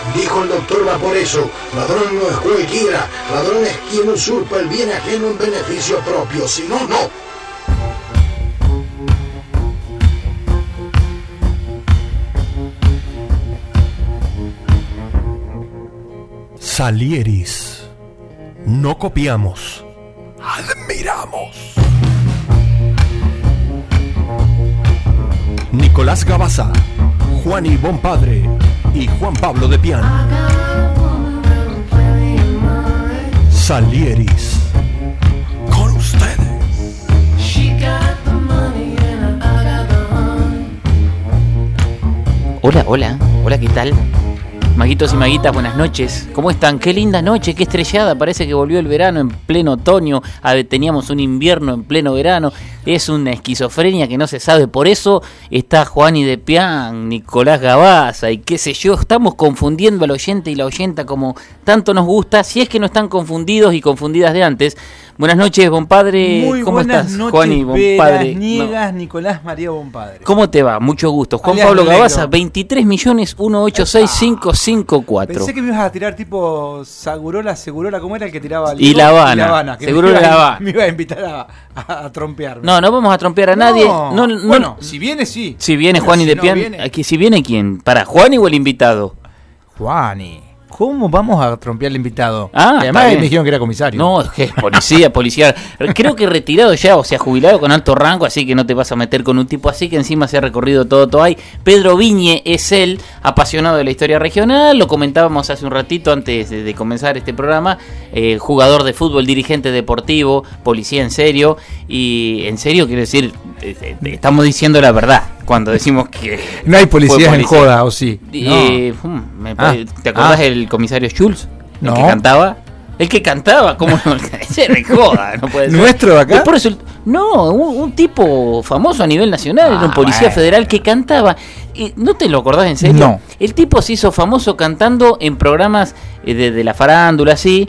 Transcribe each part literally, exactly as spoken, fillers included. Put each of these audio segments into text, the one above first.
Dijo el doctor Vaporeso, ladrón no es cualquiera, ladrón es quien usurpa el bien ajeno en beneficio propio, si no, no. Salieris. No copiamos, admiramos. Nicolás Gabaza, Juan y Bonpadre y Juan Pablo de Pian. Salieris. Con ustedes. Hola, hola, hola, ¿qué tal? Maguitos y maguitas, buenas noches. ¿Cómo están? Qué linda noche, qué estrellada. Parece que volvió el verano en pleno otoño. A ver, teníamos un invierno en pleno verano. Es una esquizofrenia que no se sabe. Por eso está Juani de Pian, Nicolás Gabaza y qué sé yo. Estamos confundiendo al oyente y la oyenta como tanto nos gusta. Si es que no están confundidos y confundidas de antes. Buenas noches, Bonpadre. Muy ¿Cómo buenas estás, noches, Juani, Bonpadre? Niegas, no. Nicolás María Bonpadre. ¿Cómo te va? Mucho gusto. Juan Alias Pablo Negro. Gabaza, veintitrés millones ciento ochenta y seis mil quinientos cincuenta y cuatro. Pensé que me ibas a tirar tipo Segurola, Segurola, ¿cómo era el que tiraba? El Y La Habana. Y La Habana, que Segurola me iba, La Habana. Me iba a invitar a, a, a trompearme. No, no vamos a trompear a nadie. No, no, bueno, no. si viene, sí. Si viene Pero Juani si de no Pian, viene- aquí si viene quién, para Juani o el invitado. Juani, ¿cómo vamos a trompear al invitado? Ah, Que está además bien. me dijeron que era comisario. No, es que es policía, policía. Creo que retirado ya, o sea, jubilado con alto rango, así que no te vas a meter con un tipo así que encima se ha recorrido todo Toay. Pedro Viñe es él, apasionado de la historia regional, lo comentábamos hace un ratito antes de, de comenzar este programa, eh, jugador de fútbol, dirigente deportivo, policía en serio, y en serio quiero decir, eh, eh, estamos diciendo la verdad cuando decimos que... No hay policías fue en policía. joda, ¿o sí? Eh, hmm, me Ah, pare- ¿Te acordás ah. del comisario Schulz? ¿El No. que cantaba? ¿El que cantaba? ¿Cómo no? Se me joda, no puede ser. ¿Nuestro de acá? Eh, por eso el- no, un, un tipo famoso a nivel nacional, Ah, era un policía bueno. federal que cantaba. Eh, ¿No te lo acordás en serio? No. El tipo se hizo famoso cantando en programas eh, de, de la farándula, así.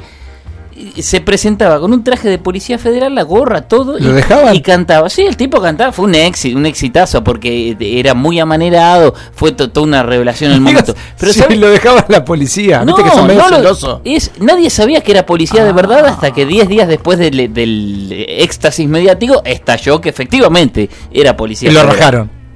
Y se presentaba con un traje de policía federal, la gorra, todo, ¿Lo y, dejaban? y cantaba. Sí, el tipo cantaba, fue un éxito, un exitazo, porque era muy amanerado, fue to- toda una revelación en el momento. Pero sí, ¿sabes? lo dejaba la policía. No, Viste que son medio no lo- celosos. es, nadie sabía que era policía de Ah. verdad hasta que diez días después del, del éxtasis mediático estalló que efectivamente era policía Y lo federal. rajaron.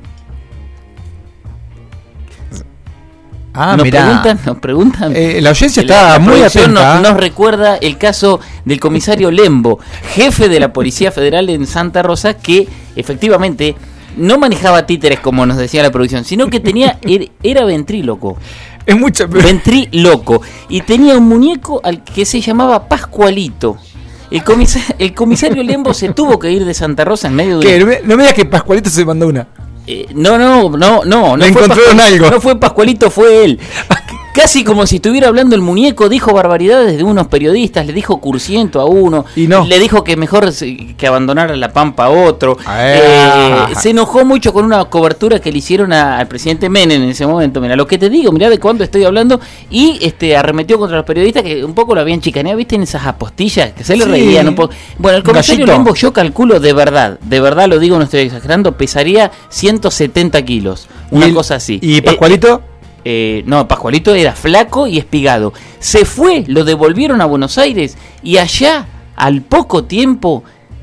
Ah, nos mirá. preguntan, nos preguntan. Eh, la audiencia La- está la muy producción atenta. Nos, nos recuerda el caso del comisario Lembo, jefe de la Policía Federal en Santa Rosa, que efectivamente no manejaba títeres como nos decía la producción, sino que tenía er- era ventríloco. Es mucha. Ventríloco. Y tenía un muñeco al que se llamaba Pascualito. El, comisa- el comisario Lembo se tuvo que ir de Santa Rosa en medio de... ¿Qué? No me, no me digas que Pascualito se mandó una. Eh, no, no, no, no. Le no fue encontraron Pascualito, algo. No fue Pascualito, fue él. Casi como si estuviera hablando el muñeco, dijo barbaridades de unos periodistas, le dijo cursiento a uno, Y no. le dijo que mejor se- que abandonara la pampa a otro. Ah. Eh, se enojó mucho con una cobertura que le hicieron a- al presidente Menem en ese momento. Mira, lo que te digo, mira de cuándo estoy hablando. Y este arremetió contra los periodistas que un poco lo habían chicaneado, ¿viste? En esas apostillas que se le Sí. reían un poco. Bueno, el Un comisario gallito. Lembo, yo calculo de verdad, de verdad lo digo, no estoy exagerando, pesaría ciento setenta kilos. Una ¿Y el- cosa así. ¿Y Eh, Pascualito? eh, no, Pascualito era flaco y espigado. Se fue, lo devolvieron a Buenos Aires y allá, al poco tiempo,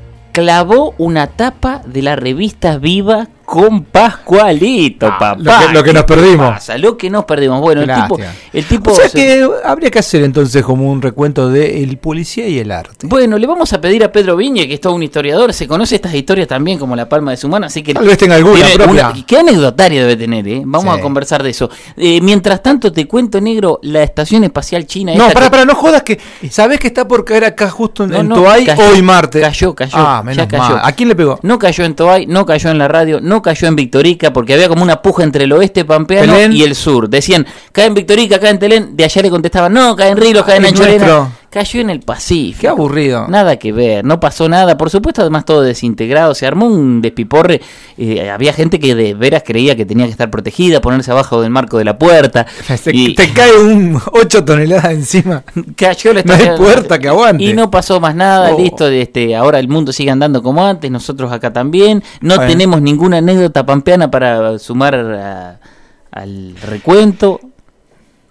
clavó una tapa de la revista Viva con Pascualito, Ah, papá. lo que- lo que ¿Qué nos perdimos. pasa? Lo que nos perdimos. Bueno, el Qué tipo, lástima. el tipo. O sea se- que habría que hacer entonces como un recuento de el policía y el arte. Bueno, le vamos a pedir a Pedro Viñe, que es todo un historiador, se conoce estas historias también como la palma de su mano, así que... Tal vez tenga alguna tiene propia. una- ¿Qué anecdotario debe tener, eh? Vamos Sí. a conversar de eso. Eh, mientras tanto, te cuento, negro, la Estación Espacial China... No, esta para, que- para, no jodas que. ¿Sabés que está por caer acá justo en, No, en no, Toay cayó, hoy martes? Cayó, cayó, Ah, menos ya cayó. mal. ¿A quién le pegó? No cayó en Toay, no cayó en la radio, no cayó en Victorica, porque había como una puja entre el oeste pampeano Telén. y el sur. Decían, cae en Victorica, cae en Telén, de allá le contestaban, no, cae en Rilos, cae en Es Anchorena. nuestro. Cayó en el Pacífico. Qué aburrido. Nada que ver, no pasó nada. Por supuesto, además todo desintegrado. Se armó un despiporre. Eh, había gente que de veras creía que tenía que estar protegida, ponerse abajo del marco de la puerta. Se- Y Te cae un ocho toneladas encima. cayó la No hay estación. puerta que aguante. Y no pasó más nada. Oh. Listo, este, ahora el mundo sigue andando como antes. Nosotros acá también. No Bueno. tenemos ninguna anécdota pampeana para sumar a- al recuento.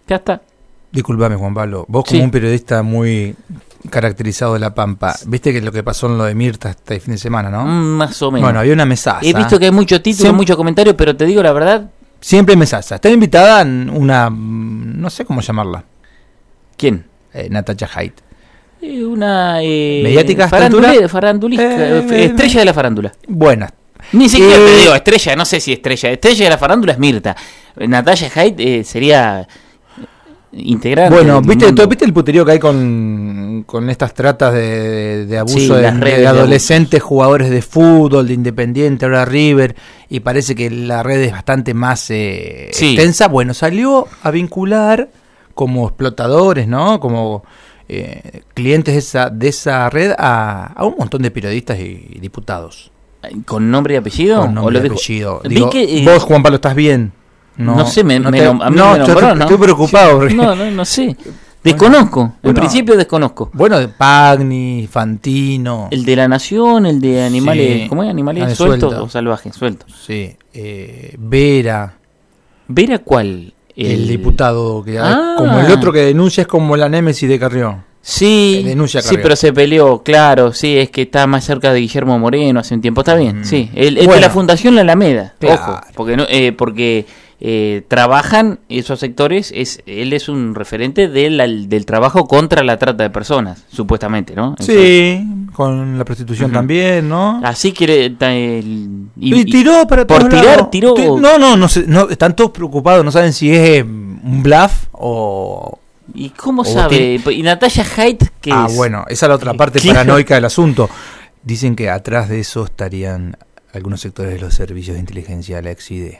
Ya está. Disculpame, Juan Pablo. Vos Sí. como un periodista muy caracterizado de La Pampa, viste que lo que pasó en lo de Mirta este fin de semana, ¿no? Mm, más o menos. Bueno, había una mesaza. He visto que hay mucho título, Siem- muchos comentarios, pero te digo la verdad. Siempre hay mesaza. Está invitada en una, mm, no sé cómo llamarla, ¿Quién? eh, Natacha Haidt. Eh, una. Eh, ¿Mediática a esta farandule- altura? farandulista, Eh, eh, estrella de la farándula. Buena. Ni siquiera Eh, te digo estrella, no sé si estrella. Estrella de la farándula es Mirta. Eh, Natalia Haidt eh, sería integrante. Bueno, del ¿viste, mundo. tú, ¿viste el puterío que hay con, con estas tratas de, de abuso Sí, de, las redes de de adolescentes jugadores de fútbol, de Independiente, ahora River, y parece que la red es bastante más eh, Sí. extensa? Bueno, salió a vincular como explotadores, ¿no? Como eh, clientes de esa, de esa red a, a un montón de periodistas y, y diputados. ¿Con nombre y apellido? Con ¿O nombre lo y dijo? apellido. Vi Digo, que, eh, vos, Juan Pablo, ¿estás bien? No, sé, me, me te- nom- a mí no, me yo nombró, estoy, ¿no? estoy preocupado. porque- No, no, no sé. Desconozco. en bueno. principio desconozco. Bueno, de Pagni, Fantino. El de la Nación, el de animales. Sí. ¿Cómo es? ¿Animales Animales sueltos sueltos. o salvajes? Sueltos. Sí, eh, Vera, ¿Ver a cuál? el, diputado, que Ah. como el otro que denuncia es como la némesis de Carrión. Sí, Eh, denuncia sí, Carrión. pero se peleó, claro, sí, es que está más cerca de Guillermo Moreno hace un tiempo, está bien, Mm. sí, el, el Bueno. de la Fundación La Alameda, Claro. ojo, porque no, eh, porque eh, trabajan esos sectores, es él es un referente del, del trabajo contra la trata de personas, supuestamente, ¿no? Eso- Sí, con la prostitución Ujú. también, ¿no? Así quiere ta- el- y- y, y- tiró para por todos tirar, lados. tiró. Ti- No, no, no, sé, no, están todos preocupados, no saben si es eh, un bluff o... ¿Y cómo o sabe? Y Natalia Haidt, que Ah, es? bueno, esa es la otra parte Claro. paranoica del asunto. Dicen que atrás de eso estarían algunos sectores de los servicios de inteligencia de la ex I D.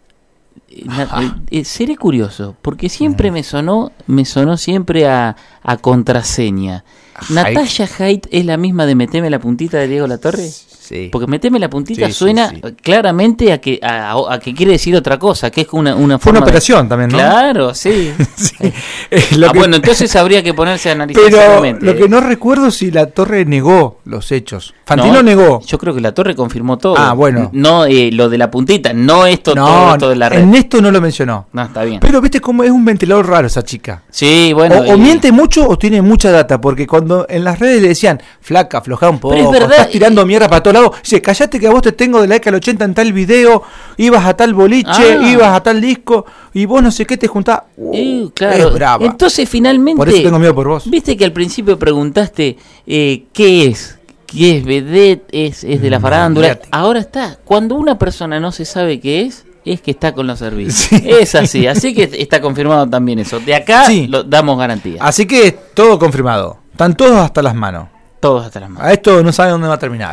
Eh, na- eh, seré curioso, porque siempre me sonó, me sonó siempre a, a contraseña. Haidt. ¿Natalia Haidt es la misma de Meteme la puntita de Diego Latorre? Sí. Porque Meteme la puntita Sí, sí, suena sí. claramente a que a, a que quiere decir otra cosa, que es una, una Fue forma una de- operación también, ¿no? Claro, sí. Sí. Eh, lo Ah, que- bueno, entonces habría que ponerse a analizar Pero seriamente. lo que no recuerdo si la Torre negó los hechos. Fantino No, negó. Yo creo que la Torre confirmó todo. Ah, bueno. No eh, lo de la puntita, no esto, todo No, esto de la red. en esto no lo mencionó. No, está bien. Pero viste cómo es un ventilador raro esa chica. Sí, bueno. o, o y- miente mucho o tiene mucha data, porque cuando en las redes le decían, flaca, aflojá un poco, Pero es verdad, estás tirando y- mierda para todos lados, dice, callate que a vos te tengo de la década del ochenta en tal video, ibas a tal boliche, Ah. ibas a tal disco, y vos no sé qué te juntás. Uh, Eh, claro. Es brava. Entonces finalmente, Por eso tengo miedo por vos. viste que al principio preguntaste eh, qué es, qué es vedette, es, es de la Mm, farándula. olvídate. Ahora está, cuando una persona no se sabe qué es, es que está con los servicios. Sí. Es así, así que está confirmado también eso. De acá Sí. lo, damos garantía. Así que todo confirmado. Están todos hasta las manos. Todos hasta las manos. A esto no sabe dónde va a terminar.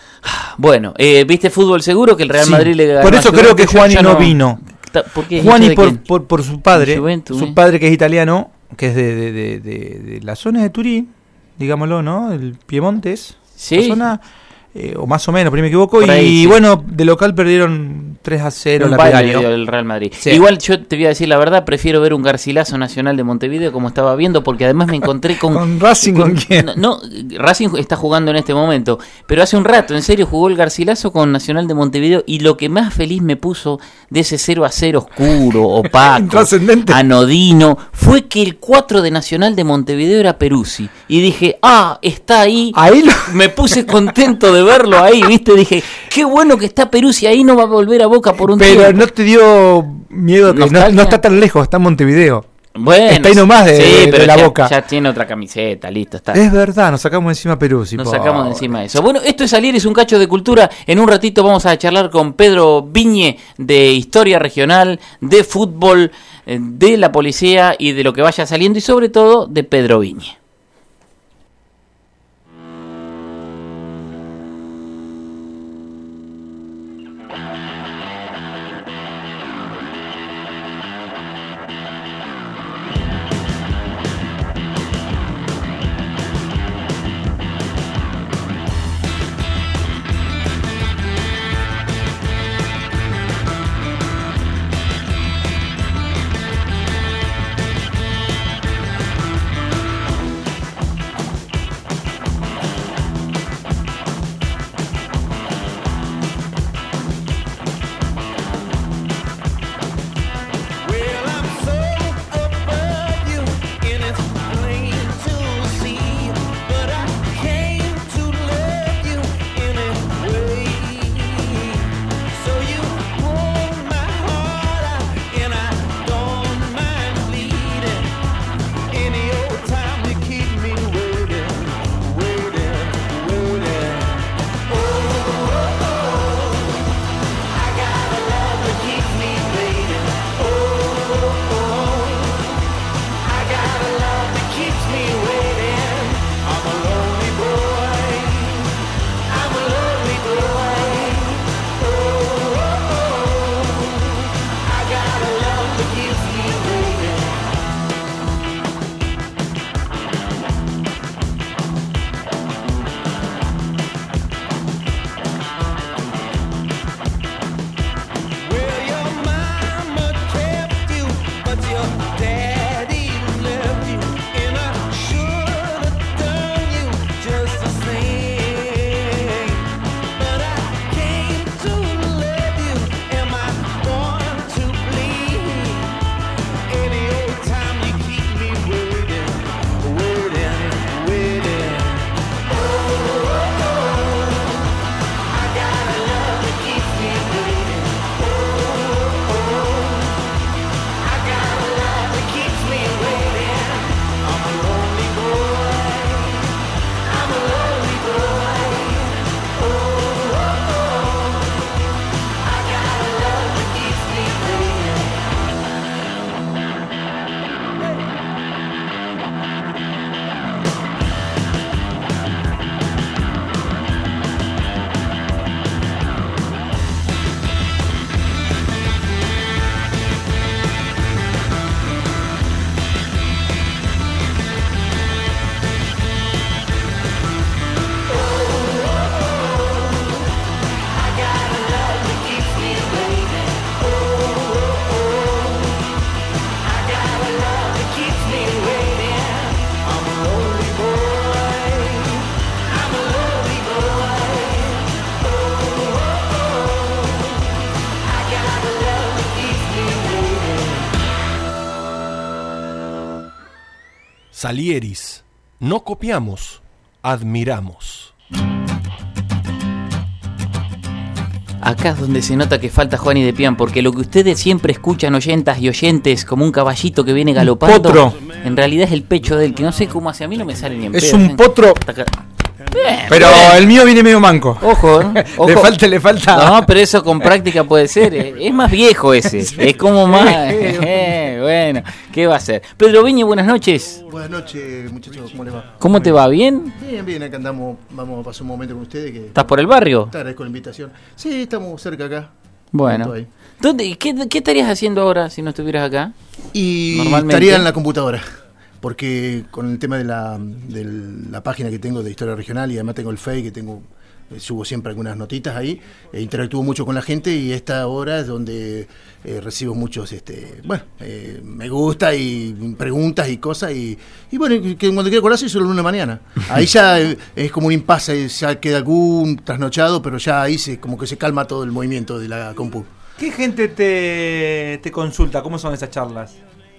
Bueno, eh, ¿viste fútbol seguro? Que el Real Sí. Madrid le ganó Por a eso creo que Juventus. Yo Juani ya no vino. Ta- ¿Por qué? Juani ¿Hincha de por, quién? por, por su padre, Juventus, su eh. padre que es italiano, que es de, de, de, de- de la zona de Turín, digámoslo, ¿no? El Piemonte es Sí. la zona, eh, o más o menos, por ahí me equivoco. Por y ahí, sí. bueno, de local perdieron tres a cero Un la baile Lapidario. dio el Real Madrid. Sí. Igual yo te voy a decir la verdad, prefiero ver un Garcilaso Nacional de Montevideo como estaba viendo, porque además me encontré con... ¿Con Racing con quién? No, no, Racing está jugando en este momento, pero hace un rato, en serio, jugó el Garcilaso con Nacional de Montevideo y lo que más feliz me puso de ese cero a cero oscuro, opaco, Intrascendente. anodino, fue que el cuatro de Nacional de Montevideo era Peruzzi. Y dije, ah, está ahí. Ahí lo... Me puse contento de verlo ahí, ¿viste? Dije, qué bueno que está Peruzzi ahí, no va a volver a Boca por un Pero tiempo. no te dio miedo que no, ¿Nostalgia? no está tan lejos, está en Montevideo. Bueno, está ahí nomás de- sí, de- de pero la ya, Boca. ya tiene otra camiseta, listo, está. Es verdad, nos sacamos encima Perú. Nos sacamos de encima de eso. Bueno, esto es Salir, es un cacho de cultura. En un ratito vamos a charlar con Pedro Viñe de Historia Regional, de fútbol, eh, de la policía y de lo que vaya saliendo y sobre todo de Pedro Viñe. Salieris, no copiamos, admiramos. Acá es donde se nota que falta Juan y de Pian, porque lo que ustedes siempre escuchan, oyentas y oyentes, como un caballito que viene galopando, potro. En realidad es el pecho de él, que no sé cómo hace, a mí no me sale ni en Es pedo, un ¿eh? potro. Bien, Pero bien. el mío viene medio manco. Ojo, ¿eh? Ojo. Le falta, le falta. No, pero eso con práctica puede ser. eh. Es más viejo ese. Sí. Es como más. Eh, bueno, ¿qué va a ser? Pedro Viñe, buenas noches. Buenas noches, muchachos, ¿cómo les va? ¿Cómo te va? ¿Bien? Bien, bien, acá andamos, vamos a pasar un momento con ustedes. Que ¿Estás por el barrio? Te agradezco la invitación. Sí, estamos cerca acá. Bueno. ¿Dónde, qué, ¿Qué estarías haciendo ahora si no estuvieras acá? Y Normalmente. estaría en la computadora, porque con el tema de la, de la página que tengo de historia regional y además tengo el Face, que tengo, eh, subo siempre algunas notitas ahí, eh, interactúo mucho con la gente y esta hora es donde eh, recibo muchos, este, bueno, eh, me gusta y preguntas y cosas y, y bueno, que cuando quiero acordarse es solo una mañana. Ahí ya eh, es como un impasse, ya queda algún trasnochado, pero ya ahí se, como que se calma todo el movimiento de la compu. ¿Qué gente te, te consulta? ¿Cómo son esas charlas?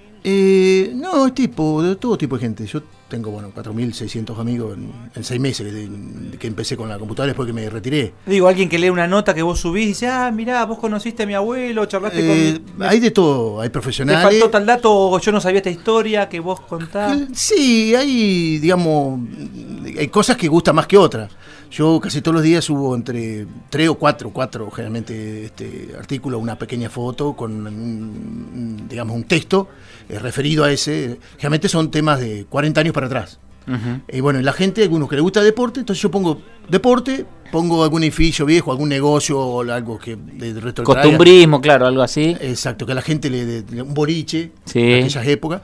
Eh, no, es tipo, de todo tipo de gente. Yo tengo, bueno, cuatro mil seiscientos amigos en, en seis meses que, que empecé con la computadora después que me retiré. Digo, alguien que lee una nota que vos subís y dice, ah, mirá, vos conociste a mi abuelo, charlaste Eh, con... hay de todo, hay ¿Te profesionales. faltó tal dato o yo no sabía esta historia que vos contás? Sí, hay, digamos, hay cosas que gustan más que otras. Yo casi todos los días subo entre tres o cuatro, cuatro generalmente este artículos, una pequeña foto con un, digamos, un texto eh, referido a ese. Generalmente son temas de cuarenta años para atrás. Uh-huh. Y bueno, la gente, algunos que les gusta deporte, entonces yo pongo deporte, pongo algún edificio viejo, algún negocio o algo que de resto costumbrismo, claro, algo así. Exacto, que a la gente le dé un boliche, sí, en aquellas épocas.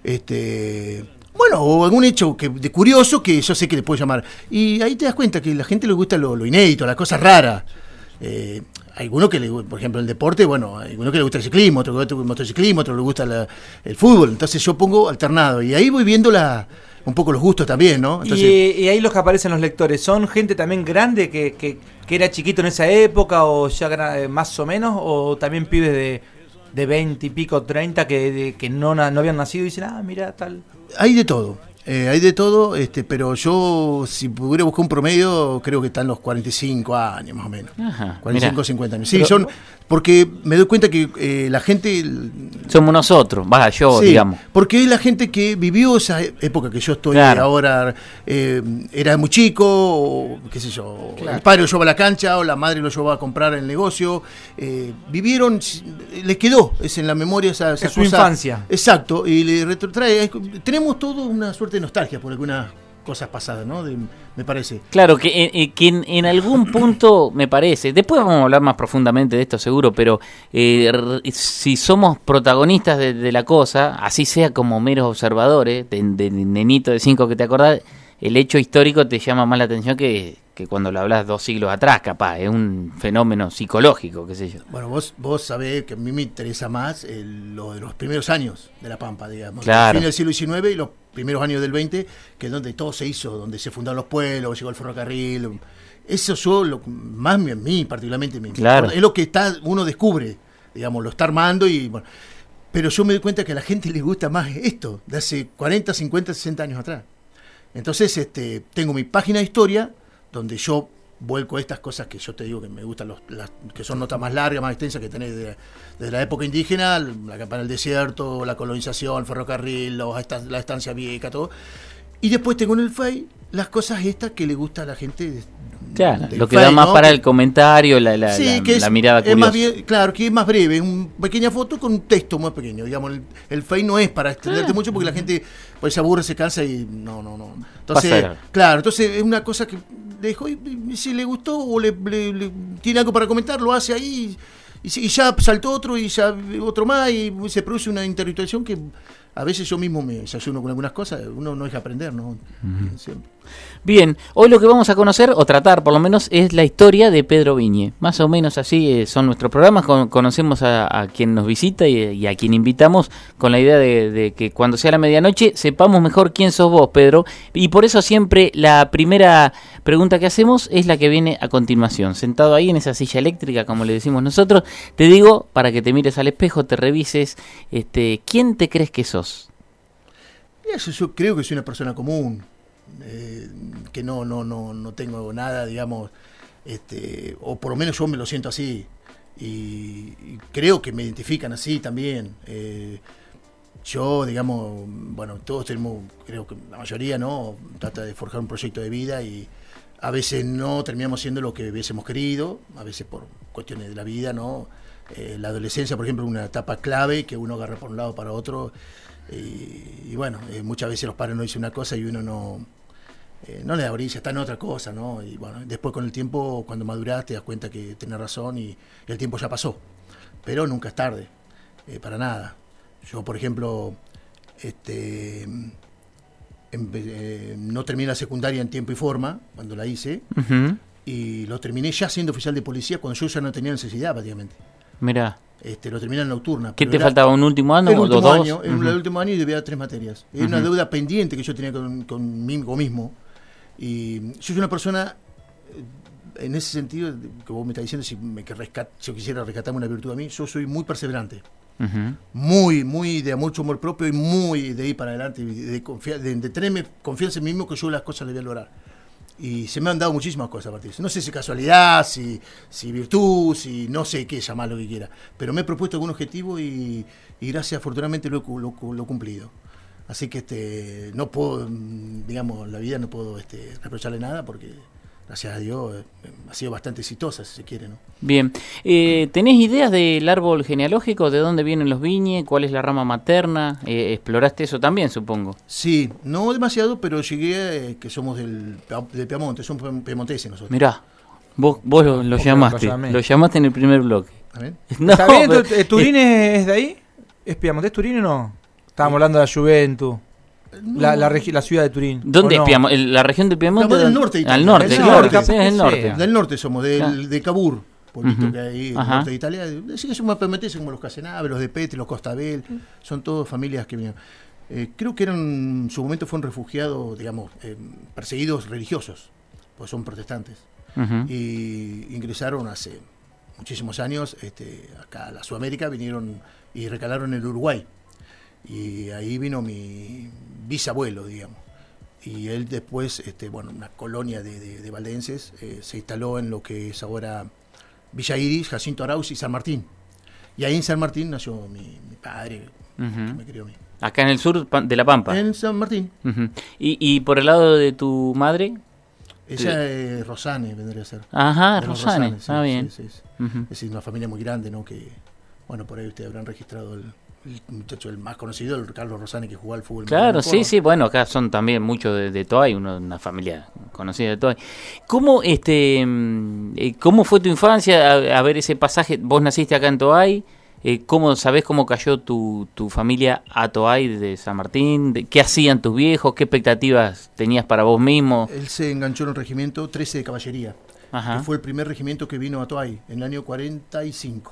Este, bueno, o algún hecho que, de curioso que yo sé que le puedo llamar. Y ahí te das cuenta que a la gente le gusta lo, lo inédito, las cosas raras. Eh, algunos que le gusta, por ejemplo, el deporte, bueno, hay algunos que le gusta el ciclismo, otro que le gusta el motociclismo, otro le gusta la, el fútbol. Entonces yo pongo alternado y ahí voy viendo la, un poco los gustos también, ¿no? Entonces, y, y ahí los que aparecen los lectores, ¿son gente también grande que, que, que era chiquito en esa época o ya más o menos? ¿O también pibes de, de veinte y pico, treinta que, de, que no, no habían nacido y dicen, ah, mira, tal? Hay de todo. Eh, hay de todo, este, pero yo, si pudiera buscar un promedio, creo que están los cuarenta y cinco años más o menos. Ajá, cuarenta y cinco, mirá. cincuenta años. Sí, Pero, son, porque me doy cuenta que eh, la gente... Somos nosotros, va, yo, sí, digamos. Porque es la gente que vivió esa época que yo estoy claro. ahora, eh, era muy chico, o qué sé yo, claro. El padre lo llevaba a la cancha, o la madre lo llevaba a comprar el negocio, eh, vivieron, les quedó es en la memoria esa, esa es su cosa, infancia. Exacto, y le retrotrae, tenemos todo una suerte de nostalgia por algunas cosas pasadas, ¿no? De, me parece. Claro, que, eh, que en, en algún punto me parece, después vamos a hablar más profundamente de esto seguro, pero eh, si somos protagonistas de, de la cosa, así sea como meros observadores, de, de nenito de cinco que te acordás, el hecho histórico te llama más la atención que, que cuando lo hablas dos siglos atrás, capaz, es un fenómeno psicológico, qué sé yo. Bueno, vos vos sabés que a mí me interesa más el, lo de los primeros años de La Pampa, digamos. Claro. El fin del siglo diecinueve y los primeros años del veinte, que es donde todo se hizo, donde se fundaron los pueblos, llegó el ferrocarril. Eso yo, lo, más me, a mí particularmente me Claro. importa. Es lo que está uno descubre, digamos, lo está armando y bueno. Pero yo me doy cuenta que a la gente le gusta más esto, de hace cuarenta, cincuenta, sesenta años atrás. Entonces, este, tengo mi página de historia, donde yo vuelco estas cosas que yo te digo que me gustan, los, las, que son notas más largas, más extensas, que tenés de, de la época indígena, la campana del desierto, la colonización, el ferrocarril, los, la estancia vieja, todo. Y después tengo en el Face las cosas estas que le gusta a la gente. De, Claro, del lo que Face, da más ¿no? para el comentario, la, la, Sí, la, que es, la mirada es curiosa. más bien, claro, que es más breve, es una pequeña foto con un texto más pequeño. Digamos, el, el Face no es para extenderte Ah. mucho porque la gente pues se aburre, se cansa y no, no, no. Entonces, Pasa. claro, entonces es una cosa que le dejó y, y si le gustó o le, le- le- tiene algo para comentar, lo hace ahí y, si- y ya saltó otro y ya otro más y se produce una interactuación que a veces yo mismo me desayuno con algunas cosas, uno no deja aprender, ¿no? Siempre. Bien, hoy lo que vamos a conocer, o tratar por lo menos, es la historia de Pedro Viñe. Más o menos así eh, son nuestros programas, con, conocemos a, a quien nos visita y, y a quien invitamos con la idea de, de que cuando sea la medianoche sepamos mejor quién sos vos, Pedro. Y por eso siempre la primera pregunta que hacemos es la que viene a continuación. Sentado ahí en esa silla eléctrica, como le decimos nosotros, te digo, para que te mires al espejo, te revises, este, ¿quién te crees que sos? Y eso yo creo que soy una persona común, eh, que no, no, no, no tengo nada, digamos, este, o por lo menos yo me lo siento así, y, y creo que me identifican así también. Eh, yo, digamos, bueno, todos tenemos, creo que la mayoría, ¿no? Trata de forjar un proyecto de vida y a veces no terminamos siendo lo que hubiésemos querido, a veces por cuestiones de la vida, ¿no? Eh, la adolescencia, por ejemplo, es una etapa clave que uno agarra por un lado para otro. Y, y bueno, eh, muchas veces los padres no dicen una cosa y uno no eh, no le da brilla, está en otra cosa, ¿no? Y bueno, después con el tiempo, cuando madurás, te das cuenta que tenés razón y, y el tiempo ya pasó. Pero nunca es tarde, eh, para nada. Yo, por ejemplo, este em, eh, no terminé la secundaria en tiempo y forma, cuando la hice, Uh-huh. y lo terminé ya siendo oficial de policía cuando yo ya no tenía necesidad prácticamente. Mirá, Este, lo terminé en nocturna. ¿qué pero te era- faltaba? ¿Un último año el o último dos? año, en Ujú. el último año y debía tres materias. Era una Ujú. deuda pendiente que yo tenía con, conmigo mismo. Y yo soy una persona, eh, en ese sentido, que vos me estás diciendo, si, me, que rescat, si yo quisiera rescatarme una virtud a mí, yo soy muy perseverante. Ujú. Muy, muy de mucho amor propio y muy de ir para adelante, de, de, confia- de, de tenerme confianza en mí mismo que yo las cosas las voy a lograr. Y se me han dado muchísimas cosas a partir de eso. No sé si casualidad, si, si virtud, si no sé qué, llamar lo que quiera. Pero me he propuesto algún objetivo y, y gracias, afortunadamente lo, he- lo, lo he cumplido. Así que este no puedo, mm, digamos, la vida no puedo este, reprocharle nada porque, gracias a Dios, eh, ha sido bastante exitosa, si se quiere, ¿no? Bien, eh, ¿tenés ideas del árbol genealógico? ¿De dónde vienen los Viñe? ¿Cuál es la rama materna? Eh, ¿Exploraste eso también, supongo? Sí, no demasiado, pero llegué, eh, que somos del, del Piamonte, somos piemonteses nosotros. Mirá, vos, vos lo, lo Vos llamaste, lo llamé. lo llamaste en el primer bloque. ¿Está bien? No, ¿Está bien? pero- ¿Tu- ¿Turín es de ahí? ¿Es Piamontés Turín o no? Estábamos hablando de la Juventus. La, la, regi- la ciudad de Turín. ¿Dónde ¿o es no? Piamo- el- ¿La región del Piemonte? Piamonte del ¿Dónde? norte de Al Italia. norte, Del claro, norte, sí, es el sí. norte. Del norte somos, del, Claro. de Cabur, pueblito Ujú. que hay en el Ajá. norte de Italia. Sí que somos piemonteses como los Casenave, los de Petri, los Costabel, son todos familias que vinieron. Eh, creo que eran, en su momento fueron refugiados, digamos, eh, perseguidos religiosos, pues son protestantes. Ujú. Y ingresaron hace muchísimos años este, acá a la Sudamérica, vinieron y recalaron en el Uruguay. Y ahí vino mi bisabuelo, digamos. Y él después, este, bueno, una colonia de, de, de valdenses, eh, se instaló en lo que es ahora Villa Iris, Jacinto Arauz y San Martín. Y ahí en San Martín nació mi, mi padre, Ujú. que me crió a mí. Acá en el sur pa- de La Pampa. En San Martín. Ujú. ¿Y, ¿Y por el lado de tu madre? Ella es Rosane, vendría a ser. Ajá, De los Rosane, Rosanes, sí, ah, bien. sí, sí, sí. Ujú. Es decir, una familia muy grande, ¿no? Que, bueno, por ahí ustedes habrán registrado el, el muchacho, el más conocido, el Carlos Rosane, que jugó al fútbol. Claro, americano en sí, Córdoba. sí, bueno, acá son también muchos de, de Toay, uno, una familia conocida de Toay. ¿Cómo, este, mm, eh, ¿Cómo fue tu infancia a, a ver ese pasaje? Vos naciste acá en Toay, Eh, ¿Cómo sabés cómo cayó tu, tu familia a Toay de San Martín? De, ¿Qué hacían tus viejos? ¿Qué expectativas tenías para vos mismo? Él se enganchó en el regimiento trece de caballería, Ajá. que fue el primer regimiento que vino a Toay en el año cuarenta y cinco.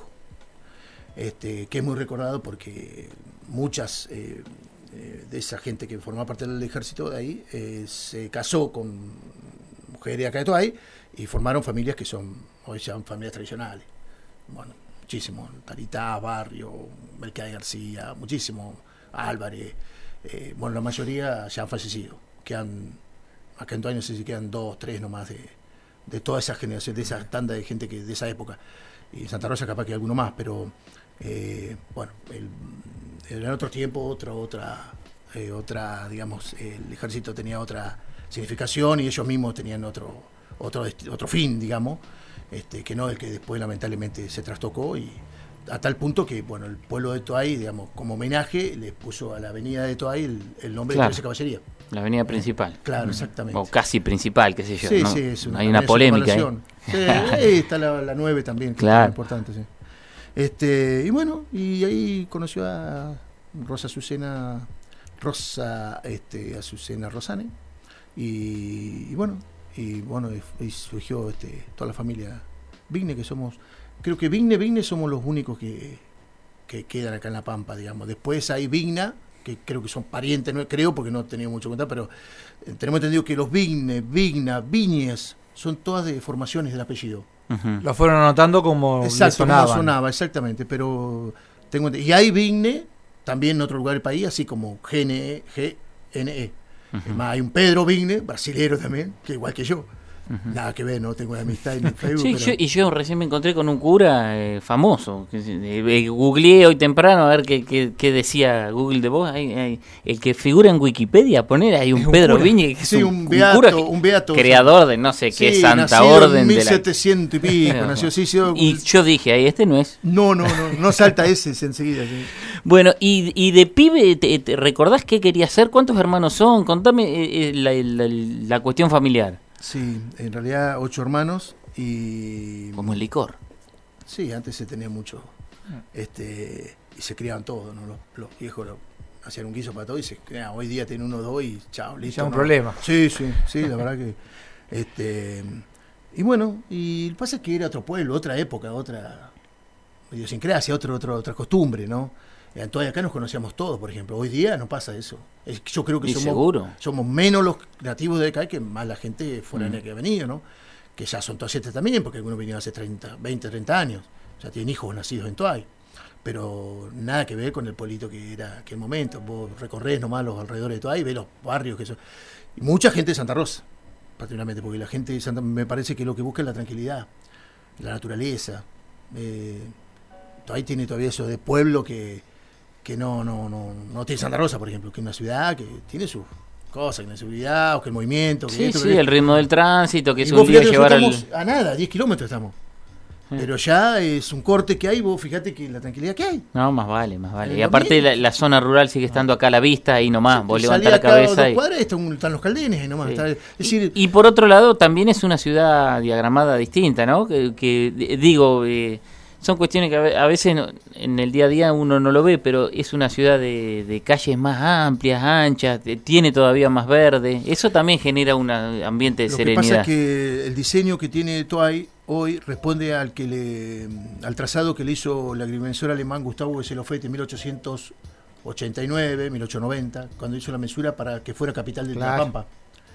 Este, que es muy recordado porque muchas eh, eh, de esa gente que formaba parte del ejército de ahí eh, se casó con mujeres de acá de Toay y formaron familias que son hoy son familias tradicionales. Bueno, muchísimo, Taritá, Barrio, Mercado García, muchísimo, Álvarez, eh, bueno, la mayoría ya han fallecido, quedan, acá en Toay no sé si quedan dos, tres nomás de, de toda esa generación, de esa tanda de gente que de esa época, y en Santa Rosa capaz que alguno más, pero eh, bueno, el, en otro tiempo otra, otra, eh, otra, digamos, el ejército tenía otra significación y ellos mismos tenían otro, otro, otro fin, digamos, Este, que no el que después lamentablemente se trastocó y a tal punto que bueno el pueblo de Toay, digamos, como homenaje le puso a la avenida de Toay el, el nombre Claro. de trece Caballería. La avenida principal. Eh, claro, exactamente. O casi principal, qué sé yo. Sí, ¿no? sí, es una, Hay una es polémica ahí. Sí, ahí está la, la nueve también, que Claro. es importante, sí. Este, y bueno, y ahí conoció a Rosa Azucena, Rosa este, Azucena Rosane, y, y bueno, y bueno, y, y surgió este, toda la familia Vigne, que somos, creo que Vigne, Vigne somos los únicos que, que quedan acá en La Pampa, digamos. Después hay Vigna, que creo que son parientes, no creo porque no he tenido mucho cuenta, pero eh, tenemos entendido que los Vigne, Vigna, Viñes, son todas de formaciones del apellido. Ujú. Lo fueron anotando como le Exacto, como sonaban. sonaba, exactamente, pero tengo ent- y hay Vigne también en otro lugar del país, así como G N E, G N E. Ujú. Es más, hay un Pedro Vigne, brasilero también, que igual que yo. Nada que ver, no tengo amistad en Facebook. Sí, pero... yo, y yo recién me encontré con un cura eh, famoso. Que, eh, eh, googleé hoy temprano a ver qué, qué, qué decía Google de vos. Hay, hay- el que figura en Wikipedia, poner hay un, Es un Pedro cura. Viñe, que es Sí, un, un beato, cura que- un beato, creador de no sé qué Sí, santa nacido orden en de mil la... setecientos y pico, nació así. sí, Y yo dije, ahí este no es. No, no, no, no salta ese enseguida. Sí. Bueno, y, y de pibe, te, te- ¿recordás qué querías ser? ¿Cuántos hermanos son? Contame eh, eh, la, la- la cuestión familiar. Sí, en realidad ocho hermanos y... Como el licor. Sí, antes se tenía mucho, este, y se criaban todos, ¿no? Los, los viejos lo- hacían un guiso para todo y se criaban. Hoy día tienen uno o dos y chao, listo. Ya un ¿no? problema. Sí, sí, sí, la verdad que, este, y bueno, y lo que pasa es que era otro pueblo, otra época, otra idiosincrasia, otro, otro, otra costumbre, ¿no? Entonces acá nos conocíamos todos, por ejemplo. Hoy día no pasa eso. Es que yo creo que Y somos, seguro. somos menos los nativos de acá que más la gente foránea Mm. que ha venido, ¿no? Que ya son todas siete también, porque algunos vinieron hace treinta, veinte, treinta años. Ya tienen hijos nacidos en Toay. Pero nada que ver con el pueblito que era aquel momento. Vos recorrés nomás los alrededores de Toay, ves los barrios que son. Y mucha gente de Santa Rosa, particularmente, porque la gente de Santa me parece que lo que busca es la tranquilidad, la naturaleza. Eh, Toay tiene todavía eso de pueblo que que no, no, no, no tiene Santa Rosa, por ejemplo, que es una ciudad que tiene sus cosas, que la seguridad, o que el movimiento, que Sí, esto, sí, que el ritmo del tránsito, que y es vos un día fíjate, llevar al... nosotros estamos a nada, diez kilómetros estamos. Pero ya es un corte que hay, vos fíjate que la tranquilidad que hay. No, más vale, más vale. Eh, Y lo aparte mismo. la, la zona rural sigue estando acá a la vista, ahí nomás, vos Y levantás salí la acá cabeza dos y... cuadras, están, están los caldenes ahí nomás. Sí. Está- es decir, Y por otro lado, también es una ciudad diagramada distinta, ¿no? Que, que, d- digo, eh, son cuestiones que a ve- a veces no- en el día a día uno no lo ve, pero es una ciudad de, de calles más amplias, anchas, de- tiene todavía más verde. Eso también genera un ambiente de lo que serenidad. pasa es que el diseño que tiene Toay hoy responde al que le al trazado que le hizo el agrimensor alemán Gustavo Gesellofeit en mil ochocientos ochenta y nueve, mil ochocientos noventa, cuando hizo la mesura para que fuera capital de La Claro. Pampa.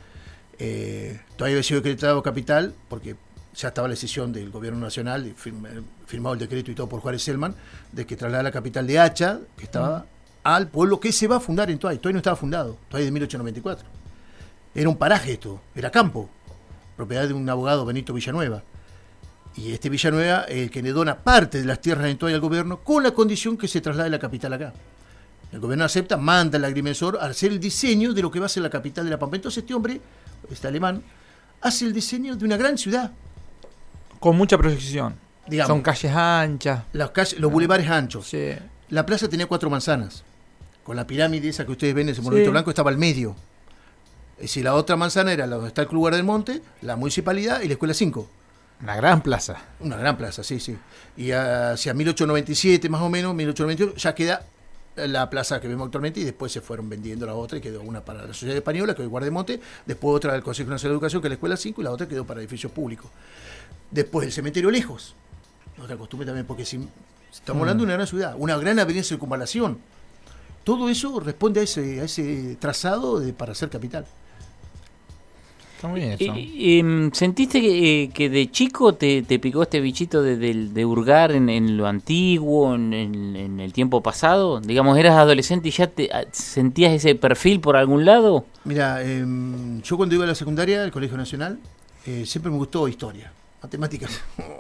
Eh, Toay había sido decretado capital porque ya estaba la decisión del gobierno nacional, y firma- firmado el decreto y todo por Juárez Selman, de que trasladara la capital de Hacha, que estaba, al pueblo que se va a fundar en Toay. Toay no estaba fundado, Toay de mil ochocientos noventa y cuatro. Era un paraje esto, era campo, propiedad de un abogado, Benito Villanueva. Y este Villanueva es el que le dona parte de las tierras en Toay al gobierno con la condición que se traslade la capital acá. El gobierno acepta, manda al agrimensor a hacer el diseño de lo que va a ser la capital de La Pampa. Entonces este hombre, este alemán, hace el diseño de una gran ciudad. Con mucha proyección. Digamos. Son calles anchas. Las calles, los bulevares anchos. Sí. La plaza tenía cuatro manzanas. Con la pirámide esa que ustedes ven, ese monolito Sí. blanco, estaba al medio. Es decir, la otra manzana era la donde está el Club Guardia del Monte, la municipalidad y la Escuela cinco. Una gran plaza. Una gran plaza, sí, sí. Y hacia mil ochocientos noventa y siete, más o menos, mil ochocientos noventa y ocho, ya queda la plaza que vemos actualmente y después se fueron vendiendo la otra y quedó una para la Sociedad Española, que es Guardemonte, después otra del Consejo Nacional de Educación, que es la Escuela cinco, y la otra quedó para edificios públicos. Después el cementerio lejos, otra costumbre también, porque si estamos mm. hablando de una gran ciudad, una gran avenida de circunvalación, todo eso responde a ese, a ese trazado de, para ser capital. Está muy bien eso. ¿Y, y, ¿Sentiste que, que de chico te, te picó este bichito de, de, de hurgar en, en lo antiguo, en, en, en el tiempo pasado? Digamos, ¿eras adolescente y ya te sentías ese perfil por algún lado? Mira, eh, yo cuando iba a la secundaria, al Colegio Nacional, eh, siempre me gustó historia, matemáticas.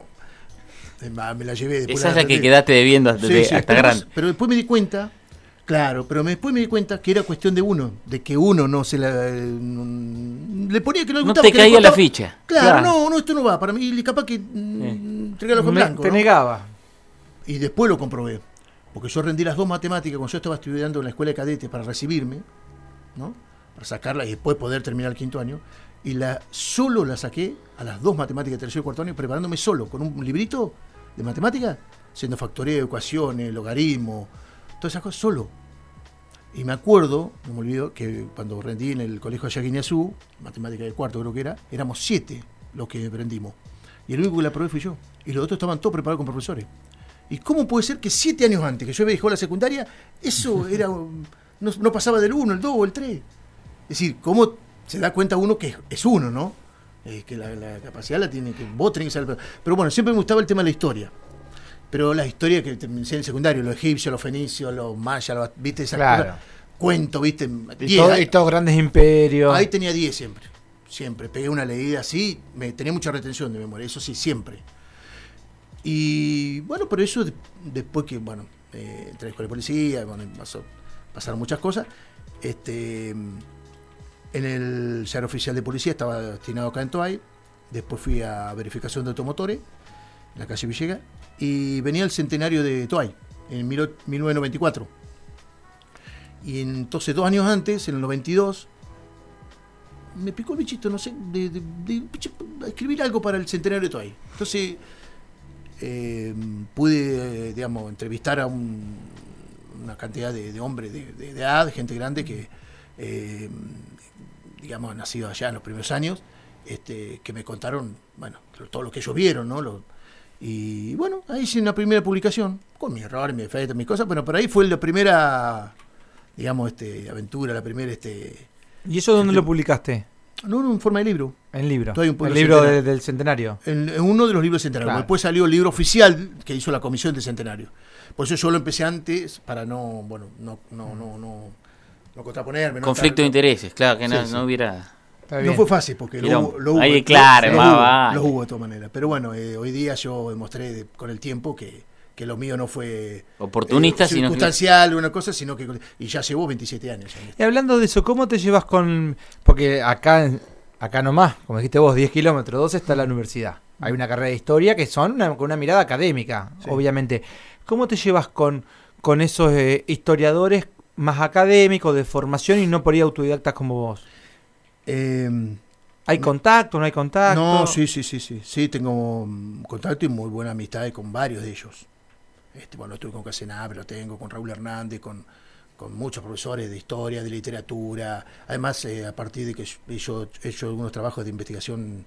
Me la llevé después. Esa es la que de... quedaste debiendo hasta, sí, de, sí, hasta pero, grande. Pero después me di cuenta, claro, pero me, después me di cuenta que era cuestión de uno, de que uno no se la... No, le ponía que no le No gustaba. te caía la ficha. Claro, Claro, no, no, esto no va para mí. Y capaz que entregué los en blanco. Te ¿no? negaba. Y después lo comprobé. Porque yo rendí las dos matemáticas cuando yo estaba estudiando en la escuela de cadetes para recibirme, ¿no? Para sacarla y después poder terminar el quinto año. Y la solo la saqué a las dos matemáticas de tercer y cuarto año, preparándome solo, con un librito de matemáticas, haciendo factoreo, ecuaciones, logaritmo, todas esas cosas, solo. Y me acuerdo, no me olvido, que cuando rendí en el colegio de Ayaguineazú, matemática de cuarto creo que era, éramos siete los que rendimos. Y el único que la probé fui yo. Y los otros estaban todos preparados con profesores. ¿Y cómo puede ser que siete años antes, que yo había dejado la secundaria, eso era no, no pasaba del uno, el dos o el tres? Es decir, ¿cómo se da cuenta uno que es, es uno, no? Eh, que la, la capacidad la tiene, que vos tenés que saber. Pero bueno, siempre me gustaba el tema de la historia. Pero las historias que te enseñé en secundario, los egipcios, los fenicios, los mayas, los, ¿viste? Esas claro. cosas. Cuento, ¿viste? Y, diez, todo, ahí, y todos grandes imperios. Ahí tenía diez siempre. Siempre. Pegué una leída así, me tenía mucha retención de memoria, eso sí, siempre. Y bueno, por eso de, después que, bueno, eh, entré a la escuela de policía, bueno, pasó, pasaron muchas cosas. Este, en el ser oficial de policía estaba destinado acá en Toay. Después fui a verificación de automotores en la calle Villegas. Y venía el centenario de Toay, en mil novecientos noventa y cuatro. Y entonces, dos años antes, en el noventa y dos, me picó el bichito, no sé, de, de, de, de escribir algo para el centenario de Toay. Entonces, eh, pude, eh, digamos, entrevistar a un, una cantidad de, de hombres de, de, de edad, de gente grande que, eh, digamos, han nacido allá en los primeros años, este, que me contaron, bueno, todo lo que ellos vieron, ¿no? Lo, y bueno, ahí hice una primera publicación, con mis errores, mis defectos, mis cosas, pero por ahí fue la primera, digamos, este, aventura, la primera, este... ¿Y eso dónde lo publicaste? No, no, en forma de libro. En libro. El libro de, del centenario. En, en uno de los libros del centenario. Claro. Después salió el libro oficial que hizo la comisión del centenario. Por eso yo lo empecé antes para no, bueno, no, no, no, no, no contraponerme. Conflicto no, de intereses, claro, que sí, no, sí. no hubiera. No fue fácil porque lo hubo, lo hubo. Ahí, claro, lo, más hubo, vale. lo hubo de todas maneras. Pero bueno, eh, hoy día yo demostré de, con el tiempo que, que lo mío no fue oportunista, eh, sino circunstancial o que... una cosa, sino que y ya llevó veintisiete años. Y hablando de eso, ¿cómo te llevas con...? Porque acá, acá nomás, como dijiste vos, diez kilómetros, dos está la universidad. Hay una carrera de historia que son una, con una mirada académica, sí. Obviamente. ¿Cómo te llevas con, con esos eh, historiadores más académicos, de formación y no por ahí autodidactas como vos? Eh, ¿Hay contacto, no hay contacto? No, sí, sí, sí, sí. Sí, tengo contacto y muy buena amistad con varios de ellos. Este, bueno, estuve con Casenave, lo tengo, con Raúl Hernández, con, con muchos profesores de historia, de literatura. Además, eh, a partir de que yo he hecho algunos trabajos de investigación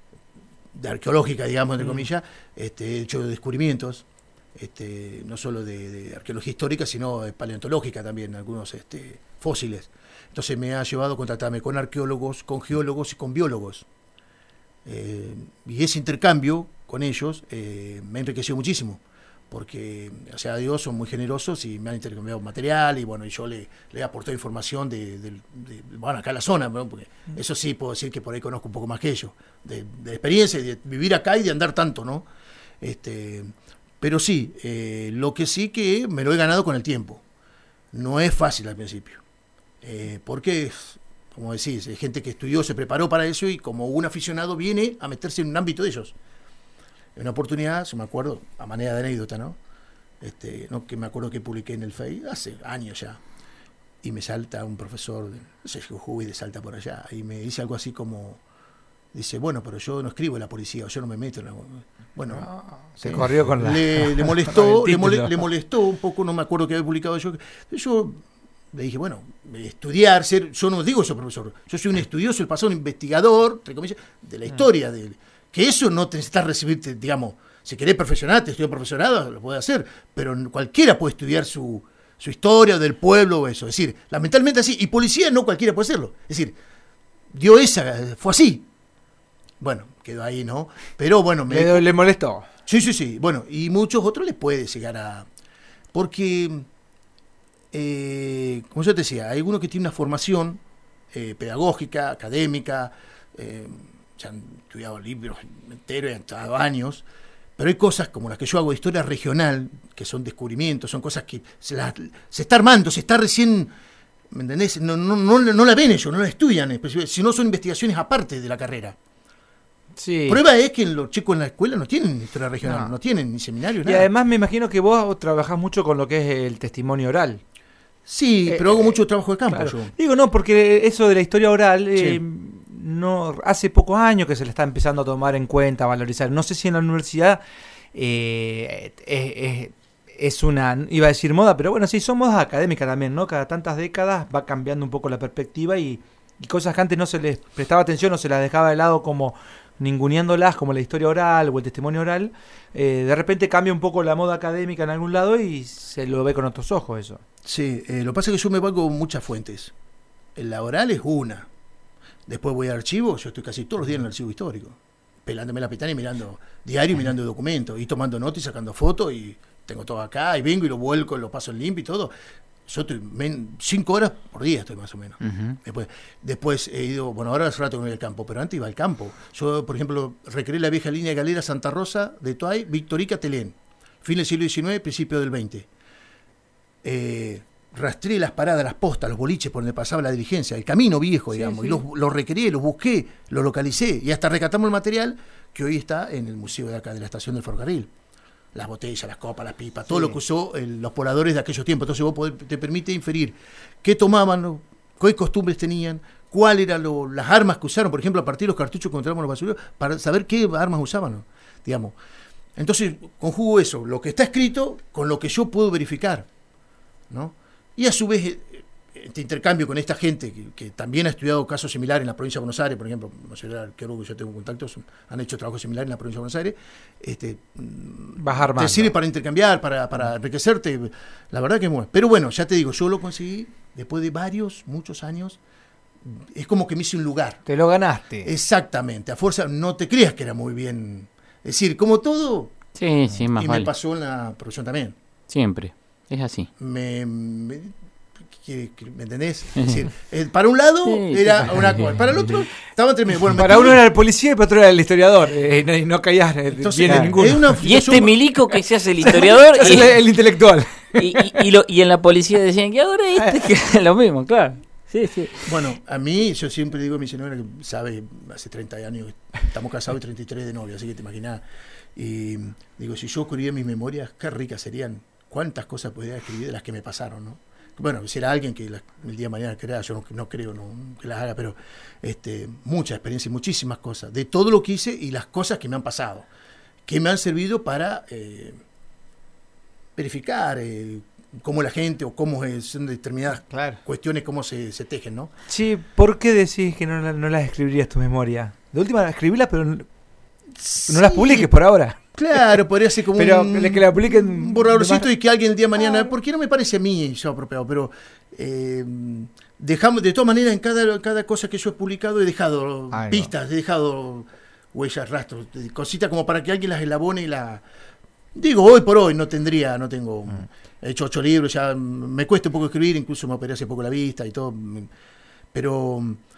de arqueológica, digamos, entre mm. comillas, este, he hecho descubrimientos, este, no solo de, de arqueología histórica, sino de paleontológica también, algunos este, fósiles. Entonces me ha llevado a contactarme con arqueólogos, con geólogos y con biólogos. Eh, y ese intercambio con ellos eh, me ha enriquecido muchísimo, porque, o sea, Dios, son muy generosos y me han intercambiado material y bueno, y yo le, le he aportado información de, de, de, de, bueno, acá en la zona, ¿no? Porque eso sí puedo decir que por ahí conozco un poco más que ellos, de, de experiencia, de vivir acá y de andar tanto, ¿no? Este, pero sí, eh, lo que sí que me lo he ganado con el tiempo. No es fácil al principio. Eh, porque, como decís, hay gente que estudió, se preparó para eso y como un aficionado viene a meterse en un ámbito de ellos. En una oportunidad, si me acuerdo, a manera de anécdota, ¿no? Este, no que me acuerdo que publiqué en el Face hace años ya, y me salta un profesor de, no sé, Jujuy de Salta por allá, y me dice algo así como, dice, bueno, pero yo no escribo en la policía, o yo no me meto en la... Bueno, no, se eh, corrió con la... Le, le molestó, el le, mole, título. le molestó un poco, no me acuerdo que había publicado yo. Yo le dije, bueno, estudiar, ser, yo no digo soy profesor, yo soy un estudioso, el pasado un investigador, entre comillas, de la historia, de, que eso no te necesitas recibirte, digamos, si querés perfeccionarte, estudiar profesorado, lo puede hacer, pero cualquiera puede estudiar su, su historia del pueblo o eso. Es decir, lamentablemente así, y policía no cualquiera puede hacerlo. Es decir, dio esa, fue así. Bueno, quedó ahí, ¿no? Pero bueno, me... Le, le molestó. Sí, sí, sí. Bueno, y muchos otros les puede llegar a... Porque, eh, como yo te decía, hay algunos que tienen una formación eh, pedagógica, académica, eh, se han estudiado libros enteros, han estado años, pero hay cosas como las que yo hago de historia regional, que son descubrimientos, son cosas que se, las, se está armando, se está recién... ¿Me entendés? No, no, no, no la ven ellos, no la estudian, si no son investigaciones aparte de la carrera. Sí. Prueba es que los chicos en la escuela no tienen historia regional, no, No. no tienen ni seminarios, Y nada. además me imagino que vos trabajás mucho con lo que es el testimonio oral. Sí, Eh, pero hago eh, mucho trabajo de campo Claro. yo. Digo, no, porque eso de la historia oral, eh, Sí. no, hace pocos años que se le está empezando a tomar en cuenta, a valorizar. No sé si en la universidad eh, es, es, es una, iba a decir moda, pero bueno, sí, son modas académicas también, ¿no? Cada tantas décadas va cambiando un poco la perspectiva y, y cosas que antes no se les prestaba atención o se las dejaba de lado como ninguneándolas, como la historia oral o el testimonio oral, eh, de repente cambia un poco la moda académica en algún lado y se lo ve con otros ojos eso. Sí, eh, lo que pasa es que yo me valgo muchas fuentes. La oral es una. Después voy al archivo, yo estoy casi todos los días en el archivo histórico, pelándome la pestaña y mirando diario, mirando documentos, y tomando notas y sacando fotos, y tengo todo acá, y vengo y lo vuelco, lo paso en limpio y todo. Yo estoy men, cinco horas por día estoy más o menos. Uh-huh. Después, después he ido, bueno, ahora hace rato que no voy al campo, pero antes iba al campo. Yo, por ejemplo, recreé la vieja línea de galera Santa Rosa de Toay, Victorica, Telén, fin del siglo diecinueve, principio del veinte. Eh, rastreé las paradas, las postas, los boliches por donde pasaba la diligencia, el camino viejo, digamos, sí, sí. y los, los recreé, los busqué, los localicé, y hasta rescatamos el material que hoy está en el museo de acá, de la estación del ferrocarril. Las botellas, las copas, las pipas, todo sí. lo que usó el, los pobladores de aquellos tiempos. Entonces vos podés, te permite inferir qué tomaban, qué costumbres tenían, cuáles eran lo, las armas que usaron, por ejemplo, a partir de los cartuchos que encontramos en los basureros, para saber qué armas usaban, ¿no? digamos. Entonces conjugo eso, lo que está escrito, con lo que yo puedo verificar, ¿no? Y a su vez, este intercambio con esta gente que, que también ha estudiado casos similares en la provincia de Buenos Aires, por ejemplo, creo que yo tengo contactos, han hecho trabajos similares en la provincia de Buenos Aires, este, vas armando. Te sirve para intercambiar, para, para enriquecerte, la verdad que es bueno. Pero bueno, ya te digo, yo lo conseguí después de varios, muchos años, es como que me hice un lugar. Te lo ganaste. Exactamente, a fuerza, no te creas que era muy bien, es decir, como todo, sí, sí, más y vale. me pasó en la profesión también. Siempre, es así. Me... me ¿Me entendés? Es decir, eh, para un lado sí, era sí. una cosa, para el otro estaba tremendo. Bueno, para uno era el policía y para otro era el historiador. Eh, no, no caías eh, bien en ninguno. Y este milico que se hace el historiador. y, el, el intelectual. Y, y, y, lo, y en la policía decían que ahora este que es lo mismo, claro. Sí, sí. Bueno, a mí, yo siempre digo a mi señora que sabe, hace treinta años estamos casados y treinta y tres de novia, así que te imaginas. Y digo, si yo escribía mis memorias, qué ricas serían, cuántas cosas podría escribir de las que me pasaron, ¿no? Bueno, si era alguien que la, el día de mañana crea, yo no, no creo no, que las haga, pero este, mucha experiencia y muchísimas cosas, de todo lo que hice y las cosas que me han pasado, que me han servido para eh, verificar eh, cómo la gente o cómo es, son determinadas claro. cuestiones, cómo se, se tejen, ¿no? Sí, ¿por qué decís que no, no las escribirías tu memoria? De última, escribílas, pero no, sí. no las publiques por ahora. Claro, podría ser como pero un, que la publiquen un borradorcito y que alguien el día de mañana, ah. porque no me parece a mí yo apropiado, pero eh, dejamos, de todas maneras en cada, cada cosa que yo he publicado he dejado Ay, pistas, no. he dejado huellas, rastros, cositas como para que alguien las elabore y la... Digo, hoy por hoy no tendría, no tengo, mm. he hecho ocho libros, ya me cuesta un poco escribir, incluso me operé hace poco la vista y todo, pero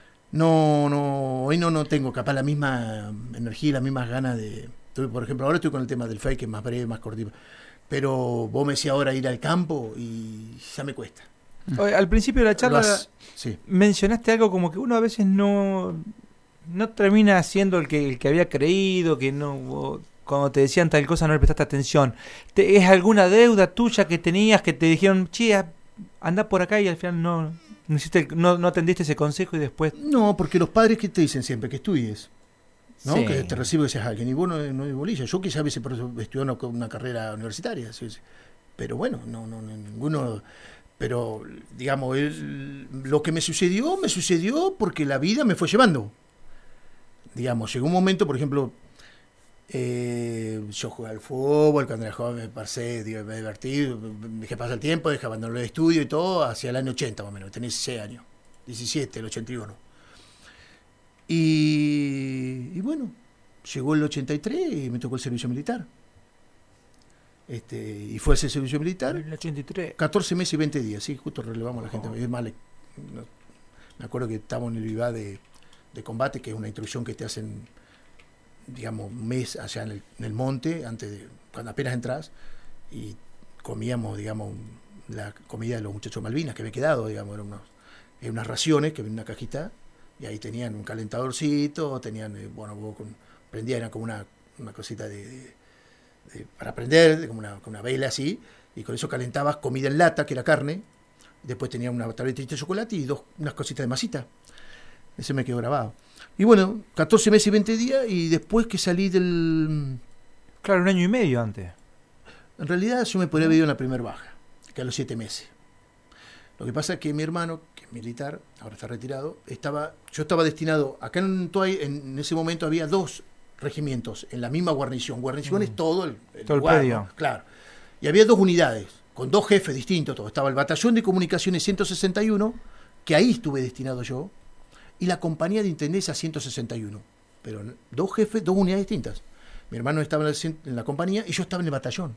no, no, hoy no, no tengo capaz la misma energía y las mismas ganas de... Por ejemplo, ahora estoy con el tema del fake, que es más breve, más cortito. Pero vos me decís ahora ir al campo y ya me cuesta. Oye, al principio de la charla has, sí. mencionaste algo como que uno a veces no, no termina siendo el que, el que había creído, que no cuando te decían tal cosa no le prestaste atención. ¿Te, ¿Es alguna deuda tuya que tenías que te dijeron, che, anda por acá y al final no, no, hiciste, no, no atendiste ese consejo y después... No, porque los padres que te dicen siempre que estudies. ¿no? Sí. Que te recibe y dices, ah, que ni vos no, no hay bolilla. Yo quizás hubiese estudiado una, una carrera universitaria, sí, sí. Pero bueno, no, no, no, ninguno... Pero, digamos, el, lo que me sucedió, me sucedió porque la vida me fue llevando. Digamos, llegó un momento, por ejemplo, eh, yo jugaba al fútbol, cuando era joven me pasé, digo, me divertí, dejé pasar el tiempo, dejé abandonar el estudio y todo, hacia el año ochenta más o menos, tenía dieciséis años, diecisiete, el ochenta y uno. Y, y bueno, llegó el ochenta y tres y me tocó el servicio militar. Este, y fue ese servicio militar. El ochenta y tres. catorce meses y veinte días, sí, justo relevamos a la gente. Es más, le- no- me acuerdo que estábamos en el I V A de, de combate, que es una instrucción que te hacen, digamos, un mes allá en el, en el monte, antes de, cuando apenas entras, y comíamos, digamos, la comida de los muchachos Malvinas que había quedado, digamos, eran unos, eran unas raciones que venían en una cajita, y ahí tenían un calentadorcito, tenían, eh, bueno, vos con, prendían, era como una, una cosita de, de- de- para prender, de como una, con una vela así, y con eso calentabas comida en lata, que era carne, después tenía una tabletita de chocolate y dos, unas cositas de masita. Ese me quedó grabado. Y bueno, catorce meses y veinte días, y después que salí del... Claro, un año y medio antes. En realidad yo me podría haber ido en la primera baja, que a los siete meses. Lo que pasa es que mi hermano, que es militar, ahora está retirado, estaba, yo estaba destinado, acá en Tuay, en ese momento había dos regimientos en la misma guarnición. Guarnición mm. es todo el, el todo lugar, el predio. ¿no? Claro. Y había dos unidades, con dos jefes distintos, todo. Estaba el batallón de comunicaciones ciento sesenta y uno, que ahí estuve destinado yo, y la compañía de intendencia ciento sesenta y uno. Pero dos jefes, dos unidades distintas. Mi hermano estaba en la, en la compañía y yo estaba en el batallón.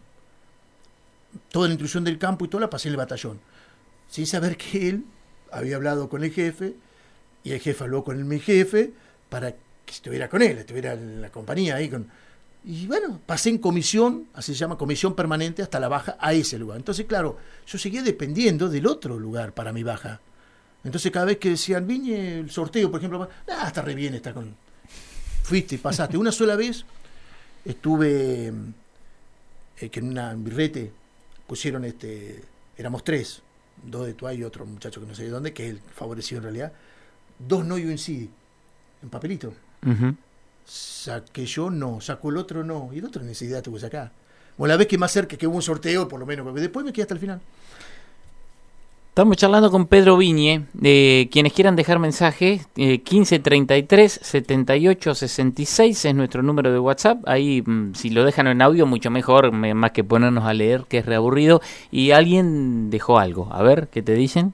Toda la instrucción del campo y todo la pasé en el batallón. Sin saber que él había hablado con el jefe, y el jefe habló con el, mi jefe, para que estuviera con él, estuviera en la compañía ahí. Con, y bueno, pasé en comisión, así se llama, comisión permanente, hasta la baja a ese lugar. Entonces, claro, yo seguía dependiendo del otro lugar para mi baja. Entonces, cada vez que decían, Viñe, el sorteo, por ejemplo, ah, está re bien, está con... Fuiste, pasaste. Una sola vez estuve, eh, que en una birrete pusieron, este éramos tres, dos de Tuay y otro muchacho que no sé de dónde, que es el favorecido en realidad, dos no y un sí, en papelito. Uh-huh. Saqué yo, no, sacó el otro, no, y el otro ni esa idea tuve que sacar. Bueno, la vez que más cerca que hubo un sorteo, por lo menos, porque después me quedé hasta el final. Estamos charlando con Pedro Viñe. Eh, quienes quieran dejar mensaje, eh, quince treinta y tres setenta y ocho sesenta y seis es nuestro número de WhatsApp. Ahí, mm, si lo dejan en audio, mucho mejor, me, más que ponernos a leer, que es reaburrido. Y alguien dejó algo. A ver, ¿qué te dicen?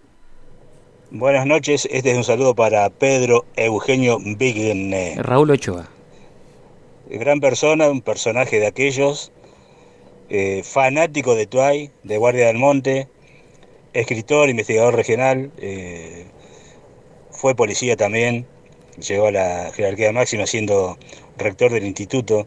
Buenas noches, este es un saludo para Pedro Eugenio Vigne. Raúl Ochoa. Gran persona, un personaje de aquellos, eh, fanático de Tuay, de Guardia del Monte, escritor, investigador regional, eh, fue policía también, llegó a la jerarquía máxima siendo rector del instituto.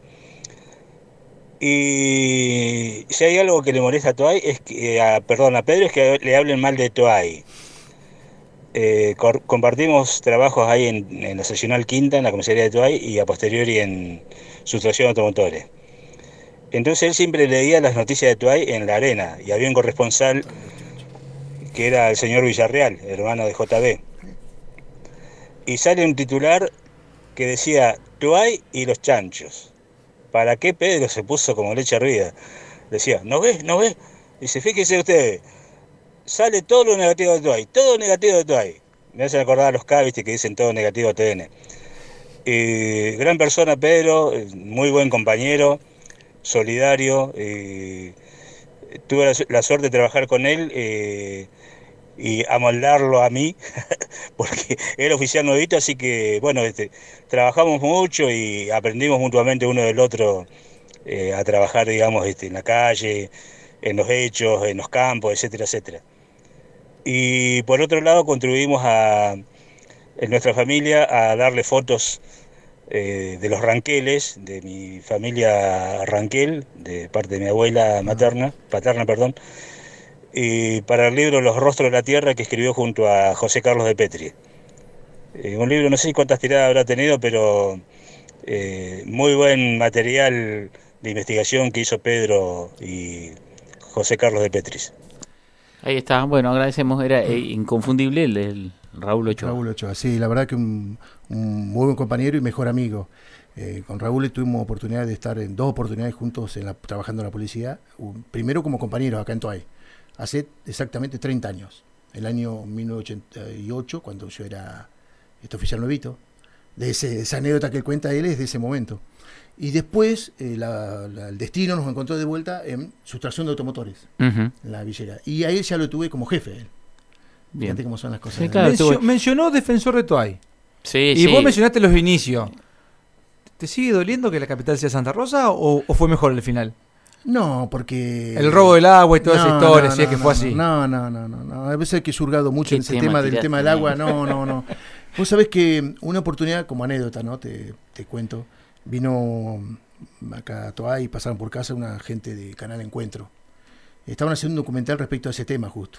Y si hay algo que le molesta a Tuay, es que, a, perdón, a Pedro, es que le hablen mal de Tuay. Eh, cor- compartimos trabajos ahí en, en la seccional Quinta, en la comisaría de Tuay, y a posteriori en sustracción de automotores. Entonces él siempre leía las noticias de Tuay en La Arena, y había un corresponsal que era el señor Villarreal, hermano de J B. Y sale un titular que decía Tuay y los chanchos. ¿Para qué Pedro se puso como leche hervida? Decía, ¿no ves? ¿No ves? Dice, fíjense ustedes, sale todo lo negativo de Tuay, todo negativo de Tuay. Me hacen acordar a los K, viste, que dicen todo negativo de T N. Eh, gran persona Pedro, muy buen compañero, solidario. Eh, tuve la, la suerte de trabajar con él eh, y amoldarlo a mí, porque era oficial nuevito, así que, bueno, este, trabajamos mucho y aprendimos mutuamente uno del otro eh, a trabajar, digamos, este, en la calle, en los hechos, en los campos, etcétera, etcétera. Y por otro lado contribuimos a, en nuestra familia a darle fotos eh, de los ranqueles, de mi familia Ranquel, de parte de mi abuela materna, paterna, perdón, y para el libro Los rostros de la tierra, que escribió junto a José Carlos de Petri. Eh, un libro, no sé cuántas tiradas habrá tenido, pero eh, muy buen material de investigación que hizo Pedro y José Carlos de Petris. Ahí está, bueno, agradecemos, era eh, inconfundible el, el Raúl Ochoa. Raúl Ochoa, sí, la verdad que un, un muy buen compañero y mejor amigo. Eh, con Raúl tuvimos oportunidad de estar en dos oportunidades juntos en la, trabajando en la policía. Un, primero como compañeros acá en Toay, hace exactamente treinta años. El año mil novecientos ochenta y ocho, cuando yo era este oficial nuevito. De ese, esa anécdota que él cuenta él es de ese momento. Y después eh, la, la, el destino nos encontró de vuelta en sustracción de automotores, uh-huh. en la villera. Y a él ya lo tuve como jefe. Él. Fíjate cómo son las cosas. Sí, claro, Mencio, mencionó defensor de Toay. Sí, y sí. vos mencionaste los inicios. ¿Te sigue doliendo que la capital sea Santa Rosa o, o fue mejor el final? No, porque... El robo del agua y toda no, esa historia, no, si no, es que no, fue no, así. No, no, no, no, no. A veces hay que surgado mucho en ese tema, tema del tema del agua. No, no, no. Vos sabés que una oportunidad, como anécdota, ¿no? Te, te cuento. Vino acá a Toay y pasaron por casa una gente de Canal Encuentro. Estaban haciendo un documental respecto a ese tema justo.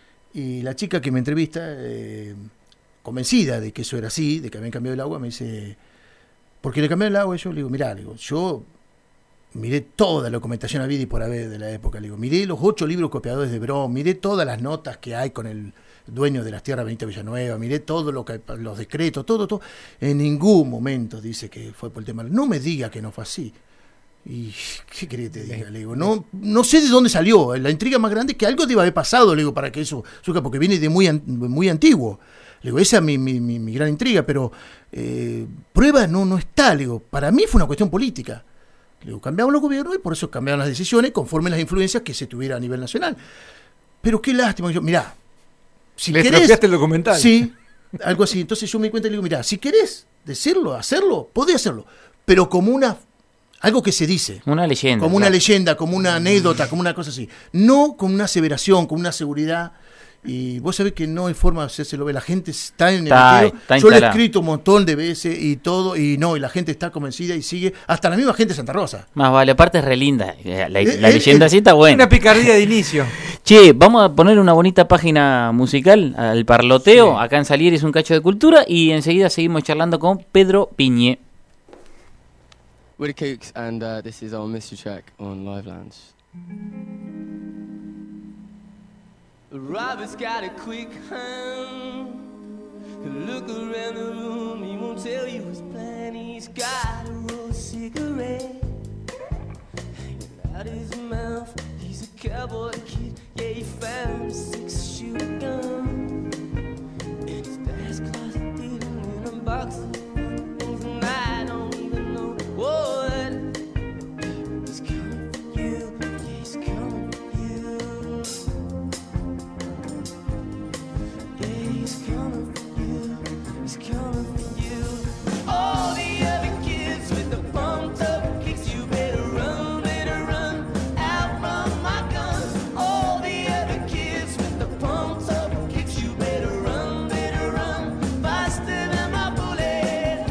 Y la chica que me entrevista, eh, convencida de que eso era así, de que habían cambiado el agua, me dice, ¿por qué le cambiaron el agua? Y yo le digo, mirá, le digo, yo miré toda la documentación habida y por haber de la época, le digo, miré los ocho libros copiadores de Bron, miré todas las notas que hay con el dueño de las tierras, Benito Villanueva, miré todo lo que, los decretos, todo, todo. En ningún momento dice que fue por el tema. No me diga que no fue así. ¿Y qué querés que te diga? Le digo, no, no sé de dónde salió. La intriga más grande es que algo debe haber pasado, le digo, para que eso surja, porque viene de muy, muy antiguo. Le digo, esa es mi, mi, mi, mi gran intriga, pero eh, prueba no, no está. Le digo, para mí fue una cuestión política. Le digo, cambiaron los gobiernos y por eso cambiaron las decisiones conforme las influencias que se tuviera a nivel nacional. Pero qué lástima. Yo, mirá, si ¿le querés... estropeaste el documental? Sí, algo así. Entonces yo me di cuenta y le digo, mirá, si querés decirlo, hacerlo, podés hacerlo, pero como una... algo que se dice. Una leyenda. Como claro. una leyenda, como una anécdota, como una cosa así. No con una aseveración, con una seguridad. Y vos sabés que no hay forma de hacérselo ver. La gente está en el Está- video. está Yo lo he instalada. escrito un montón de veces y todo, y no, y la gente está convencida y sigue. Hasta la misma gente de Santa Rosa. Más vale, aparte es re linda. La, la Eh, leyenda eh, así está buena. Una picardía de inicio. Che, vamos a poner una bonita página musical al parloteo. Sí. Acá en Salieri es un cacho de cultura. Y enseguida seguimos charlando con Pedro Piñe. We're the Kooks, and uh, this is our mystery track on Live Lounge. Robert's got a quick hand. Look around the room, he won't tell you his plan. He's got a rolled cigarette hanging out his mouth. He's a cowboy kid, yeah, he found a six-shooter gun in his dad's closet, hidden in a box of things, and I don't even know what. He's coming for you, yeah, he's coming for you. Yeah, he's coming for you, he's coming for you. All the other kids with the pumped up kicks, you better run, better run, outrun my gun. All the other kids with the pumped up kicks, you better run, better run, faster than my bullet.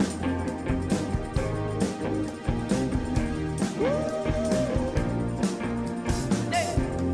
Hey.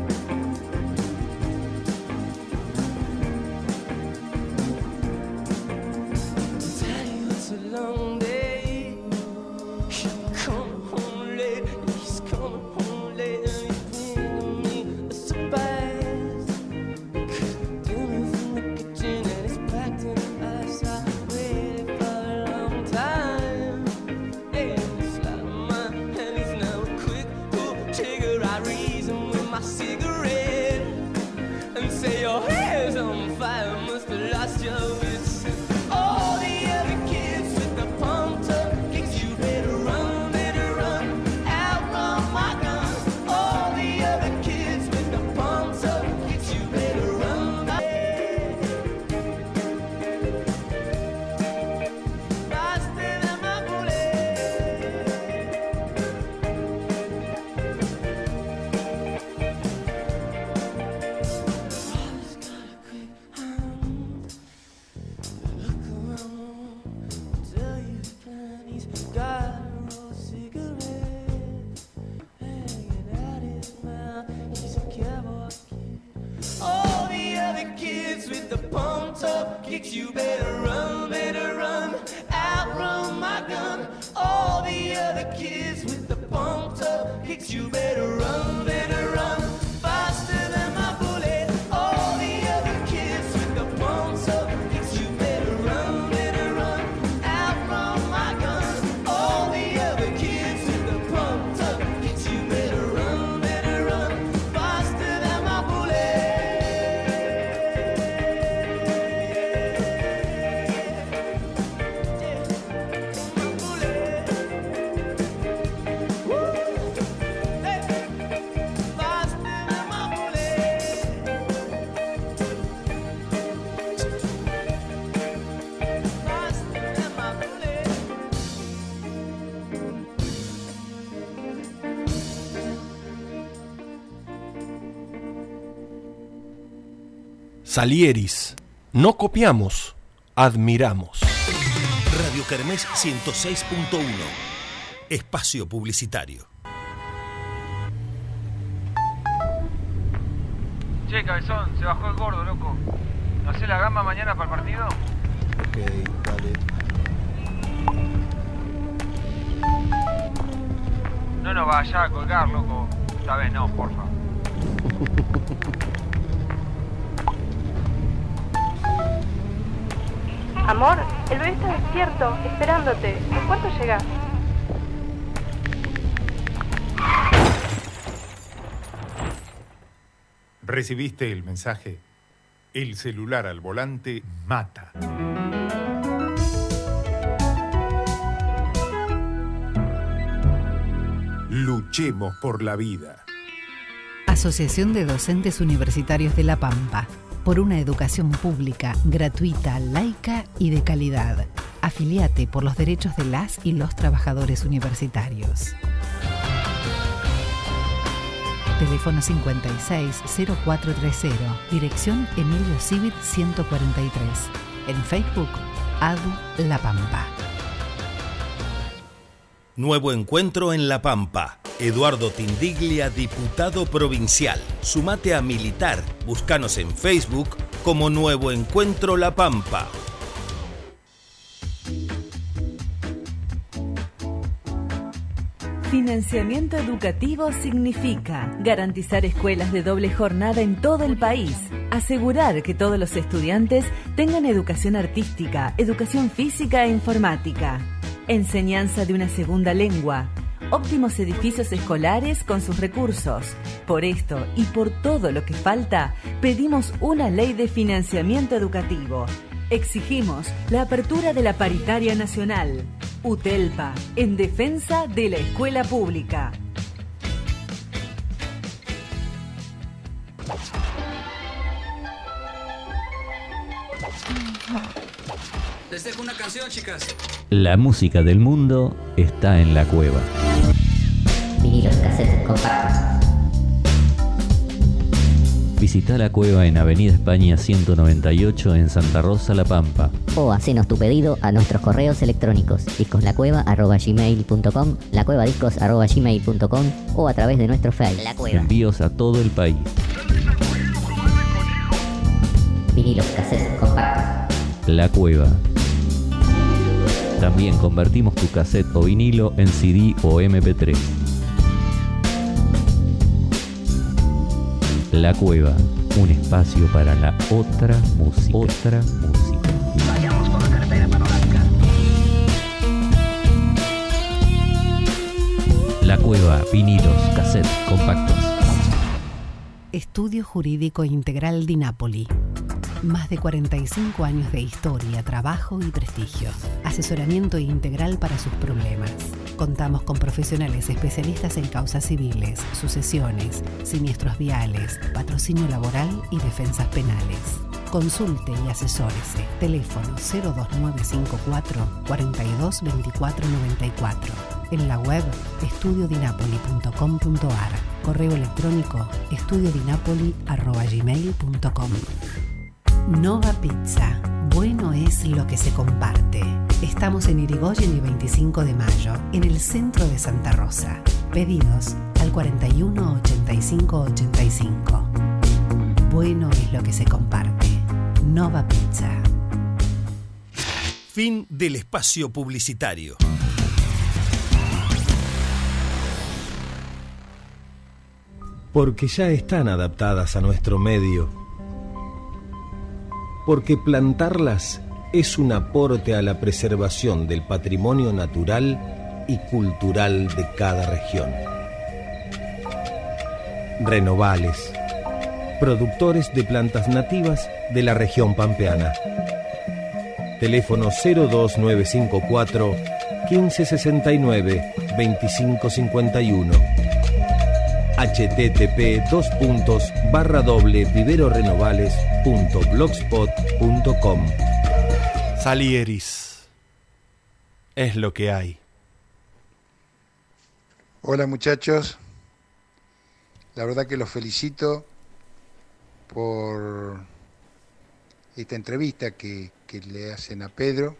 Daddy, it's a long day. He's coming home late. He's coming home late, and he's bringing me a surprise. 'Cause dinner's in the kitchen and it's packed in ice. I waited for a long time. Yeah, it's like my hand is now a quick pull trigger. I reason with my cigarette and say your hair's on fire. Must have lost your wits. All the other kids with the pumped up kicks, you better run, better run, outrun my gun. All the other kids with the pumped up kicks, you better run, faster than my bullet. Father's got a quick hand. Look around, tell you his plan. He's got a rolled cigarette hanging out his mouth. He's a cowboy kid. All the other kids with the pumped up kicks, you better run, better run, outrun my gun. All the other kids with the pumped up kicks, you better run, better run, faster than my bullet. All the other kids with the pumped up Salieris. No copiamos, admiramos. Radio Kermés ciento seis punto uno. Espacio publicitario. Che, cabezón, se bajó el gordo, loco. ¿No hacés la gamba mañana para el partido? Ok, dale. No nos vaya a colgar, loco. Esta vez no, porfa. Amor, el bebé está despierto, esperándote. ¿En cuánto llegás? ¿Recibiste el mensaje? El celular al volante mata. Luchemos por la vida. Asociación de Docentes Universitarios de La Pampa. Por una educación pública, gratuita, laica y de calidad. Afiliate por los derechos de las y los trabajadores universitarios. Teléfono cincuenta y seis cero cuatro treinta. Dirección Emilio Civit ciento cuarenta y tres. En Facebook, A D U La Pampa. Nuevo encuentro en La Pampa. Eduardo Tindiglia, diputado provincial. Sumate a militar. Búscanos en Facebook como Nuevo Encuentro La Pampa. Financiamiento educativo significa garantizar escuelas de doble jornada en todo el país, asegurar que todos los estudiantes tengan educación artística, educación física e informática, enseñanza de una segunda lengua, óptimos edificios escolares con sus recursos. Por esto y por todo lo que falta, pedimos una ley de financiamiento educativo. Exigimos la apertura de la paritaria nacional. UTELPA, en defensa de la escuela pública. Les dejo una canción, chicas. La música del mundo está en la cueva. Vinilos, cassettes, compactos. Visita la cueva en Avenida España ciento noventa y ocho en Santa Rosa, La Pampa. O hacenos tu pedido a nuestros correos electrónicos discoslacueva arroba gmail punto com, lacuevadiscos arroba gmail punto com o a través de nuestro Facebook. La Cueva. Envíos a todo el país. Vinilos, cassettes, compactos. La Cueva. También convertimos tu cassette o vinilo en C D o eme pe tres. La Cueva, un espacio para la otra música. Otra música. Vayamos por la carretera panorámica. La Cueva, vinilos, cassettes, compactos. Estudio Jurídico Integral Di Napoli. Más de cuarenta y cinco años de historia, trabajo y prestigio. Asesoramiento integral para sus problemas. Contamos con profesionales especialistas en causas civiles, sucesiones, siniestros viales, patrocinio laboral y defensas penales. Consulte y asesórese. Teléfono cero dos nueve cinco cuatro, cuatro dos dos cuatro nueve cuatro. En la web estudio dinapoli punto com punto ar. Correo electrónico estudiodinapoli arroba gmail punto com. Nova Pizza. Bueno es lo que se comparte. Estamos en Irigoyen y veinticinco de mayo, en el centro de Santa Rosa. Pedidos al cuarenta y uno ochenta y cinco ochenta y cinco. Bueno es lo que se comparte. Nova Pizza. Fin del espacio publicitario. Porque ya están adaptadas a nuestro medio. Porque plantarlas es un aporte a la preservación del patrimonio natural y cultural de cada región. Renovales, productores de plantas nativas de la región pampeana. Teléfono cero dos nueve cinco cuatro, quince sesenta y nueve, veinticinco cincuenta y uno. http dos puntos barra doble viverorenovales punto blogspot punto com. Salieris. Es lo que hay. Hola muchachos, la verdad que los felicito por esta entrevista que, que le hacen a Pedro.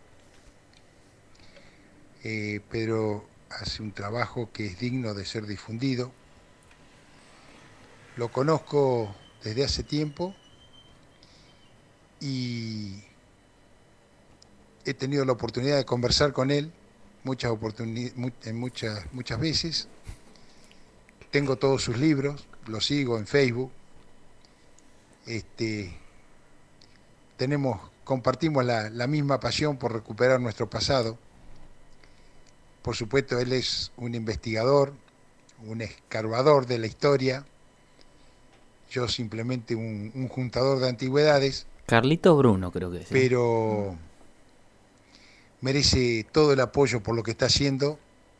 Eh, Pedro hace un trabajo que es digno de ser difundido. Lo conozco desde hace tiempo y he tenido la oportunidad de conversar con él muchas oportunidades, muchas, muchas veces. Tengo todos sus libros, los sigo en Facebook. Este, tenemos, compartimos la, la misma pasión por recuperar nuestro pasado. Por supuesto, él es un investigador, un escarbador de la historia. Yo simplemente un, un juntador de antigüedades. Carlito Bruno, creo que es. ¿Sí? Pero merece todo el apoyo por lo que está haciendo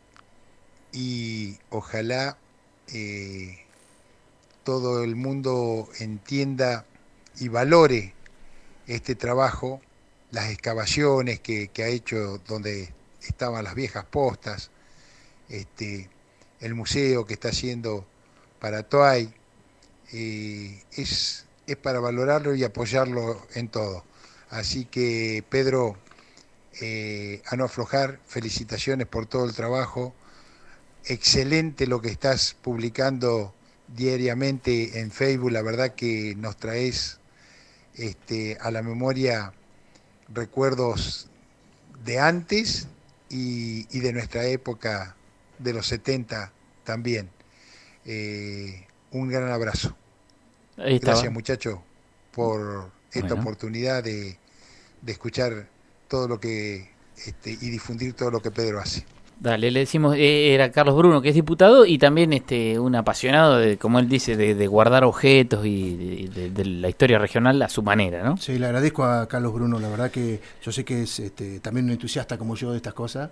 y ojalá eh, todo el mundo entienda y valore este trabajo, las excavaciones que, que ha hecho donde estaban las viejas postas, este, el museo que está haciendo para Toay, eh, es, es para valorarlo y apoyarlo en todo. Así que, Pedro, eh, a no aflojar, felicitaciones por todo el trabajo, excelente lo que estás publicando diariamente en Facebook, la verdad que nos traes este, a la memoria recuerdos de antes y, y de nuestra época de los setenta también. Eh, un gran abrazo. Gracias, muchachos, por esta bueno. oportunidad de, de escuchar todo lo que este, y difundir todo lo que Pedro hace. Dale, le decimos, eh, era Carlos Bruno, que es diputado y también este un apasionado, de, como él dice, de, de guardar objetos y de, de, de la historia regional a su manera, ¿no? Sí, le agradezco a Carlos Bruno, la verdad que yo sé que es este, también un entusiasta como yo de estas cosas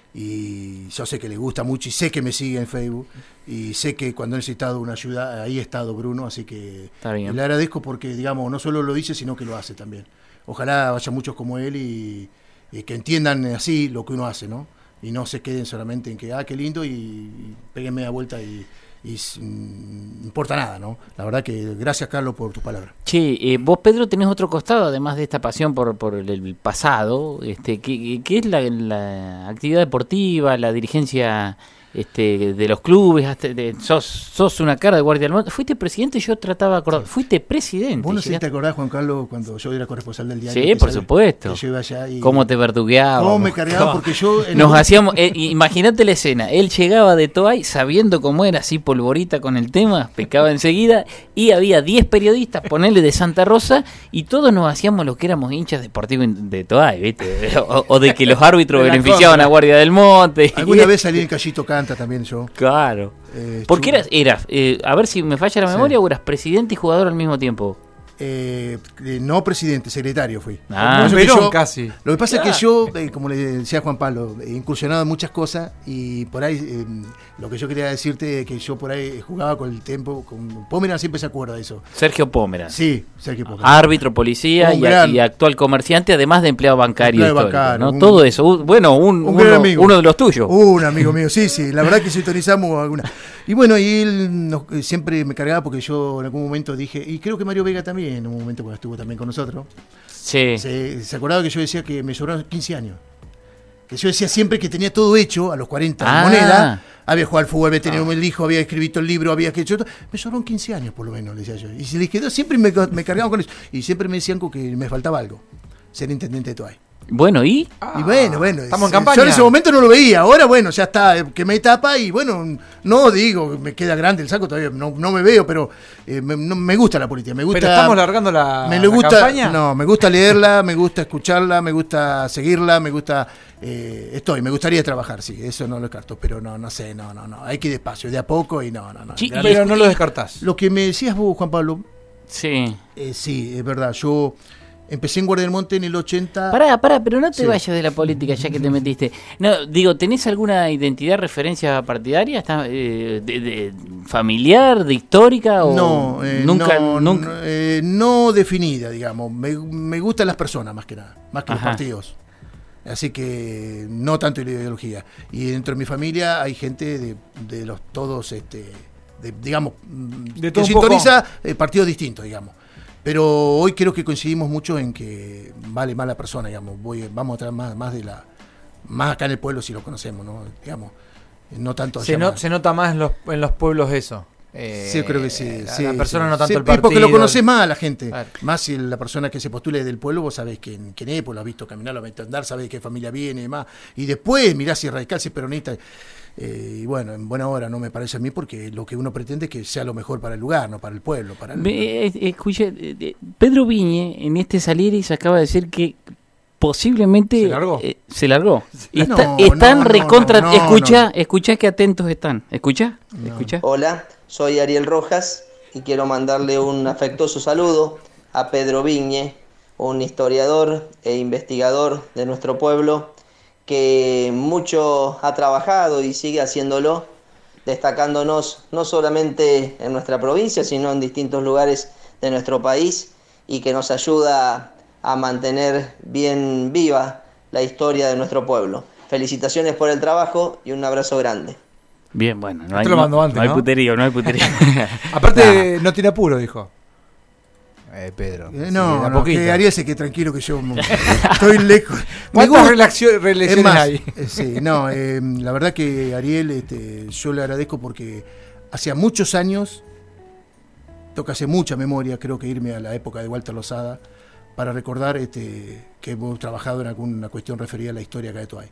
y yo sé que le gusta mucho y sé que me sigue en Facebook y sé que cuando he necesitado una ayuda, ahí ha estado Bruno, así que le agradezco porque, digamos, no solo lo dice, sino que lo hace también. Ojalá haya muchos como él y, y que entiendan así lo que uno hace, ¿no? Y no se queden solamente en que, ah, qué lindo, y, y peguen media vuelta y, y mm, no importa nada, ¿no? La verdad que gracias, Carlos, por tus palabras. Sí, eh, vos, Pedro, tenés otro costado, además de esta pasión por, por el, el pasado, este, que, que es la, la actividad deportiva, la dirigencia este, de los clubes, hasta de, sos, sos una cara de guardia del monte. Fuiste presidente, yo trataba de acordar, fuiste presidente. Vos no sé si te acordás, Juan Carlos, cuando yo era corresponsal del diario. Sí, por supuesto. Yo iba allá y... Cómo te verdugueaba. Cómo me cargaba, porque yo... Nos el... hacíamos, eh, imagínate la escena, él llegaba de Toay sabiendo cómo era, así polvorita con el tema, pecaba enseguida, y había diez periodistas, ponele de Santa Rosa, y todos nos hacíamos los que éramos hinchas deportivos de Toay, ¿viste? O, o de que los árbitros beneficiaban a Guardia del Monte. Alguna vez salí en Callito Canta también yo. Claro. Eh, ¿Por qué eras, eras eh, a ver si me falla la memoria, sí. o eras presidente y jugador al mismo tiempo? Eh, no presidente, secretario fui. Ah, pero yo, casi. Lo que pasa claro. es que yo, eh, como le decía Juan Pablo, he incursionado en muchas cosas y por ahí eh, lo que yo quería decirte es que yo por ahí jugaba con el tiempo, con Pomeran siempre se acuerda de eso. Sergio Pomeran. Sí, Sergio Pomeran. Árbitro, policía y, gran, y actual comerciante, además de empleado bancario. Empleado bancario, ¿no? un, Todo eso. Bueno, un, un uno, uno de los tuyos. Un amigo mío, sí, sí. La verdad que sintonizamos alguna. Y bueno, y él nos, siempre me cargaba porque yo en algún momento dije, y creo que Mario Vega también, en un momento cuando estuvo también con nosotros. Sí. Se, se acordaba que yo decía que me sobraron quince años. Que yo decía siempre que tenía todo hecho a los cuarenta ah. de moneda. Había jugado al fútbol, había tenido ah. el hijo, había escrito el libro, había hecho todo. Me sobraron quince años por lo menos, le decía yo. Y se les quedó, siempre me, me cargaban con eso. Y siempre me decían que me faltaba algo. Ser intendente de Toay. Bueno, ¿y? Ah, y bueno, bueno. Estamos en campaña. Yo en ese momento no lo veía, ahora bueno, ya está, que me tapa y bueno, no digo, me queda grande el saco todavía, no, no me veo, pero eh, me, no, me gusta la política, me gusta... ¿Pero estamos largando la, me la gusta, campaña? No, me gusta leerla, me gusta escucharla, me gusta seguirla, me gusta... Eh, estoy, me gustaría trabajar, sí, eso no lo descarto, pero no, no sé, no, no, no, hay que ir despacio, de a poco y no, no, no. Sí, pero no lo descartás. Lo que me decías vos, Juan Pablo... Sí. Eh, sí, es verdad, yo... Empecé en Guardia del Monte en el ochenta. Pará, pará, pero no te sí. vayas de la política ya que te metiste. No, digo, ¿tenés alguna identidad, referencia partidaria? ¿Está, eh, de, de familiar, de histórica? O no, eh, nunca, no, nunca... No, eh, no definida, digamos. Me, me gustan las personas más que nada, más que Ajá. los partidos. Así que no tanto la ideología. Y dentro de mi familia hay gente de, de los todos, este, de, digamos, de que sintoniza eh, partidos distintos, digamos. Pero hoy creo que coincidimos mucho en que vale más la persona, digamos. Voy, vamos a traer más, más de la, más acá en el pueblo si lo conocemos, ¿no? Digamos, no tanto se, no, se nota más en los, en los pueblos eso. Eh, sí, creo que sí. La, sí la persona sí, no tanto sí, el partido. Porque lo conoces más a la gente. Claro. Más si la persona que se postule del pueblo, vos sabés quién, quién es, pues lo has visto caminar, lo has visto andar, sabés de qué familia viene y demás. Y después mirás si es radical, si es peronista. Eh, y bueno, en buena hora no me parece a mí, porque lo que uno pretende es que sea lo mejor para el lugar, no para el pueblo. Para el... Me, eh, escuche, eh, Pedro Viñe en este Salieri se acaba de decir que posiblemente se largó. Eh, se largó. Sí. Está, No, están no, recontra. no, no, escucha, no. escucha que atentos están. Escucha, No. escucha. Hola, soy Ariel Rojas y quiero mandarle un afectuoso saludo a Pedro Viñe, un historiador e investigador de nuestro pueblo que mucho ha trabajado y sigue haciéndolo, destacándonos no solamente en nuestra provincia, sino en distintos lugares de nuestro país, y que nos ayuda a mantener bien viva la historia de nuestro pueblo. Felicitaciones por el trabajo y un abrazo grande. Bien, bueno, no Esto hay, lo mandó no, antes, no hay ¿no? puterío, no hay puterío. Aparte, no tiene apuro, dijo. Eh, Pedro. Eh, Sí, no, de a no, poquito. que Ariel se quede tranquilo que yo me- estoy lejos. Me ¿Cuántas gusta- relacio- relaciones es más, hay? eh, sí, no, eh, la verdad que Ariel, este, yo le agradezco porque hacía muchos años, toca hace mucha memoria, creo que irme a la época de Walter Lozada, para recordar este, que hemos trabajado en alguna cuestión referida a la historia acá de Toay.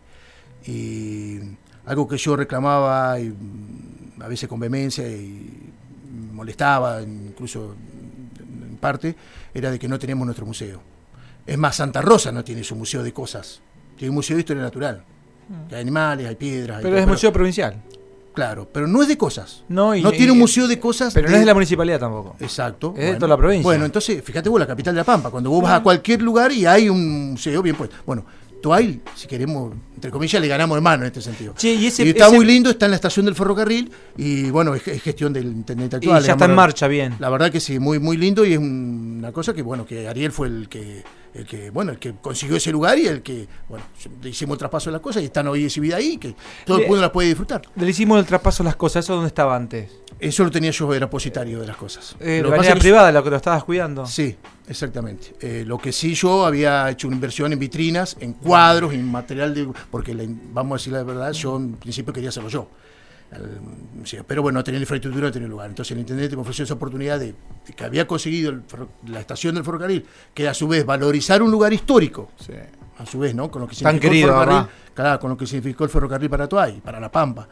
Y algo que yo reclamaba, y, a veces con vehemencia, y molestaba, incluso en parte, era de que no teníamos nuestro museo. Es más, Santa Rosa no tiene su museo de cosas, tiene un museo de historia natural. Que hay animales, hay piedras. hay Pero todo, es museo provincial. Claro, pero no es de cosas. No, y- no tiene un y- museo de cosas. Pero no es de la municipalidad tampoco. Exacto. Es de toda la provincia. Bueno, entonces, fíjate vos, la capital de La Pampa, cuando vos vas a cualquier lugar y hay un museo bien puesto. Bueno, Toay, si queremos, entre comillas, le ganamos hermano en este sentido. Che, y ese- y está ese- muy lindo, está en la estación del ferrocarril y bueno, es, es gestión del intendente actual. Y ya está en digamos, marcha, bien. La verdad que sí, muy muy lindo, y es un- una cosa que bueno, que Ariel fue el que el que bueno, el que consiguió ese lugar, y el que bueno, hicimos el traspaso de las cosas y están hoy exhibidas ahí, que todo el Le- mundo las puede disfrutar. Le hicimos el traspaso de las cosas. ¿Eso dónde estaba antes? Eso lo tenía yo, era depositario de las cosas. Eh, Lo la que pasa manera es que- privada, lo que lo estabas cuidando. Sí, exactamente. Eh, lo que sí, yo había hecho una inversión en vitrinas, en cuadros, en material de... Porque, la- vamos a decir la verdad, yo en principio quería hacerlo yo. Al- sí, pero bueno, no tenía la infraestructura, no tenía lugar. Entonces el intendente me ofreció esa oportunidad de, de que había conseguido el ferro- la estación del ferrocarril, que a su vez valorizar un lugar histórico. Sí. A su vez, ¿no? Con lo que Tan significó querido, el ferrocarril, ¿verdad? claro, con lo que significó el ferrocarril para Toay, para La Pampa.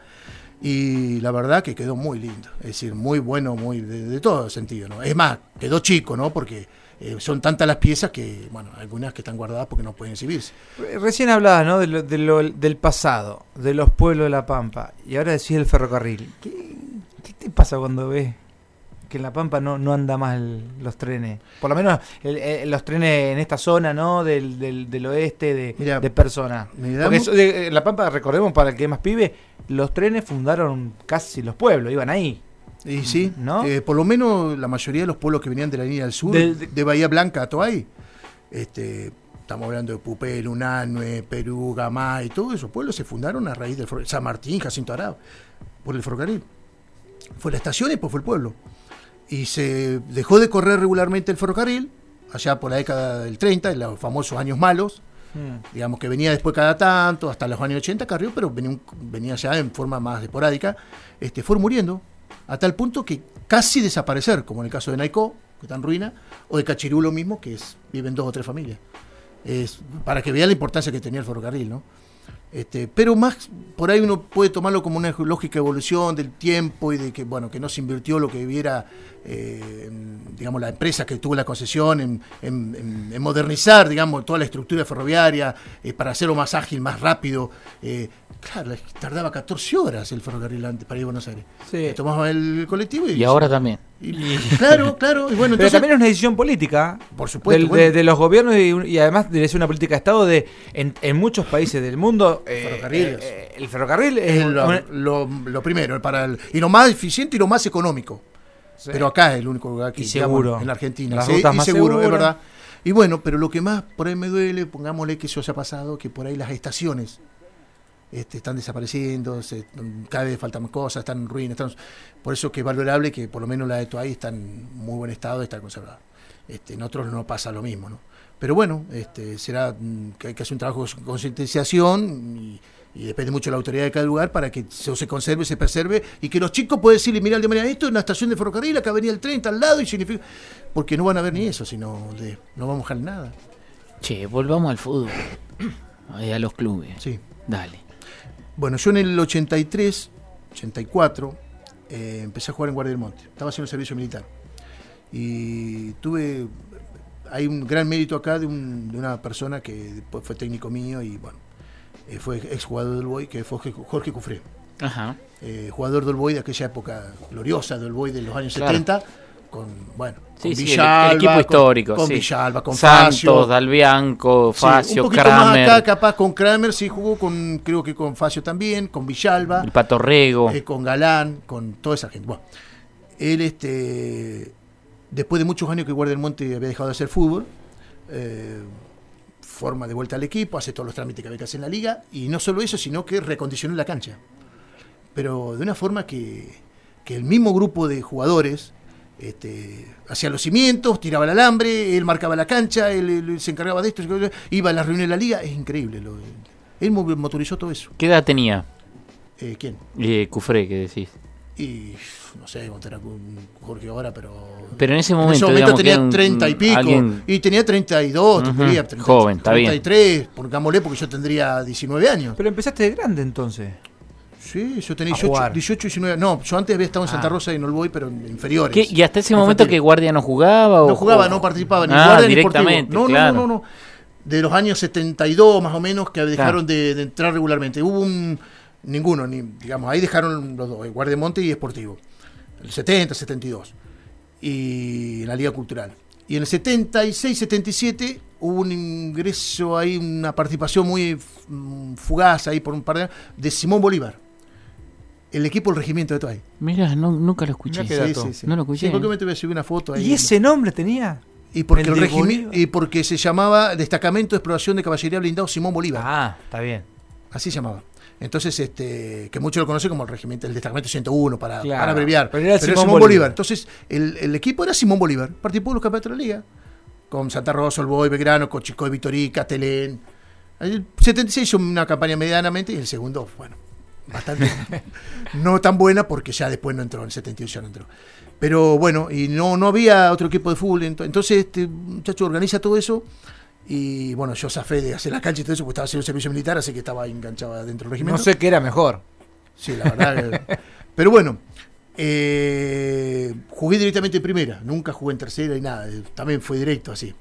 Y la verdad que quedó muy lindo, es decir, muy bueno, muy de, de todo sentido, ¿no? Es más, quedó chico, ¿no? Porque eh, son tantas las piezas que, bueno, algunas que están guardadas porque no pueden exhibirse. Recién hablabas, ¿no? De lo- de lo- del pasado, de los pueblos de La Pampa. Y ahora decís el ferrocarril. ¿Qué, qué te pasa cuando ves que en La Pampa no, no anda más el- los trenes? Por lo menos el- el- los trenes en esta zona, ¿no? Del, del, del oeste de, Mirá, de personas. me da Porque mu- eso de- eh, La Pampa, recordemos, para el que es más pibe, los trenes fundaron casi los pueblos, iban ahí. Y sí, ¿no? eh, por lo menos la mayoría de los pueblos que venían de la línea del sur, Del- de, de Bahía Blanca a Toay, este, estamos hablando de Pupel, Unanue, Perú, Gamay, todos esos pueblos se fundaron a raíz del ferrocarril. San Martín, Jacinto Arao, por el ferrocarril. Fue la estación y después fue el pueblo. Y se dejó de correr regularmente el ferrocarril, allá por la década del treinta, en los famosos años malos, Mm. digamos que venía después cada tanto, hasta los años ochenta Carrió, pero venía, un- venía ya en forma más esporádica, este, fueron muriendo, a tal punto que casi desaparecer, como en el caso de Naicó, que está en ruina, o de Cachirú lo mismo, que es, viven dos o tres familias. Es, para que vean la importancia que tenía el ferrocarril, ¿no? Este, pero más, por ahí uno puede tomarlo como una lógica evolución del tiempo y de que, bueno, que no se invirtió lo que debiera, eh, en, digamos, la empresa que tuvo la concesión en, en- en- en modernizar, digamos, toda la estructura ferroviaria, eh, para hacerlo más ágil, más rápido. Eh, claro, tardaba catorce horas el ferrocarril antes para ir a Buenos Aires. Sí. Tomaba el colectivo y... Y ahora también. y- claro, claro. Y bueno, Pero entonces, también es una decisión política. Por supuesto, del- bueno. de, de los gobiernos y, y además debe ser una política de Estado de en, en muchos países del mundo. eh, Ferrocarriles. eh, el ferrocarril es, es lo, una- lo- lo primero, para el, y lo más eficiente y lo más económico. Sí. Pero acá es el único lugar que Y seguro. en la Argentina. Las Sí, rutas y más seguro, es seguras. verdad. Y bueno, pero lo que más por ahí me duele, pongámosle que eso se ha pasado, que por ahí las estaciones este, están desapareciendo, se, cada vez faltan cosas, están en ruinas, están, por eso que es valorable que por lo menos la de Toay está en muy buen estado y está conservada. Este, en otros no pasa lo mismo, ¿no? Pero bueno, este, será mm, que hay que hacer un trabajo de concientización y, y depende mucho de la autoridad de cada lugar para que eso se conserve, se preserve y que los chicos puedan decirle, mirá, de manera esto es una estación de ferrocarril, acá venía el tren, está al lado y significa... Porque no van a ver ni eso, sino de, no vamos a dejar nada. Che, volvamos al fútbol. A los clubes. Sí. Dale. Bueno, yo en el ochenta y tres, ochenta y cuatro, eh, empecé a jugar en Guardia del Monte. Estaba haciendo el servicio militar. Y tuve... Hay un gran mérito acá de, un, de una persona que después fue técnico mío y bueno, eh, fue ex jugador del Boy, que fue Jorge, Jorge Cufré. Ajá. Eh, jugador del Boy de aquella época gloriosa del Boy de los años claro. setenta, con, bueno, sí, con sí, Villalba, el, el equipo histórico. Con, con sí. Villalba, con Santos, Facio. Dalbianco, Facio, sí, un poquito Kramer. más acá, capaz con Kramer, sí jugó con, creo que con Facio también, con Villalba. El Pato Rego. Eh, con Galán, con toda esa gente. Bueno, él, este, después de muchos años que Guardia del Monte había dejado de hacer fútbol, eh, forma de vuelta al equipo, hace todos los trámites que había que hacer en la liga, y no solo eso, sino que recondicionó la cancha. Pero de una forma que, que el mismo grupo de jugadores este, hacía los cimientos, tiraba el alambre, él marcaba la cancha, él, él se encargaba de esto, iba a las reuniones de la liga, es increíble. Lo, él motorizó todo eso. ¿Qué edad tenía? Eh, ¿Quién? Eh, Cufré, ¿qué decís? Y no sé cuánto era con Jorge ahora, pero... Pero en ese momento, en ese momento digamos, tenía un, treinta y pico, alguien... y tenía treinta y dos, uh-huh. tendría, treinta, joven, está treinta y tres, bien. pongámosle, porque yo tendría diecinueve años. Pero empezaste de grande entonces. Sí, yo tenía dieciocho, dieciocho, diecinueve. No, yo antes había estado en Santa ah. Rosa y en Olboy, pero en inferiores. ¿Qué? ¿Y hasta ese momento que Guardia no jugaba? O, no jugaba, o... no participaba ni ah, Guardia directamente, ni Sportivo. No, claro. no, no, no. De los años setenta y dos más o menos que dejaron claro. de, de entrar regularmente. Hubo un... Ninguno, ni, digamos, ahí dejaron los dos, Guardia Monte y Sportivo. El setenta, setenta y dos. Y en la Liga Cultural. Y en el setenta y seis, setenta y siete hubo un ingreso ahí, una participación muy fugaz ahí por un par de años, de Simón Bolívar. El equipo del regimiento de Toay. Mira, no, nunca lo escuché. Sí, sí, sí. No lo escuché. Sí, porque me te voy a subir una foto ahí. ¿Y ese nombre tenía? Y porque, el el regimi- Bolívar. y porque se llamaba Destacamento de Exploración de Caballería Blindado Simón Bolívar. Ah, está bien. Así se llamaba. Entonces, este, que muchos lo conocen como el regimiento, el Destacamento ciento uno, para, claro, para abreviar. Pero era pero Simón, Simón Bolívar. Bolívar. Entonces, el, el equipo era Simón Bolívar. Participó en los campeonatos de la Liga. Con Santa Rosa, Olboy, Belgrano, Cochicoy, Vitorica, Telén. El setenta y seis hizo una campaña medianamente y el segundo, bueno, bastante no tan buena porque ya después no entró, en el setenta y ocho ya no entró. Pero bueno, y no, no había otro equipo de fútbol. Entonces, este muchacho organiza todo eso. Y bueno, yo zafé de hacer la cancha y todo eso porque estaba haciendo servicio militar, así que estaba enganchado dentro del regimiento. No sé qué era mejor. Sí, la verdad. que... Pero bueno, eh, jugué directamente en primera. Nunca jugué en tercera y nada. También fue directo así.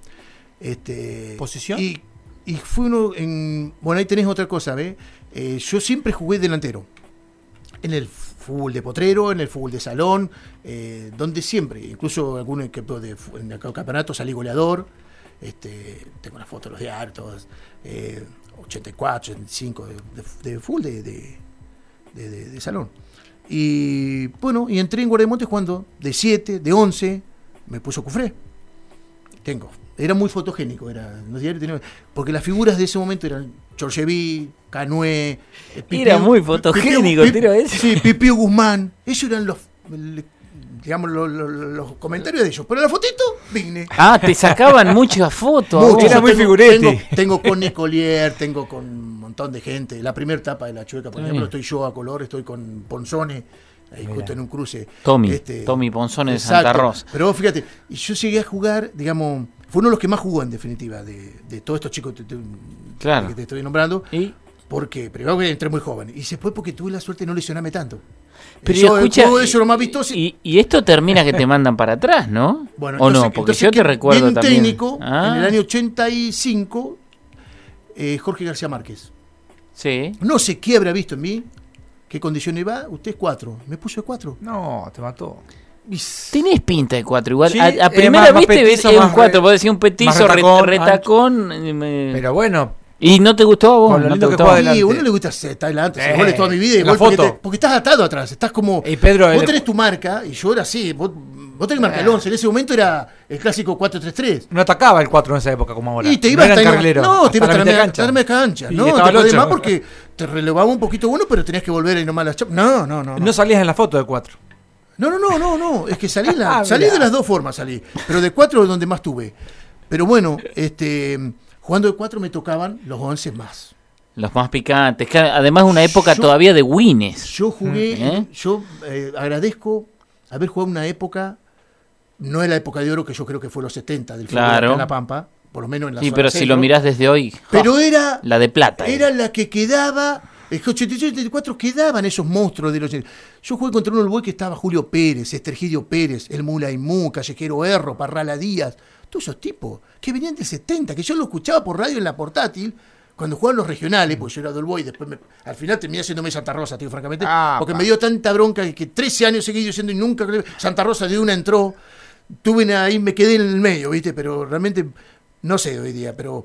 Este, ¿Posición? Y, y fue uno en... Bueno, ahí tenés otra cosa, ¿ves? Eh, yo siempre jugué delantero. En el fútbol de potrero, en el fútbol de salón, eh, donde siempre. Incluso en algún equipo de en el campeonato salí goleador. Este, tengo una foto de los diarios, todos, eh, ochenta y cuatro, ochenta y cinco, de, de, de full de, de, de, de, de salón. Y bueno, y entré en Guardia del Monte jugando de siete, de once, me puso Cufré. Tengo, era muy fotogénico, era, los diarios tenían, porque las figuras de ese momento eran Chorcheví, Canué, Pipio, era muy fotogénico, Pipio, tiro ese. Sí, Pipio Guzmán, esos eran los... El, digamos, lo, lo, los comentarios de ellos. Pero la fotito, vine. Ah, te sacaban muchas fotos. Mucho, era muy tengo, figurete. Tengo, tengo con Nicolier, tengo con un montón de gente. La primera etapa de La Chueca, por sí. ejemplo, estoy yo a color, estoy con Ponzone, ahí Mira. justo en un cruce. Tommy, este, Tommy Ponzone de exacto. Santa Rosa. Pero fíjate, yo llegué a jugar, digamos, fue uno de los que más jugó en definitiva, de, de todos estos chicos que te, claro. que te estoy nombrando. ¿Y? Porque primero que entré muy joven y después porque tuve la suerte de no lesionarme tanto. Pero yo, escucha, todo eso lo más vistoso. Y, y esto termina que te mandan para atrás, ¿no? Bueno, ¿o entonces, no? Porque entonces, yo te recuerdo bien también. técnico, ah. en el año ochenta y cinco, eh, Jorge García Márquez. Sí. No sé qué habrá visto en mí, qué condición iba. Usted es cuatro. Me puso de cuatro. No, te mató. Tenés pinta de cuatro, igual. Sí, a, a eh, primera más, vista más petizo, es un más cuatro, re, vos decís un petizo, retacón, retacón. Me... Pero bueno. ¿Y no te gustó a vos? Con lo ¿No lindo te que gustó? juega Sí, a uno le gusta estar adelante, eh, goles toda mi vida y la gol foto. Porque, te, porque estás atado atrás, estás como... Y Pedro, vos el... tenés tu marca, y yo era así, vos, vos tenés marca el once, en ese momento era el clásico cuatro tres tres. No atacaba el cuatro en esa época como ahora. Y te ibas no hasta carrilero. No, te ibas a la cancha. cancha, cancha. Y No, te estaba podés más porque te relevaba un poquito uno, pero tenías que volver ahí nomás las chapas. No, no, no, no. No salías en la foto de cuatro. No, no, no, no, no. Es que salí, la, Ah, salí mirá. de las dos formas, salí. Pero de cuatro es donde más tuve. Pero bueno, este, jugando de cuatro me tocaban los once más. Los más picantes. Que además una época Yo- todavía de wines. Yo jugué, ¿Eh? yo eh, agradezco haber jugado una época, no es la época de oro que yo creo que fue los setenta del fútbol Claro. acá en La Pampa, por lo menos en la Sí, zona pero si centro. lo mirás desde hoy. Pero ¡ja! era La de plata. Era la que quedaba. Es que ochenta y tres, ochenta y cuatro quedaban esos monstruos de los. Yo jugué contra un Uruguay que estaba Julio Pérez, Estergilio Pérez, El Mulaimú, Callejero Erro, Parrala Díaz, todos esos tipos que venían del setenta, que yo lo escuchaba por radio en la portátil cuando jugaban los regionales, porque yo era del Boy, después me- al final terminé haciéndome Santa Rosa, tío, francamente, Ah, porque pa. me dio tanta bronca que, que trece años seguí diciendo y nunca Santa Rosa de una entró. Tuve una, ahí me quedé en el medio, ¿viste? Pero realmente no sé hoy día, pero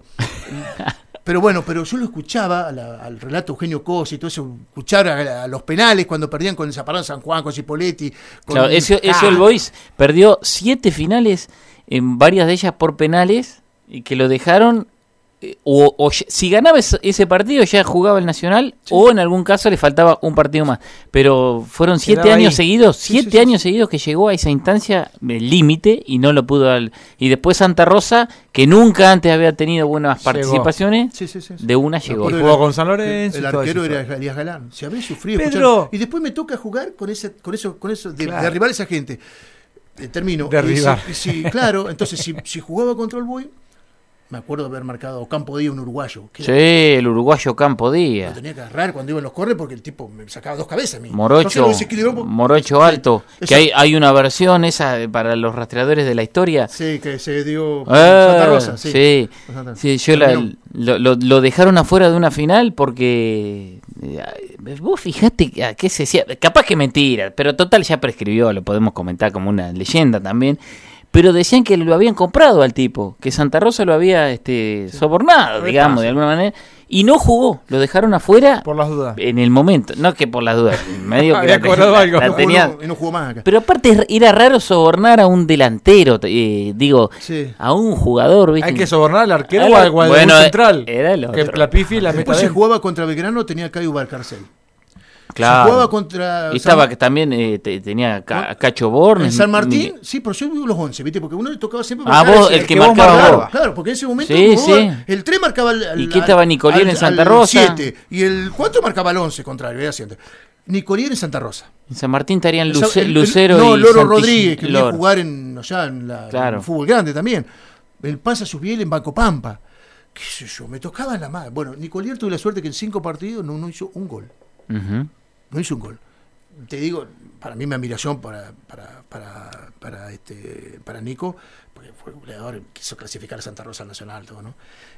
pero bueno, pero yo lo escuchaba a la- al relato de Eugenio Cosi y todo eso, escuchar a, a los penales cuando perdían con el Zaparán San Juan, con Cipoletti. Con, Claro, ese, ese Ah, All Boys perdió siete finales, en varias de ellas por penales, y que lo dejaron. eh, O, o ya- si ganaba ese, ese partido ya jugaba el Nacional, o en algún caso le faltaba un partido más. Pero fueron siete Quedaba años ahí. seguidos, Sí, siete sí, sí, años seguidos que llegó a esa instancia el límite y no lo pudo. Al, y después Santa Rosa, que nunca antes había tenido buenas Llegó. participaciones, Sí, sí, sí, sí. de una Me llegó. acuerdo Jugó era- con San Lorenzo El, y el todo arquero eso. era Elías Galán. Se había sufrido. Pedro. escuchar- Y después me toca jugar con ese, con eso, con eso, de, Claro. de derribar a esa gente. Eh, termino. Derribar. Y si- y si- claro, entonces si, si jugaba contra el Boy, me acuerdo de haber marcado Campo Díaz, un uruguayo. Que Sí, era- el uruguayo Campo lo Díaz. tenía que agarrar cuando iban los corres porque el tipo me sacaba dos cabezas a mí. Entonces Morocho, lo desequilibró por- Morocho Alto, Sí, que eso- hay, hay una versión esa de- para los rastreadores de la historia. Sí, que se dio con Ah, Santa Rosa. Sí, sí, Con Santa- sí, yo la- Terminó. lo, lo- lo dejaron afuera de una final porque eh, vos fijate que- a qué se decía, capaz que mentira, pero total ya prescribió, lo podemos comentar como una leyenda también. Pero decían que lo habían comprado al tipo, que Santa Rosa lo había este, sobornado, Repaso. digamos, de alguna manera, y no jugó, lo dejaron afuera Por las dudas. en el momento, no que por las dudas, medio que Había la, cobrado la- algo. la No jugó, tenía- no- y no jugó más acá. pero aparte era raro sobornar a un delantero, eh, digo, Sí. a un jugador, ¿viste? Hay que sobornar al arquero Al- o al, o al bueno, central. era el Que otro. la pifi la meta Después si dentro. jugaba contra Belgrano tenía Cayo Barcarcel. Claro. Si jugaba contra Y estaba San- que también eh, te- tenía Ca- a Cacho Bornes. En San Martín, ni- sí, pero yo digo los once, ¿viste? Porque uno le tocaba siempre. Ah, marcar vos, ese- el que vos marcaba marcabas. vos. Claro, porque en ese momento Sí, vos- sí. el tres marcaba al, al- ¿Y qué estaba Nicolier al- en Santa al Rosa? siete, y el cuatro marcaba al once contrario, era siete. Nicolier en Santa Rosa. En San Martín estarían O sea, Luce- el- el- Lucero no, y Loro Santilli- Rodríguez, que venía a Loro. jugar en, allá en, la, Claro. en fútbol grande también. El Panza Subiel en Banco Pampa. ¿Qué sé yo? Me tocaba la madre. Bueno, Nicolier tuve la suerte que en cinco partidos no, no hizo un gol. Ujú. No hizo un gol. Te digo, para mí mi admiración para, para, para, para, este, para Nico, porque fue un goleador, quiso clasificar a Santa Rosa al Nacional, todo, ¿no?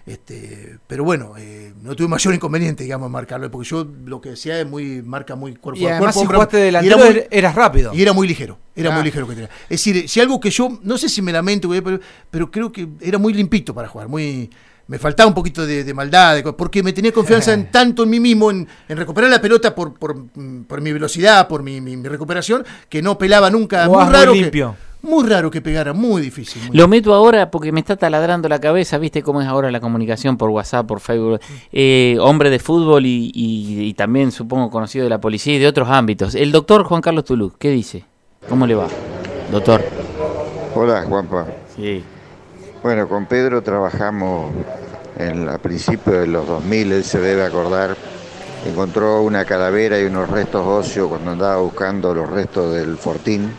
Este, pero bueno, eh, no tuve mayor inconveniente, digamos, en marcarlo, porque yo lo que decía es muy, marca muy cuerpo Y a además cuerpo. si hombro, jugaste y delantero muy- er- eras rápido. Y era muy ligero, era Ah. muy ligero que tenía. Es decir, si algo que yo, no sé si me lamento, pero, pero creo que era muy limpito para jugar, muy... Me faltaba un poquito de, de maldad, de co- porque me tenía confianza en tanto en mí mismo, en, en recuperar la pelota por, por, mm, por mi velocidad, por mi, mi- mi recuperación, que no pelaba nunca. Jugabas Muy muy raro, que, limpio. muy raro que pegara, muy difícil. muy Lo meto ahora porque me está taladrando la cabeza, viste cómo es ahora la comunicación por WhatsApp, por Facebook. Eh, hombre de fútbol y, y- y también supongo conocido de la policía y de otros ámbitos. El doctor Juan Carlos Tulú, ¿qué dice? ¿Cómo le va, doctor? Hola, Juanpa. Sí. Bueno, con Pedro trabajamos en, a principios de los dos mil, él se debe acordar, encontró una calavera y unos restos óseos cuando andaba buscando los restos del Fortín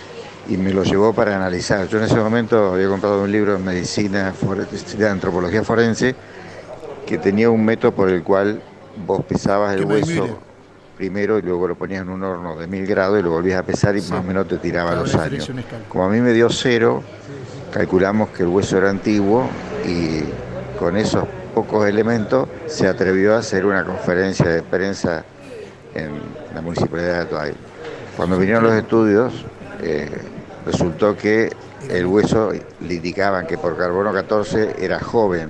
y me los llevó para analizar. Yo en ese momento había comprado un libro de medicina, for- de antropología forense, que tenía un método por el cual vos pesabas el Que me hueso mire. primero y luego lo ponías en un horno de mil grados y lo volvías a pesar y Sí. más o menos te tiraba Cada los referencia años. una escala. Como a mí me dio cero, calculamos que el hueso era antiguo y con esos pocos elementos se atrevió a hacer una conferencia de prensa en la municipalidad de Atuay. Cuando vinieron los estudios, eh, resultó que el hueso le indicaban que por carbono catorce era joven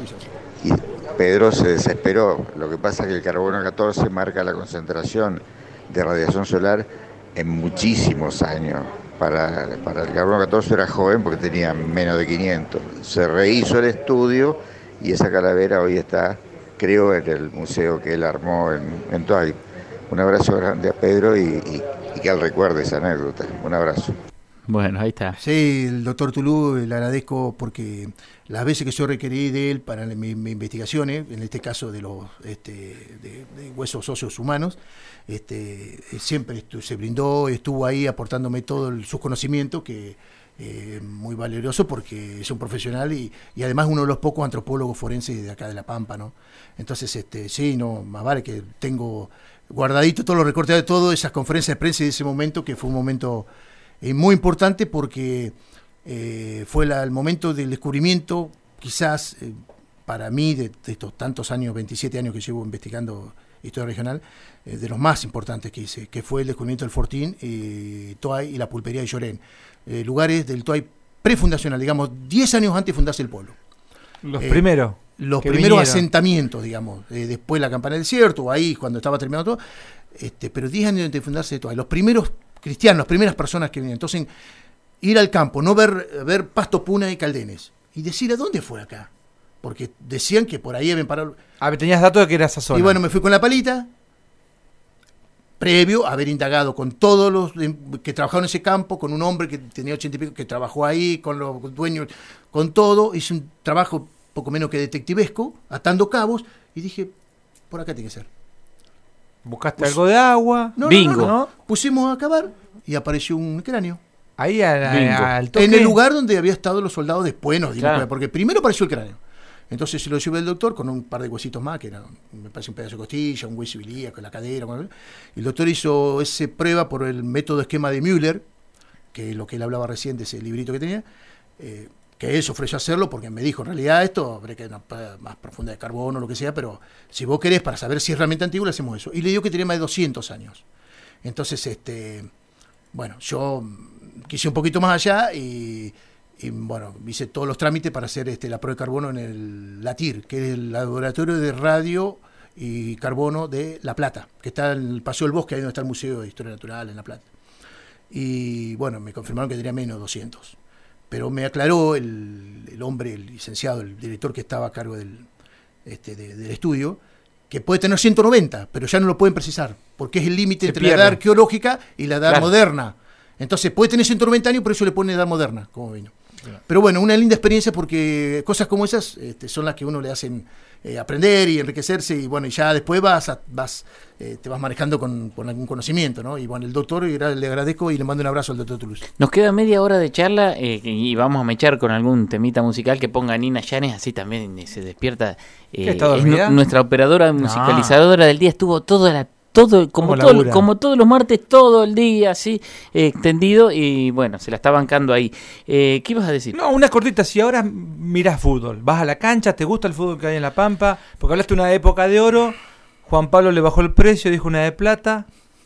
y Pedro se desesperó. Lo que pasa es que el carbono catorce marca la concentración de radiación solar en muchísimos años. Para, para el carbono catorce era joven porque tenía menos de quinientos. Se rehizo el estudio y esa calavera hoy está, creo, en el museo que él armó en, en Tuay. Un abrazo grande a Pedro y, y- y que que él recuerde esa anécdota. Un abrazo. Bueno, ahí está. Sí, el doctor Tulú le agradezco porque las veces que yo requerí de él para mis mi investigaciones, en este caso de los este, de, de huesos óseos humanos, este, siempre estu- se brindó, estuvo ahí aportándome todo el, sus conocimientos, que eh, muy valioso porque es un profesional y, y además uno de los pocos antropólogos forenses de acá de La Pampa, ¿no? Entonces, este, sí, no, más vale que tengo guardadito todos los recortes de todas esas conferencias de prensa de ese momento, que fue un momento eh, muy importante porque eh, fue la, el momento del descubrimiento, quizás eh, para mí, de, de estos tantos años, veintisiete años que llevo investigando historia regional, eh, de los más importantes que hice, que fue el descubrimiento del Fortín, eh, Toay y la pulpería de Llorén, eh, lugares del Toay prefundacional, digamos, diez años antes de fundarse el pueblo. Los Eh, primeros. Los que primeros vinieron. asentamientos, digamos, eh, después la campana del desierto, ahí cuando estaba terminando todo, este, pero diez años antes de fundarse Toay, los primeros cristianos, las primeras personas que vinieron. Entonces, ir al campo, no ver, ver Pasto, Puna y Caldenes, y decir a dónde fue acá, porque decían que por ahí habían parado. A ver, tenías datos de que era esa zona. Y bueno, me fui con la palita, previo a haber indagado con todos los que trabajaron en ese campo, con un hombre que tenía ochenta y pico, que trabajó ahí, con los dueños, con todo. Hice un trabajo poco menos que detectivesco, atando cabos, y dije, por acá tiene que ser. Buscaste Pus- algo de agua. No, Bingo. no, no, no. Pusimos a cavar y apareció un cráneo. Ahí al, Bingo. al toque. En el lugar donde había estado los soldados después, nos dimos Claro. cuenta, porque primero apareció el cráneo. Entonces se lo llevé al doctor con un par de huesitos más, que era, me parece un pedazo de costilla, un hueso ilíaco, la cadera. Bueno, y el doctor hizo esa prueba por el método esquema de Müller, que es lo que él hablaba recién de ese librito que tenía, eh, que él se ofreció a hacerlo porque me dijo, en realidad esto habría que una prueba más profunda de carbono o lo que sea, pero si vos querés para saber si es realmente antiguo, le hacemos eso. Y le dio que tenía más de doscientos años. Entonces, este, bueno, yo quise un poquito más allá y... Y bueno, hice todos los trámites para hacer este, la prueba de carbono en el LATIR, que es el Laboratorio de Radio y Carbono de La Plata, que está en el Paseo del Bosque, ahí donde está el Museo de Historia Natural en La Plata. Y bueno, me confirmaron que tenía menos de doscientos. Pero me aclaró el, el hombre, el licenciado, el director que estaba a cargo del, este, de- del estudio, que puede tener ciento noventa, pero ya no lo pueden precisar, porque es el límite Se entre pierde. la edad arqueológica y la edad Claro. moderna. Entonces puede tener ciento noventa años, por eso le pone edad moderna, como vino. Pero bueno, una linda experiencia porque cosas como esas este, son las que uno le hacen eh, aprender y enriquecerse, y bueno, y ya después vas, a- vas eh, te vas manejando con, con algún conocimiento, ¿no? Y bueno, el doctor, y gra- le agradezco y le mando un abrazo al doctor Toulouse. Nos queda media hora de charla eh, y vamos a mechar con algún temita musical que ponga Nina Llanes, así también eh, se despierta. eh, ¿Qué, está es nu- dormida? nuestra operadora musicalizadora del día, estuvo toda la todo como ¿Cómo todo, labura? como todos los martes, todo el día así eh, extendido, y bueno, se la está bancando ahí. Eh, ¿Qué ibas a decir? No, una cortita. Si ahora mirás fútbol, vas a la cancha, te gusta el fútbol que hay en La Pampa, porque hablaste de una época de oro, Juan Pablo le bajó el precio, dijo una de plata.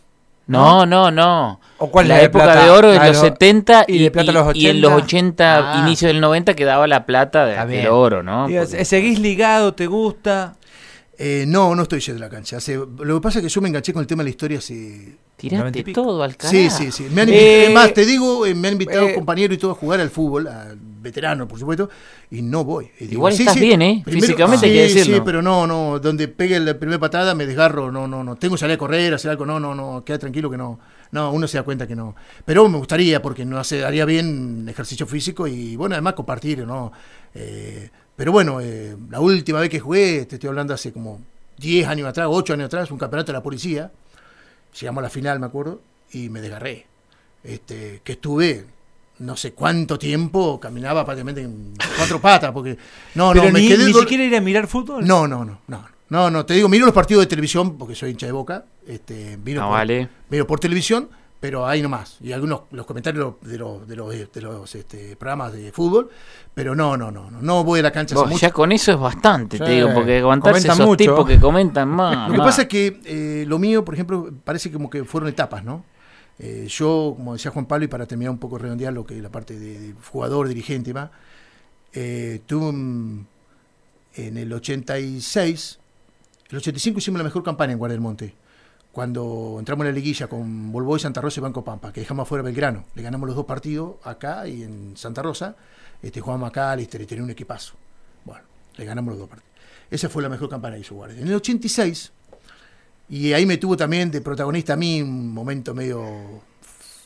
No, no, no. ¿O cuál es la, la de época plata? de oro La en de los lo- setenta y de plata los y en los ochenta. ochenta, Ah. inicio del noventa quedaba la plata de, Está del bien. oro, ¿no? Digo, Porque- ¿seguís ligado? ¿Te gusta? Eh, no, no estoy yendo a la cancha. Hace, lo que pasa es que yo me enganché con el tema de la historia hace... Tiraste todo al carajo. Sí, sí, sí. Me han Eh, invitado, es más, te digo, eh, me han invitado eh, compañeros y todo a jugar al fútbol, a veteranos, por supuesto, y no voy. Y digo, Igual estás bien, ¿eh? Físicamente hay sí, que decirlo. Sí, pero no, no, donde pegue la primera patada me desgarro, no, no, no. Tengo que salir a correr, hacer algo, no, no, no, queda tranquilo que no. No, uno se da cuenta que no. Pero me gustaría, porque no hace, haría bien ejercicio físico y, bueno, además compartir, ¿no? Eh, pero bueno, eh, la última vez que jugué, te estoy hablando hace como diez años atrás, ocho años atrás, un campeonato de la policía. Llegamos a la final, me acuerdo, y me desgarré. Este, que estuve no sé cuánto tiempo, caminaba prácticamente en cuatro patas, porque no, Pero no, me ni, quedé ni dol- siquiera ir a mirar fútbol. No, no, no, no, no, no, te digo, miro los partidos de televisión, porque soy hincha de Boca, este, miro, No, por, vale. miro por televisión, pero ahí nomás, y algunos los comentarios de los, de los, de los este, programas de fútbol, pero no, no, no, no, no voy a la cancha hace Vos, mucho. ya con eso es bastante, Sí, te digo, porque aguantarse comentan esos mucho. tipos que comentan más. Lo que más. pasa es que eh, lo mío, por ejemplo, parece como que fueron etapas, ¿no? Eh, yo, como decía Juan Pablo, y para terminar un poco redondear lo que es la parte de, de jugador, dirigente y más, eh, tuve un- en el ochenta y seis, el ochenta y cinco hicimos la mejor campaña en Guardia del Monte, cuando entramos en la liguilla con Volvo y Santa Rosa y Banco Pampa, que dejamos afuera Belgrano. Le ganamos los dos partidos acá y en Santa Rosa, este, jugamos acá, y tenía un equipazo. Bueno, le ganamos los dos partidos. Esa fue la mejor campaña que hizo Guardia. En el ochenta y seis, y ahí me tuvo también de protagonista a mí un momento medio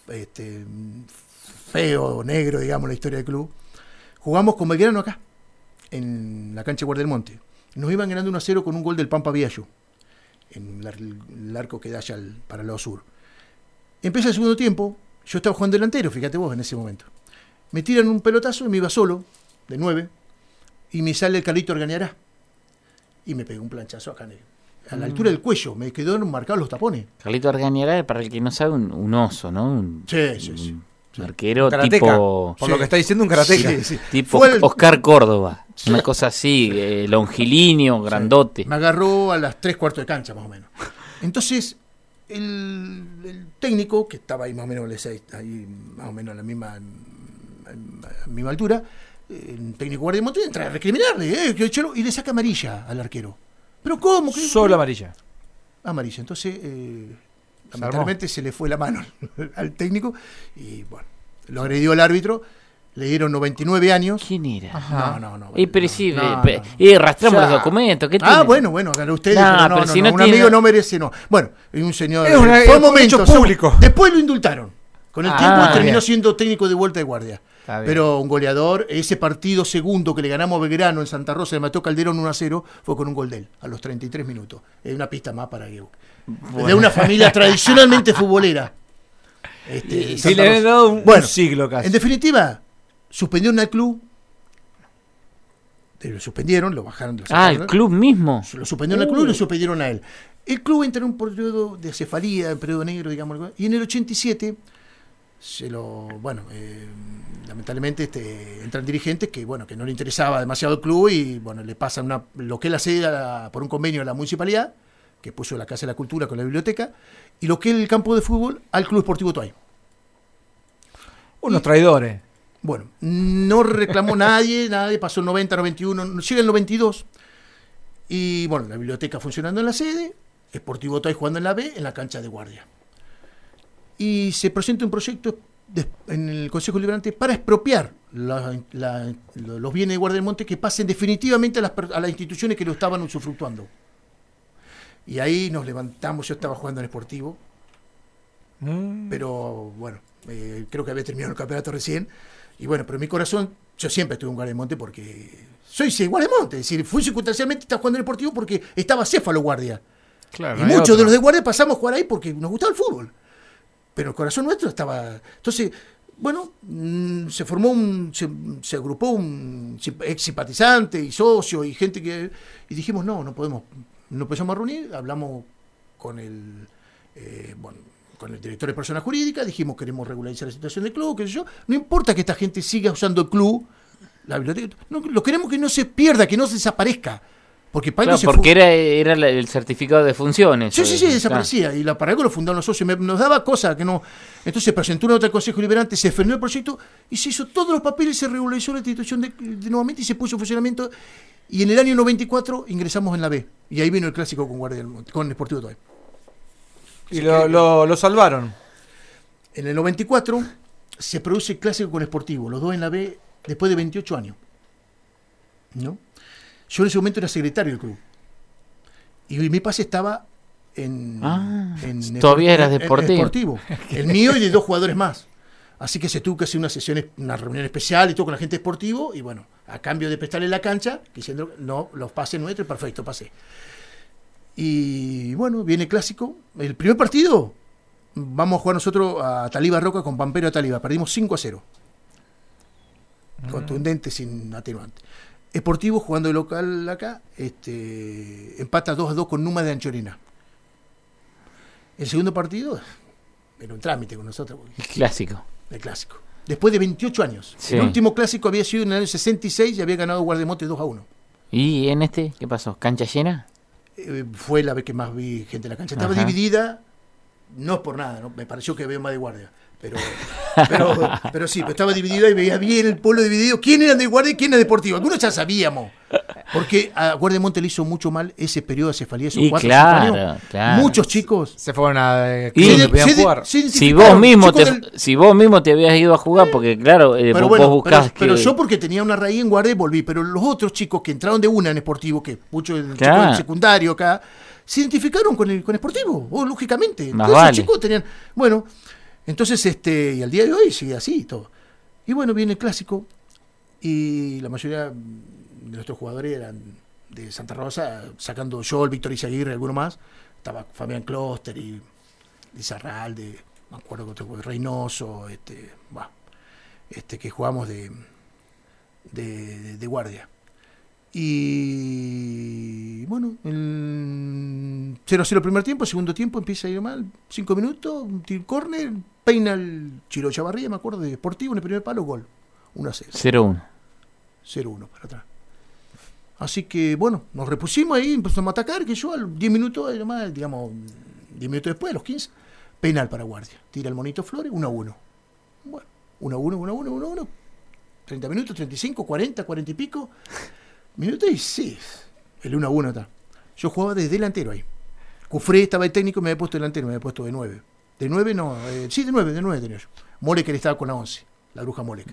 este, feo, negro, digamos, la historia del club. Jugamos con Belgrano acá, en la cancha de Guardia del Monte. Nos iban ganando uno a cero con un gol del Pampa Viallo, en la, el arco que da allá al, para el lado sur. Empieza el segundo tiempo, yo estaba jugando delantero, fíjate vos, en ese momento. Me tiran un pelotazo y me iba solo, de nueve, y me sale el Carlito Argañará. Y me pegó un planchazo acá, a la altura del cuello, me quedaron marcados los tapones. Carlito Argañará, para el que no sabe, un, un oso, ¿no? Un, sí, sí, sí. Un arquero Karateka, tipo... por sí. lo que está diciendo, un karateca. Sí, sí. Tipo el... Oscar Córdoba, sí. Una cosa así, eh, longilíneo, grandote. Sí. Me agarró a las tres cuartos de cancha, más o menos. Entonces, el, el técnico, que estaba ahí más o menos, ahí más o menos a la misma, a la misma altura, el técnico Guardia de Monte entra a recriminarle, eh, y le saca amarilla al arquero. ¿Pero cómo? ¿Qué? Solo amarilla. Amarilla. Entonces, eh, lamentablemente se le fue la mano al técnico y, bueno, lo agredió el árbitro. Le dieron noventa y nueve años. ¿Quién era? Ajá. No, no, no. Y pero sí, no, pe, no, no. y arrastramos O sea, los documentos. ¿Qué ah, tiene? bueno, bueno, hagan ustedes. No, pero no, pero no, si no, no un tiene... amigo no merece, no. Bueno, y un señor. Es una, fue un es momento un hecho público. Después lo indultaron. Con el Ah, tiempo terminó bien. siendo técnico de vuelta de guardia. Pero un goleador, ese partido segundo que le ganamos a Belgrano en Santa Rosa de Mateo Calderón uno a cero, fue con un gol de él, a los treinta y tres minutos. Es una pista más para que... Bueno. De una familia tradicionalmente futbolera. Este, y, sí, le han dado un, bueno, un siglo casi. En definitiva, suspendieron al club. Lo suspendieron, lo bajaron. Lo ah, el club mismo. Lo suspendieron uh. al club y lo suspendieron a él. El club entró en un periodo de cefalía, un periodo negro, digamos. Y en el ochenta y siete, se lo, bueno, eh, lamentablemente este, entran dirigentes que, bueno, que no le interesaba demasiado el club y, bueno, le pasan una, lo que él hace a, por un convenio a la municipalidad, que puso la Casa de la Cultura con la biblioteca, y lo que es el campo de fútbol al Club Esportivo Toay. Unos y, traidores. Bueno, no reclamó nadie, nadie, pasó el noventa, noventa y uno, llega el noventa y dos, y bueno, la biblioteca funcionando en la sede, Esportivo Toay jugando en la B, en la cancha de guardia. Y se presenta un proyecto de, en el Consejo Deliberante para expropiar la, la, los bienes de Guardia del Monte que pasen definitivamente a las, a las instituciones que lo estaban usufructuando. Y ahí nos levantamos, yo estaba jugando en Esportivo, mm. pero bueno, eh, creo que había terminado el campeonato recién, y bueno, pero en mi corazón, yo siempre estuve en Guardia del Monte porque soy sí, Guardia del Monte, es decir, fui circunstancialmente estaba jugando en Esportivo porque estaba Céfalo Guardia. Claro, y muchos otro. de los de Guardia pasamos a jugar ahí porque nos gustaba el fútbol. Pero el corazón nuestro estaba... Entonces, bueno, mmm, se formó un... Se, se agrupó un ex simpatizante y socio y gente que... Y dijimos, no, no podemos... Nos empezamos a reunir, hablamos con el... Eh, bueno, con el director de personas jurídicas, dijimos, queremos regularizar la situación del club, qué sé yo. No importa que esta gente siga usando el club, la biblioteca... No, lo queremos que no se pierda, que no se desaparezca. Porque, para claro, se porque era, era el certificado de funciones. Sí, sí, sí, desaparecía. Claro. Y la, para algo lo fundaron los socios. Me, nos daba cosas que no. Entonces se presentó una nota al Consejo Deliberante, se frenó el proyecto y se hizo todos los papeles, se regularizó la institución de, de nuevamente y se puso en funcionamiento. Y en el año noventa y cuatro ingresamos en la B. Y ahí vino el clásico con Guardia del Monte, con Esportivo Toay. Y lo, que, lo, lo salvaron. En el noventa y cuatro se produce el clásico con Esportivo, los dos en la B después de veintiocho años. ¿No? Yo en ese momento era secretario del club. Y mi pase estaba en... Ah, en todavía en, eras deportivo. En deportivo. El mío y de dos jugadores más. Así que se tuvo que hacer una sesión, una reunión especial y todo con la gente de Esportivo. Y bueno, a cambio de prestarle la cancha, diciendo, no, los pases nuestros, perfecto, pasé. Y bueno, viene el clásico. El primer partido, vamos a jugar nosotros a Taliba Roca con Pampero a Taliba. Perdimos cinco a cero. Mm. Contundente, sin atenuante. Esportivo jugando de local acá, este, empata dos a dos con Numa de Anchorena. El segundo partido era un trámite con nosotros. El clásico. El clásico. Después de veintiocho años. Sí. El último clásico había sido en el año sesenta y seis y había ganado Guardia del Monte dos a uno. ¿Y en este qué pasó? ¿Cancha llena? Eh, fue la vez que más vi gente en la cancha. Estaba Ajá. dividida, no por nada, ¿no? Me pareció que había más de Guardia. Pero, pero, pero sí, pero estaba dividida y veía bien el pueblo dividido. ¿Quién era de Guardia y quién era deportivo? Algunos ya sabíamos. Porque a Guardia del Monte le hizo mucho mal ese periodo de cefalía, esos y cuatro claro, años. Claro. Muchos chicos se fueron a... Y se, se, podían se, jugar. Se si, vos mismo te, del... si vos mismo te habías ido a jugar, porque claro, eh, pero vos, bueno, vos buscás pero, que... pero yo porque tenía una raíz en Guardia y volví. Pero los otros chicos que entraron de una en Esportivo, que muchos claro. chicos del secundario acá, se identificaron con el con Esportivo, o lógicamente. Más Todos vale. esos chicos tenían... Bueno... Entonces, este, y al día de hoy sigue así y todo. Y bueno, viene el clásico y la mayoría de nuestros jugadores eran de Santa Rosa, sacando yo, el Víctor Izaguirre, alguno más. Estaba Fabián Closter y Lizarralde, me acuerdo que otro fue Reynoso, este, bah, este, que jugamos de, de, de, de guardia. Y bueno, el cero a cero primer tiempo, segundo tiempo empieza a ir mal, cinco minutos, un tiro córner, peina el Chiro Chavarría, me acuerdo, de Deportivo, en el primer palo, gol, uno a cero. cero uno. cero uno para atrás. Así que bueno, nos repusimos ahí, empezamos a atacar, que yo al diez minutos, nomás, digamos, diez minutos después, a los quince, penal para Guardia. Tira el Monito Flores, uno a uno. Bueno, uno a uno, uno a uno, uno a uno. treinta minutos, treinta y cinco, cuarenta, cuarenta y pico. Minutos y sí, el uno a uno está. Yo jugaba de delantero ahí. Cufré estaba el técnico y me había puesto delantero, me había puesto de nueve. De nueve no, eh, sí, de nueve, de nueve tenía yo. Molek estaba con la once, la bruja Molek.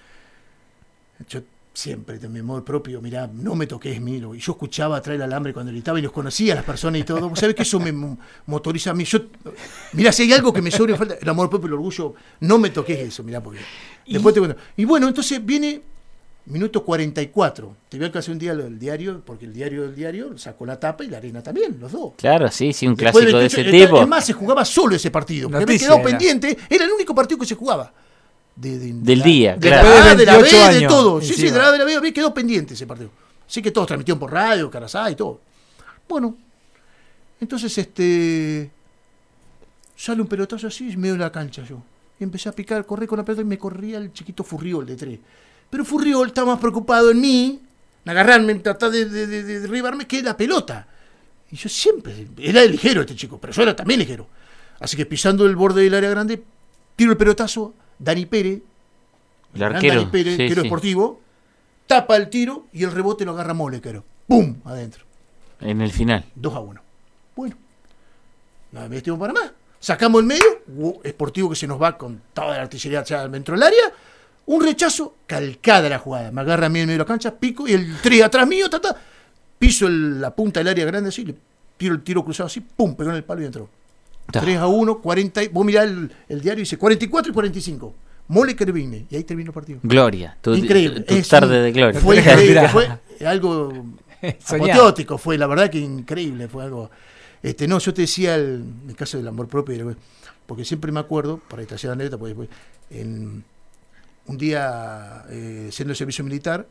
Yo siempre, de mi amor propio, mirá, no me toques, miro. Y yo escuchaba atrás el alambre cuando gritaba y los conocía a las personas y todo. ¿Vos sabés que eso me motoriza a mí? Yo, mirá, si hay algo que me sobre falta, el amor propio, el orgullo, no me toques eso, mirá, porque después te cuento. Y bueno, entonces viene minuto cuarenta y cuatro. Te voy a hacer un día el diario, porque el diario del diario sacó la tapa y la arena también, los dos. Claro, sí, sí, un Después clásico de del- ese el- tipo. Es más, se jugaba solo ese partido, porque había Noticia quedado era. pendiente, era el único partido que se jugaba. De, de- Del la- día, de claro. la A, Después de de la B, veintiocho de años todo. Sí, sí, encima. de la A, de la B, había quedado pendiente ese partido. Así que todos transmitieron por radio, Carazá y todo. Bueno, entonces este sale un pelotazo así, medio de la cancha yo. Y empecé a picar, correr con la pelota y me corría el chiquito Furriol de tres. Pero Furriol estaba más preocupado en mí, en agarrarme, en tratar de, de, de, de derribarme, que la pelota. Y yo siempre, era ligero este chico, pero yo era también ligero. Así que pisando el borde del área grande, tiro el pelotazo, Dani Pérez, El gran arquero. Dani Pérez, sí, arquero sí. deportivo, tapa el tiro y el rebote lo agarra Molequero. ¡Pum! Adentro. En el final. dos a uno. Bueno, no me tiempo para más. Sacamos el medio, uh, Sportivo que se nos va con toda la artillería ya dentro del área. Un rechazo, calcada la jugada. Me agarra a mí en medio de la cancha, pico y el tres atrás mío, ta, ta, piso el- la punta del área grande así, le tiro el tiro cruzado así, pum, pegó en el palo y entró. Ta. tres a uno, cuarenta. Y, vos mirá el, el diario, dice cuarenta y cuatro y cuarenta y cinco. Mole Kervine, y ahí terminó el partido. Gloria. Tu, Increíble. tu Es tarde un- de gloria. Fue increíble, fue algo Soñado. apoteótico, fue la verdad que increíble, fue algo. Este, no, yo te decía el, el caso del amor propio, porque siempre me acuerdo, para esta ciudad anécdota, porque después, en, un día eh, siendo el servicio militar,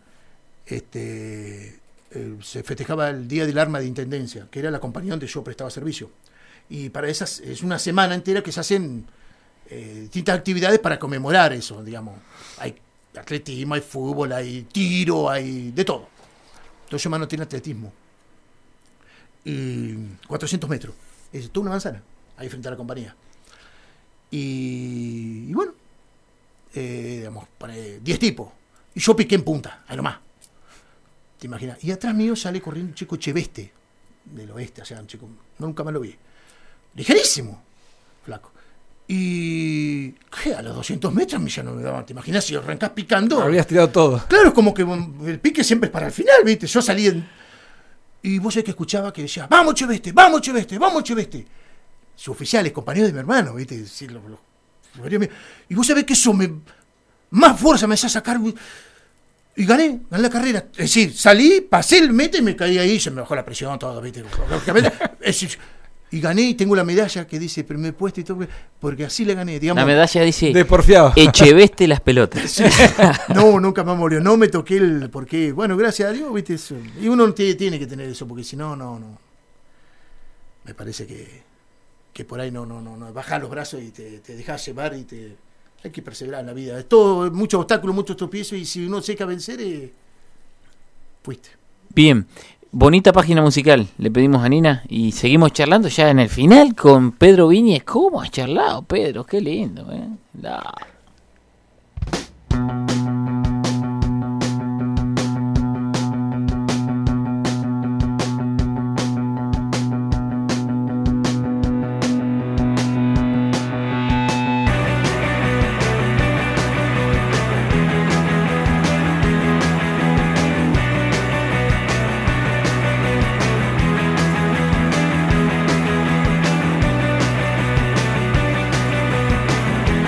este, eh, se festejaba el Día del Arma de Intendencia, que era la compañía donde yo prestaba servicio. Y para esas, es una semana entera que se hacen eh, distintas actividades para conmemorar eso, digamos. Hay atletismo, hay fútbol, hay tiro, hay de todo. Entonces yo mano tiene atletismo. Y cuatrocientos metros. Es toda una manzana, ahí frente a la compañía. Y, y bueno, eh, digamos, pone diez tipos. Y yo piqué en punta, ahí nomás. ¿Te imaginas? Y atrás mío sale corriendo un chico Cheveste, del oeste, o sea, un chico, nunca más lo vi. Ligerísimo, flaco. Y ¿qué? A los doscientos metros ya no me daban. ¿Te imaginas si arrancás picando? Habías tirado todo. Claro, es como que um, el pique siempre es para el final, ¿viste? Yo salí en... Y vos sabés que escuchaba que decía, vamos Cheveste, vamos Cheveste, vamos Cheveste. Sus oficiales, compañeros de mi hermano, ¿viste? Sí, los, los- los- y vos sabés que eso me... Más fuerza me hacía sacar... Y gané, gané la carrera. Es decir, salí, pasé el meta y me caí ahí, se me bajó la presión, todo, ¿viste? Lógicamente, es decir, y gané y tengo la medalla que dice primer puesto y todo, porque así le gané, digamos. La medalla dice De porfiado. Echeveste las pelotas. Sí. No, nunca más murió. No me toqué el. Porque, bueno, gracias a Dios, ¿viste? Eso. Y uno tiene, tiene que tener eso, porque si no, no, no. Me parece que, que por ahí no, no, no, no. Bajás los brazos y te, te dejás llevar y te. Hay que perseverar en la vida. Es todo, muchos obstáculos, muchos tropiezos, y si uno se deja vencer, eh, fuiste. Bien, bonita página musical, le pedimos a Nina y seguimos charlando ya en el final con Pedro Viñez. ¿Cómo has charlado, Pedro? Qué lindo, ¿eh? La- Thank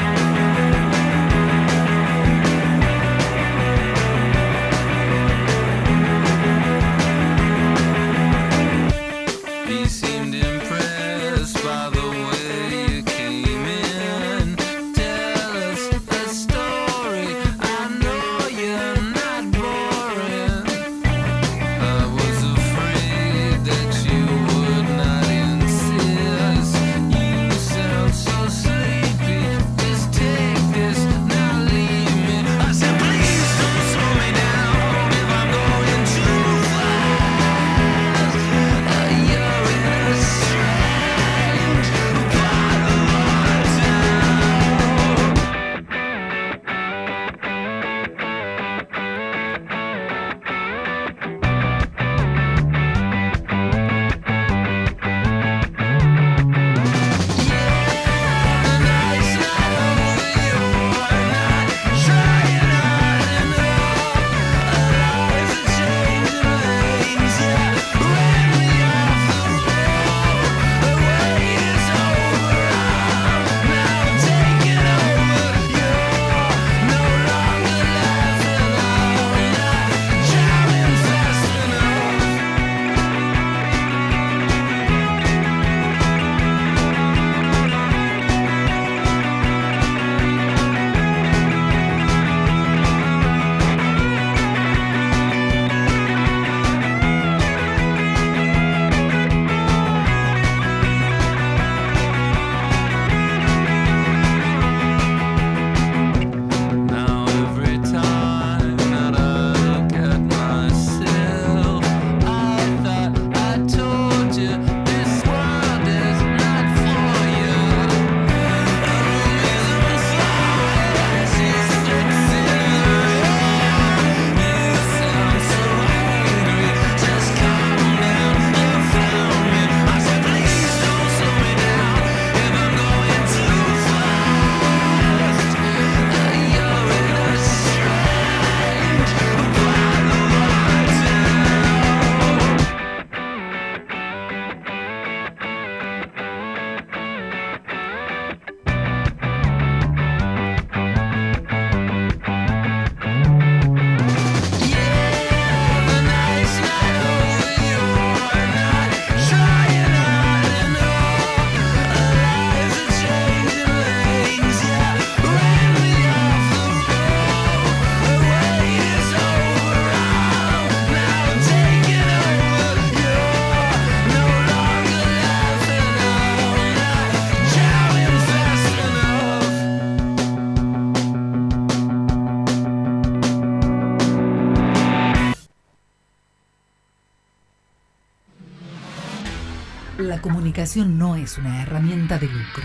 La comunicación no es una herramienta de lucro.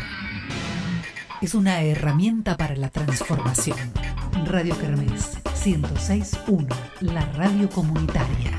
Es una herramienta para la transformación. Radio Kermés ciento seis punto uno, la radio comunitaria.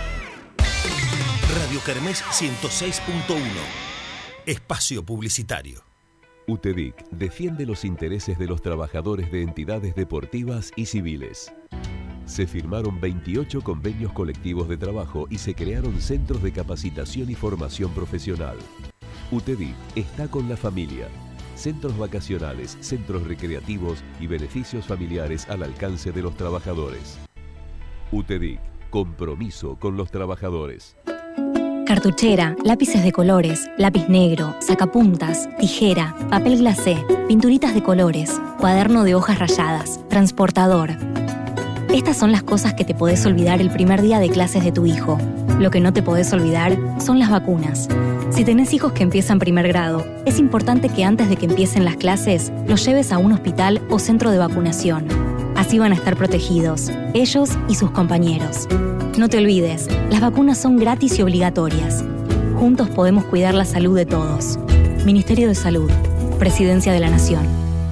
Radio Kermés ciento seis punto uno. Espacio publicitario. UTEDIC defiende los intereses de los trabajadores de entidades deportivas y civiles. Se firmaron veintiocho convenios colectivos de trabajo y se crearon centros de capacitación y formación profesional. UTEDIC está con la familia. Centros vacacionales, centros recreativos y beneficios familiares al alcance de los trabajadores. UTEDIC, compromiso con los trabajadores. Cartuchera, lápices de colores, lápiz negro, sacapuntas, tijera, papel glacé, pinturitas de colores, cuaderno de hojas rayadas, transportador. Estas son las cosas que te podés olvidar el primer día de clases de tu hijo. Lo que no te podés olvidar son las vacunas. Si tenés hijos que empiezan primer grado, es importante que antes de que empiecen las clases, los lleves a un hospital o centro de vacunación. Así van a estar protegidos, ellos y sus compañeros. No te olvides, las vacunas son gratis y obligatorias. Juntos podemos cuidar la salud de todos. Ministerio de Salud, Presidencia de la Nación.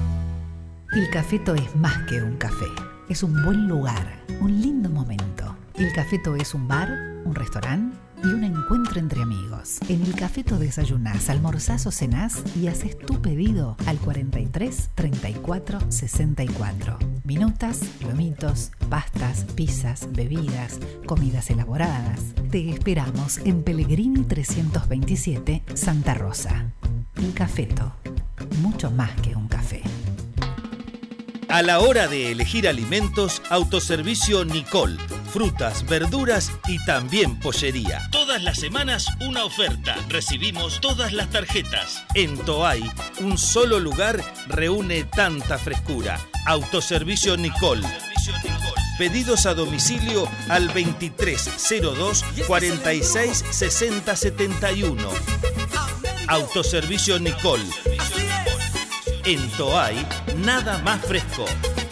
El Cafeto es más que un café. Es un buen lugar, un lindo momento. El Cafeto es un bar, un restaurante y un encuentro entre amigos. En el Cafeto desayunás, almorzás o cenás y haces tu pedido al cuarenta y tres, treinta y cuatro, sesenta y cuatro. Minutas, lomitos, pastas, pizzas, bebidas, comidas elaboradas. Te esperamos en Pellegrini trescientos veintisiete, Santa Rosa. El Cafeto, mucho más que un café. A la hora de elegir alimentos, Autoservicio Nicol. Frutas, verduras y también pollería. Todas las semanas una oferta. Recibimos todas las tarjetas. En Toay, un solo lugar reúne tanta frescura. Autoservicio Nicol. Pedidos a domicilio al veintitrés cero dos, cuarenta y seis, sesenta, setenta y uno. Autoservicio Nicol. En Toay, nada más fresco.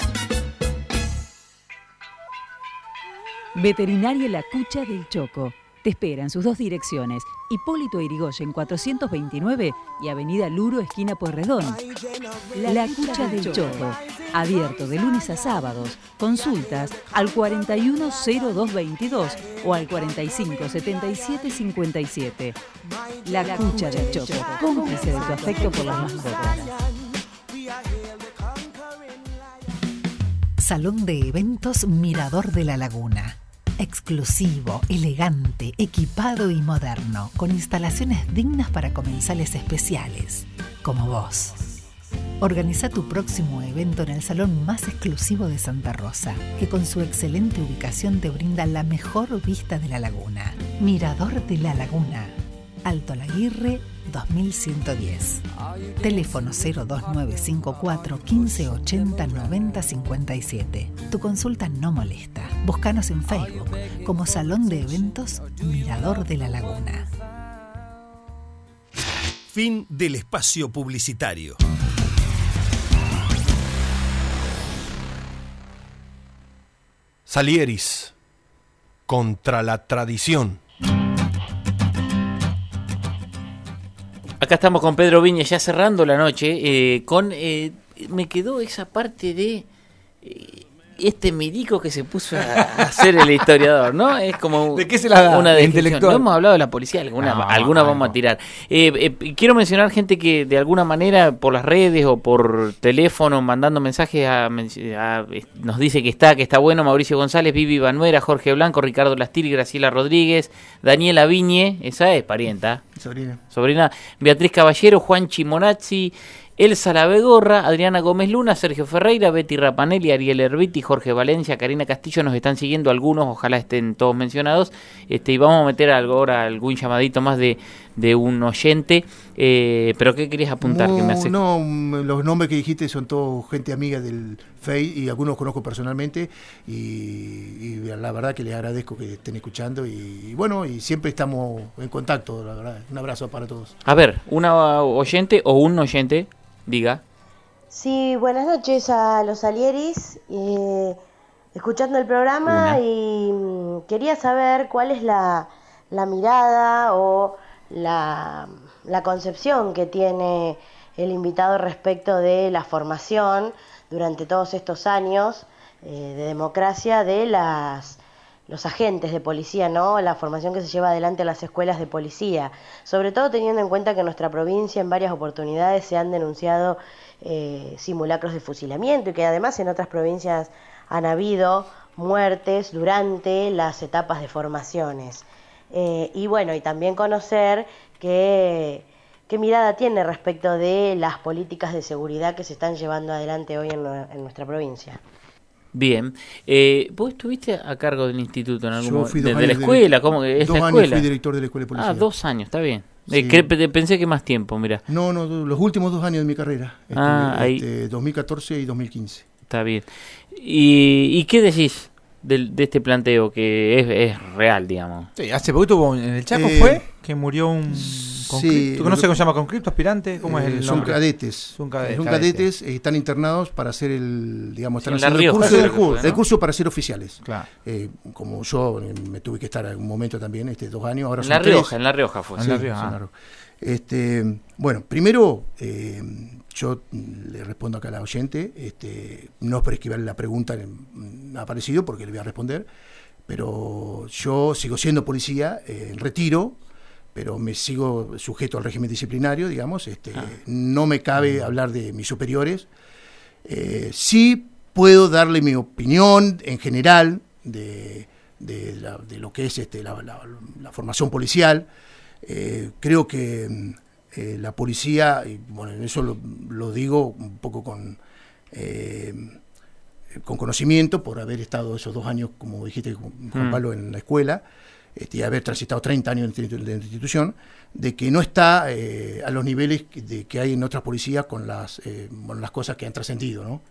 Veterinaria La Cucha del Choco. Te espera en sus dos direcciones, Hipólito Yrigoyen cuatrocientos veintinueve y Avenida Luro, esquina Pueyrredón. La Cucha del Choco. Abierto de lunes a sábados. Consultas al cuarenta y uno cero dos veintidós o al cuarenta y cinco setenta y siete cincuenta y siete. La Cucha del Choco. Cómplice de tu afecto por las mascotas. Salón de Eventos Mirador de la Laguna. Exclusivo, elegante, equipado y moderno, con instalaciones dignas para comensales especiales, como vos. Organiza tu próximo evento en el salón más exclusivo de Santa Rosa, que con su excelente ubicación te brinda la mejor vista de la laguna. Mirador de la Laguna, Alto Laguirre dos mil ciento diez. Teléfono cero dos nueve cinco cuatro, quince ochenta, noventa cincuenta y siete. Tu consulta no molesta. Búscanos en Facebook como Salón de Eventos Mirador de la Laguna. Fin del espacio publicitario. Salieris, contra la tradición. Acá estamos con Pedro Viña ya cerrando la noche, eh, con eh, me quedó esa parte de eh, este milico que se puso a, a hacer el historiador, ¿no? Es como ¿de qué se la da? Una de intelectual. No hemos hablado de la policía, alguna, no, alguna no, vamos no. a tirar. Eh, eh, quiero mencionar gente que de alguna manera por las redes o por teléfono mandando mensajes a, a, nos dice que está, que está bueno: Mauricio González, Vivi Banuera, Jorge Blanco, Ricardo Lastiri, Graciela Rodríguez, Daniela Viñe, esa es parienta. Sobrina. Sobrina, Beatriz Caballero, Juan Chimonazzi, Elsa Lavegorra, Adriana Gómez Luna, Sergio Ferreira, Betty Rapanelli, Ariel Herbiti, Jorge Valencia, Karina Castillo. Nos están siguiendo algunos, ojalá estén todos mencionados. Este, y vamos a meter algo ahora, algún llamadito más de, de un oyente. Eh, ¿Pero qué querías apuntar? No, que me hace... no, los nombres que dijiste son todos gente amiga del F E I y algunos conozco personalmente y, y la verdad que les agradezco que estén escuchando y, y bueno, y siempre estamos en contacto, la verdad. Un abrazo para todos. A ver, una oyente o un oyente, diga. Sí, buenas noches a los Salieris, eh, escuchando el programa. Una. Y mm, quería saber cuál es la, la mirada o la, la concepción que tiene el invitado respecto de la formación durante todos estos años eh, de democracia de las los agentes de policía, ¿no? La formación que se lleva adelante en las escuelas de policía, sobre todo teniendo en cuenta que en nuestra provincia en varias oportunidades se han denunciado eh, simulacros de fusilamiento y que además en otras provincias han habido muertes durante las etapas de formaciones. Eh, y bueno, y también conocer que, qué mirada tiene respecto de las políticas de seguridad que se están llevando adelante hoy en, en nuestra provincia. Bien, eh, ¿vos estuviste a cargo del instituto en algún momento? Yo fui dos ¿De, de la años escuela? de, ¿Cómo que es dos la años escuela? fui director de la escuela de policía. Ah, dos años, está bien. Sí. Eh, que, pensé que más tiempo, mira. No, no, los últimos dos años de mi carrera, este, ah, ahí. Este, dos mil catorce y dos mil quince. Está bien. ¿Y, y qué decís de, de este planteo que es, es real, digamos? Sí, hace poquito hubo en el Chaco, Eh, fue que murió un sí, ¿tú conoces cómo se llama conscripto, aspirante? ¿Cómo eh, es el son nombre? cadetes. Son cadetes. Son cadetes, eh, están internados para hacer el, digamos, están Sí, en La haciendo el Rioja, curso, creo que fue, ¿no? el curso para ser oficiales. Claro. Eh, como yo eh, me tuve que estar en un momento también, este, dos años, ahora En son La tres. Rioja, en La Rioja fue. Sí, En La Rioja. sí, en La Ah. Rioja. Este, bueno, primero, eh, yo le respondo acá a la oyente, este, no es por esquivar la pregunta que me ha aparecido, porque le voy a responder, pero yo sigo siendo policía eh, en retiro, pero me sigo sujeto al régimen disciplinario, digamos, este, Ah. no me cabe hablar de mis superiores. Eh, sí puedo darle mi opinión en general de, de, la- de lo que es este, la, la- la formación policial. Eh, creo que eh, la policía, y bueno, eso lo, lo digo un poco con, eh, con conocimiento, por haber estado esos dos años, como dijiste, Juan Mm. Pablo, en la escuela, este, y haber transitado treinta años en la institución, de que no está eh, a los niveles que, de, que hay en otras policías con las, eh, bueno, las cosas que han trascendido, ¿no?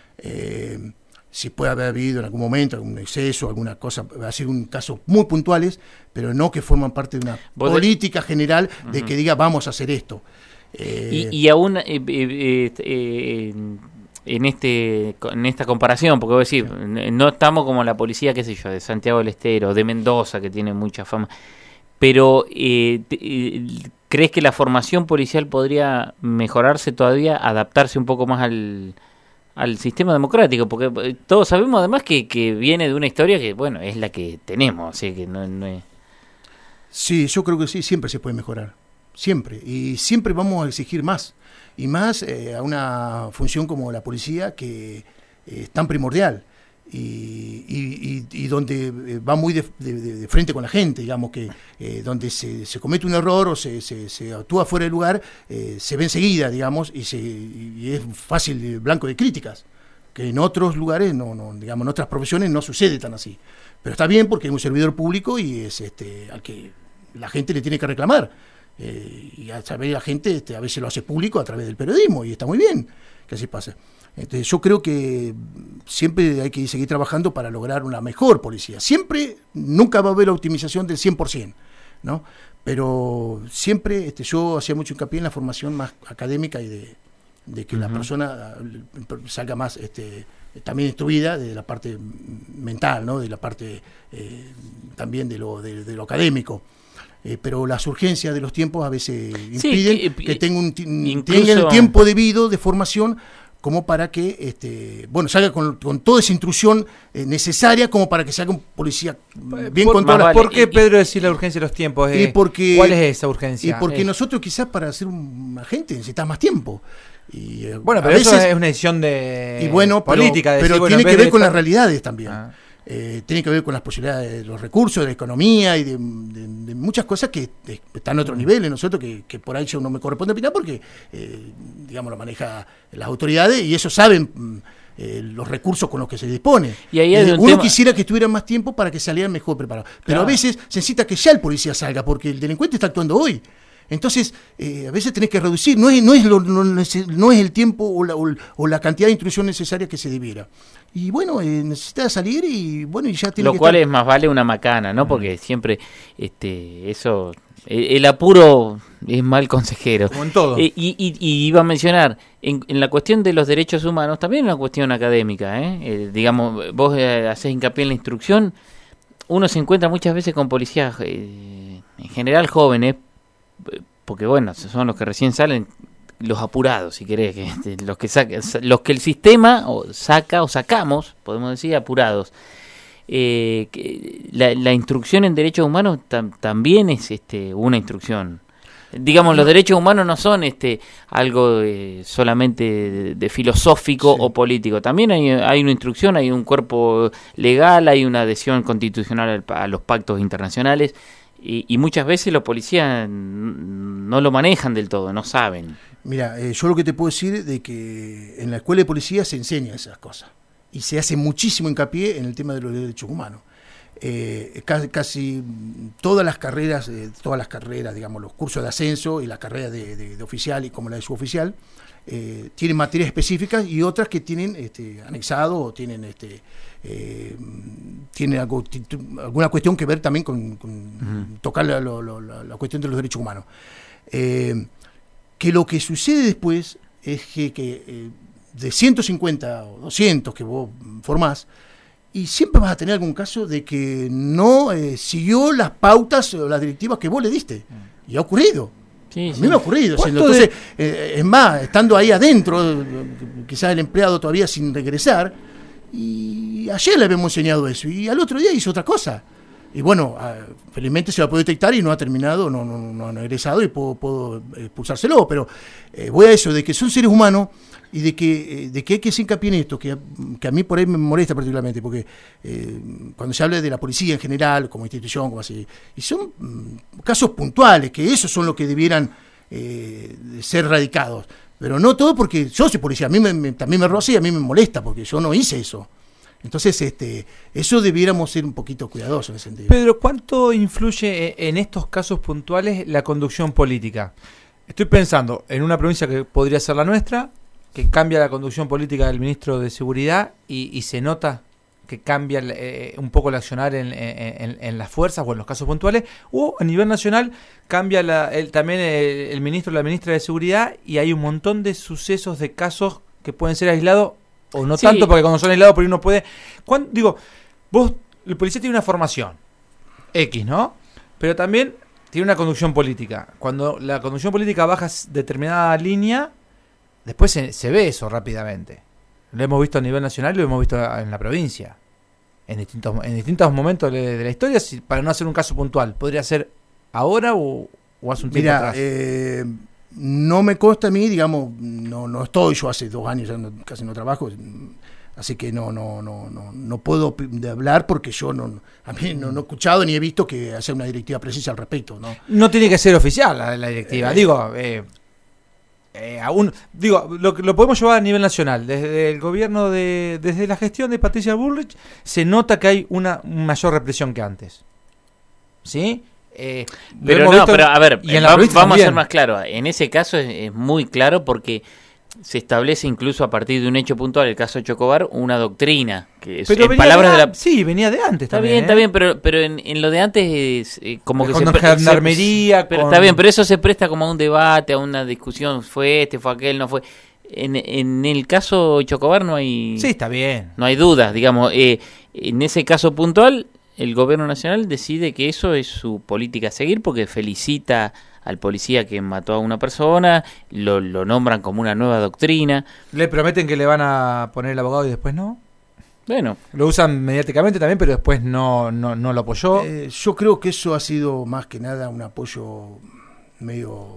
Eh, si puede haber habido en algún momento algún exceso, alguna cosa, va a ser un caso muy puntuales, pero no que forman parte de una Vos de- política general de Ujú. que diga vamos a hacer esto. Eh, Y, y aún eh, eh, eh, eh, en este en esta comparación, porque voy a decir, no estamos como la policía, qué sé yo, de Santiago del Estero, de Mendoza, que tiene mucha fama, pero eh, te- eh, ¿crees que la formación policial podría mejorarse todavía, adaptarse un poco más al, al sistema democrático? Porque eh, todos sabemos además que, que viene de una historia que, bueno, es la que tenemos, así que no, no es... Sí, yo creo que sí, siempre se puede mejorar, siempre, y siempre vamos a exigir más, y más eh, a una función como la policía que eh, es tan primordial, y, y, y, y donde eh, va muy de, de, de frente con la gente, digamos, que eh, donde se, se comete un error o se, se, se actúa fuera de lugar, eh, se ve enseguida, digamos, y, se, y es fácil, eh, blanco de críticas, que en otros lugares, no, no, digamos, en otras profesiones no sucede tan así. Pero está bien porque es un servidor público y es este al que la gente le tiene que reclamar. Eh, y a través de la gente este, a veces lo hace público a través del periodismo y está muy bien que así pase. Entonces yo creo que siempre hay que seguir trabajando para lograr una mejor policía. Siempre, nunca va a haber optimización del cien por ciento, ¿no? Pero siempre este, yo hacía mucho hincapié en la formación más académica y de, de que uh-huh. la persona salga más este, también instruida de la parte mental, ¿no? De la parte eh, también de lo, de, de lo académico. Eh, pero las urgencias de los tiempos a veces Sí, impiden que- que, tenga, un, ti- incluso- tenga el tiempo debido de formación como para que este, bueno, salga con, con toda esa intrusión eh, necesaria como para que se haga un policía bien por, controlado. ¿Por qué, Pedro, decir la urgencia de los tiempos? Eh, Y porque, ¿Cuál es esa urgencia? Y porque Eh, nosotros quizás para ser un agente necesitas más tiempo. Y, eh, Bueno, a pero eso veces- es una decisión de y bueno, pero- política. de pero decir, bueno, tiene en vez que ver de con estar- las realidades también. Ah. Eh, tiene que ver con las posibilidades de los recursos, de la economía y de, de- de muchas cosas que eh, están a otro nivel en nosotros, que, que por ahí yo no me corresponde opinar porque, eh, digamos, lo maneja las autoridades y ellos saben mm, eh, los recursos con los que se dispone. Y ahí hay Eh, un uno tema- quisiera que estuvieran más tiempo para que salieran mejor preparados. Pero Claro. a veces se necesita que ya el policía salga porque el delincuente está actuando hoy. Entonces, eh, a veces tenés que reducir, no es, no es, lo- no, nece- no es el tiempo o la, o l- o la cantidad de intrusión necesaria que se debiera. Y bueno, eh, necesita salir y bueno, y ya tiene Lo que cual estar- es más vale una macana, ¿no? Porque siempre este eso el, el apuro es mal consejero. Como en todo. Eh, y, y- y iba a mencionar, en, en la cuestión de los derechos humanos, también es una cuestión académica, ¿eh? Eh, digamos, vos eh, hacés hincapié en la instrucción, uno se encuentra muchas veces con policías, eh, en general jóvenes, porque bueno, son los que recién salen, los apurados, si querés, que, este, los que saca, los que el sistema o saca o sacamos, podemos decir, apurados. Eh, que la, la instrucción en derechos humanos tam, también es este, una instrucción. Digamos, los derechos humanos no son este algo eh, solamente de, de filosófico sí. o político. También hay, hay una instrucción, hay un cuerpo legal, hay una adhesión constitucional a los pactos internacionales y, y muchas veces los policías no lo manejan del todo, no saben. Mira, eh, yo lo que te puedo decir es de que en la escuela de policía se enseña esas cosas y se hace muchísimo hincapié en el tema de los derechos humanos. Eh, casi, casi todas las carreras, eh, todas las carreras, digamos, los cursos de ascenso y la carrera de, de, de oficial y como la de suboficial, eh, tienen materias específicas y otras que tienen este, anexado o tienen este eh, tienen algo, alguna cuestión que ver también con, con uh-huh. tocar la, lo, lo, la, la cuestión de los derechos humanos. Eh, que lo que sucede después es que, que eh, de ciento cincuenta o doscientos que vos formás, y siempre vas a tener algún caso de que no eh, siguió las pautas o las directivas que vos le diste. Y ha ocurrido. Sí, a mí sí. me ha ocurrido. Entonces, de... eh, es más, estando ahí adentro, quizás el empleado todavía sin regresar, y ayer le habíamos enseñado eso, y al otro día hizo otra cosa. Y bueno, felizmente se la puede detectar y no ha terminado, no, no, no han egresado y puedo, puedo expulsárselo, pero eh, voy a eso, de que son seres humanos y de que, de que hay que hacer hincapié en esto, que, que a mí por ahí me molesta particularmente, porque eh, cuando se habla de la policía en general, como institución, como así, y son mm, casos puntuales, que esos son los que debieran eh, ser radicados, pero no todo porque yo soy policía, a mí me, me, también me roza y a mí me molesta, porque yo no hice eso. Entonces, este, eso debiéramos ser un poquito cuidadosos en ese sentido. Pedro, ¿cuánto influye en estos casos puntuales la conducción política? Estoy pensando en una provincia que podría ser la nuestra, que cambia la conducción política del ministro de Seguridad y, y se nota que cambia eh, un poco el accionar en, en, en las fuerzas o en los casos puntuales, o a nivel nacional cambia la, el, también el, el ministro o la ministra de Seguridad y hay un montón de sucesos, de casos que pueden ser aislados o no sí. tanto, porque cuando son aislados por ahí uno puede... ¿Cuándo, digo, vos, el policía tiene una formación X, ¿no? Pero también tiene una conducción política. Cuando la conducción política baja determinada línea, después se, se ve eso rápidamente. Lo hemos visto a nivel nacional y lo hemos visto en la provincia. En distintos, en distintos momentos de, de la historia, si, para no hacer un caso puntual. ¿Podría ser ahora o, o hace un tiempo Mira, atrás? Eh... No me consta a mí, digamos, no no estoy, yo hace dos años ya no, casi no trabajo, así que no no no no no puedo de hablar porque yo no a mí no, no he escuchado ni he visto que haya una directiva precisa al respecto, ¿no? No tiene que ser oficial la, la directiva, eh, digo, eh, eh, aún digo lo lo podemos llevar a nivel nacional. Desde el gobierno de desde la gestión de Patricia Bullrich se nota que hay una mayor represión que antes, ¿sí? Eh, pero no, pero a ver, y en la vamos, vamos a ser más claros. En ese caso es, es muy claro porque se establece incluso a partir de un hecho puntual, el caso de Chocobar, una doctrina que es, pero en palabras de, de la sí venía de antes. Está también, bien, ¿eh? está bien, pero pero en, en lo de antes es eh, como con que se gendarmería, se, pero con... está bien, pero eso se presta como a un debate, a una discusión. Fue este, fue aquel, no fue. En, en el caso Chocobar no hay. Sí, está bien. No hay dudas, digamos. Eh, en ese caso puntual, el gobierno nacional decide que eso es su política a seguir porque felicita al policía que mató a una persona, lo, lo nombran como una nueva doctrina. Le prometen que le van a poner el abogado y después no. Bueno. Lo usan mediáticamente también, pero después no, no, no lo apoyó. Eh, yo creo que eso ha sido más que nada un apoyo medio,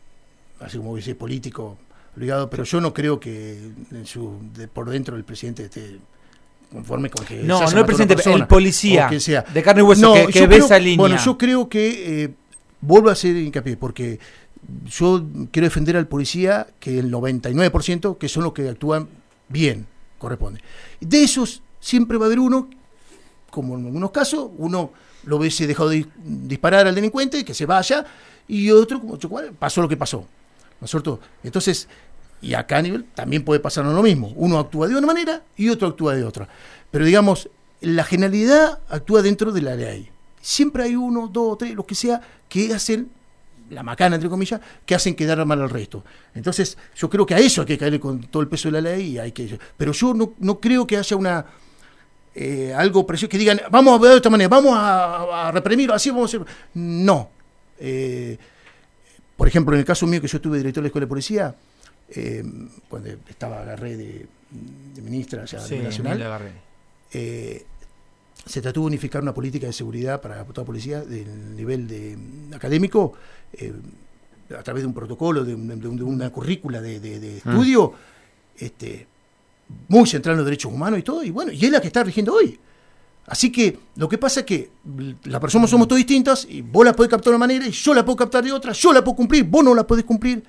así como dice, político, obligado, pero yo no creo que en su, de, por dentro el presidente esté conforme con que no, no el presidente, persona, el policía sea. de carne y hueso no, que, que ve creo, esa línea. Bueno, yo creo que eh, vuelvo a hacer hincapié porque yo quiero defender al policía que el noventa y nueve por ciento que son los que actúan bien, corresponde. De esos siempre va a haber uno, como en algunos casos, uno lo hubiese dejado de disparar al delincuente, que se vaya, y otro, como pasó lo que pasó, ¿no es cierto? Entonces, y acá a nivel también puede pasarnos lo mismo. Uno actúa de una manera y otro actúa de otra. Pero digamos, la generalidad actúa dentro de la ley. Siempre hay uno, dos, tres, los que sea, que hacen la macana, entre comillas, que hacen quedar mal al resto. Entonces, yo creo que a eso hay que caerle con todo el peso de la ley. Y hay que, pero yo no, no creo que haya una eh, algo precioso que digan, vamos a ver de esta manera, vamos a, a reprimir, así vamos a hacer. No. Eh, por ejemplo, en el caso mío que yo estuve director de la Escuela de Policía, eh, cuando estaba agarré de, de ministra ya Sí, de nacional, Agarré. eh, se trató de unificar una política de seguridad para toda policía del nivel de, académico, eh, a través de un protocolo, de, un, de, un, de una currícula de, de, de estudio, mm. este, muy central en los derechos humanos y todo, y bueno, y es la que está rigiendo hoy. Así que lo que pasa es que las personas somos todas distintas, y vos la podés captar de una manera, y yo la puedo captar de otra, yo la puedo cumplir, vos no la podés cumplir.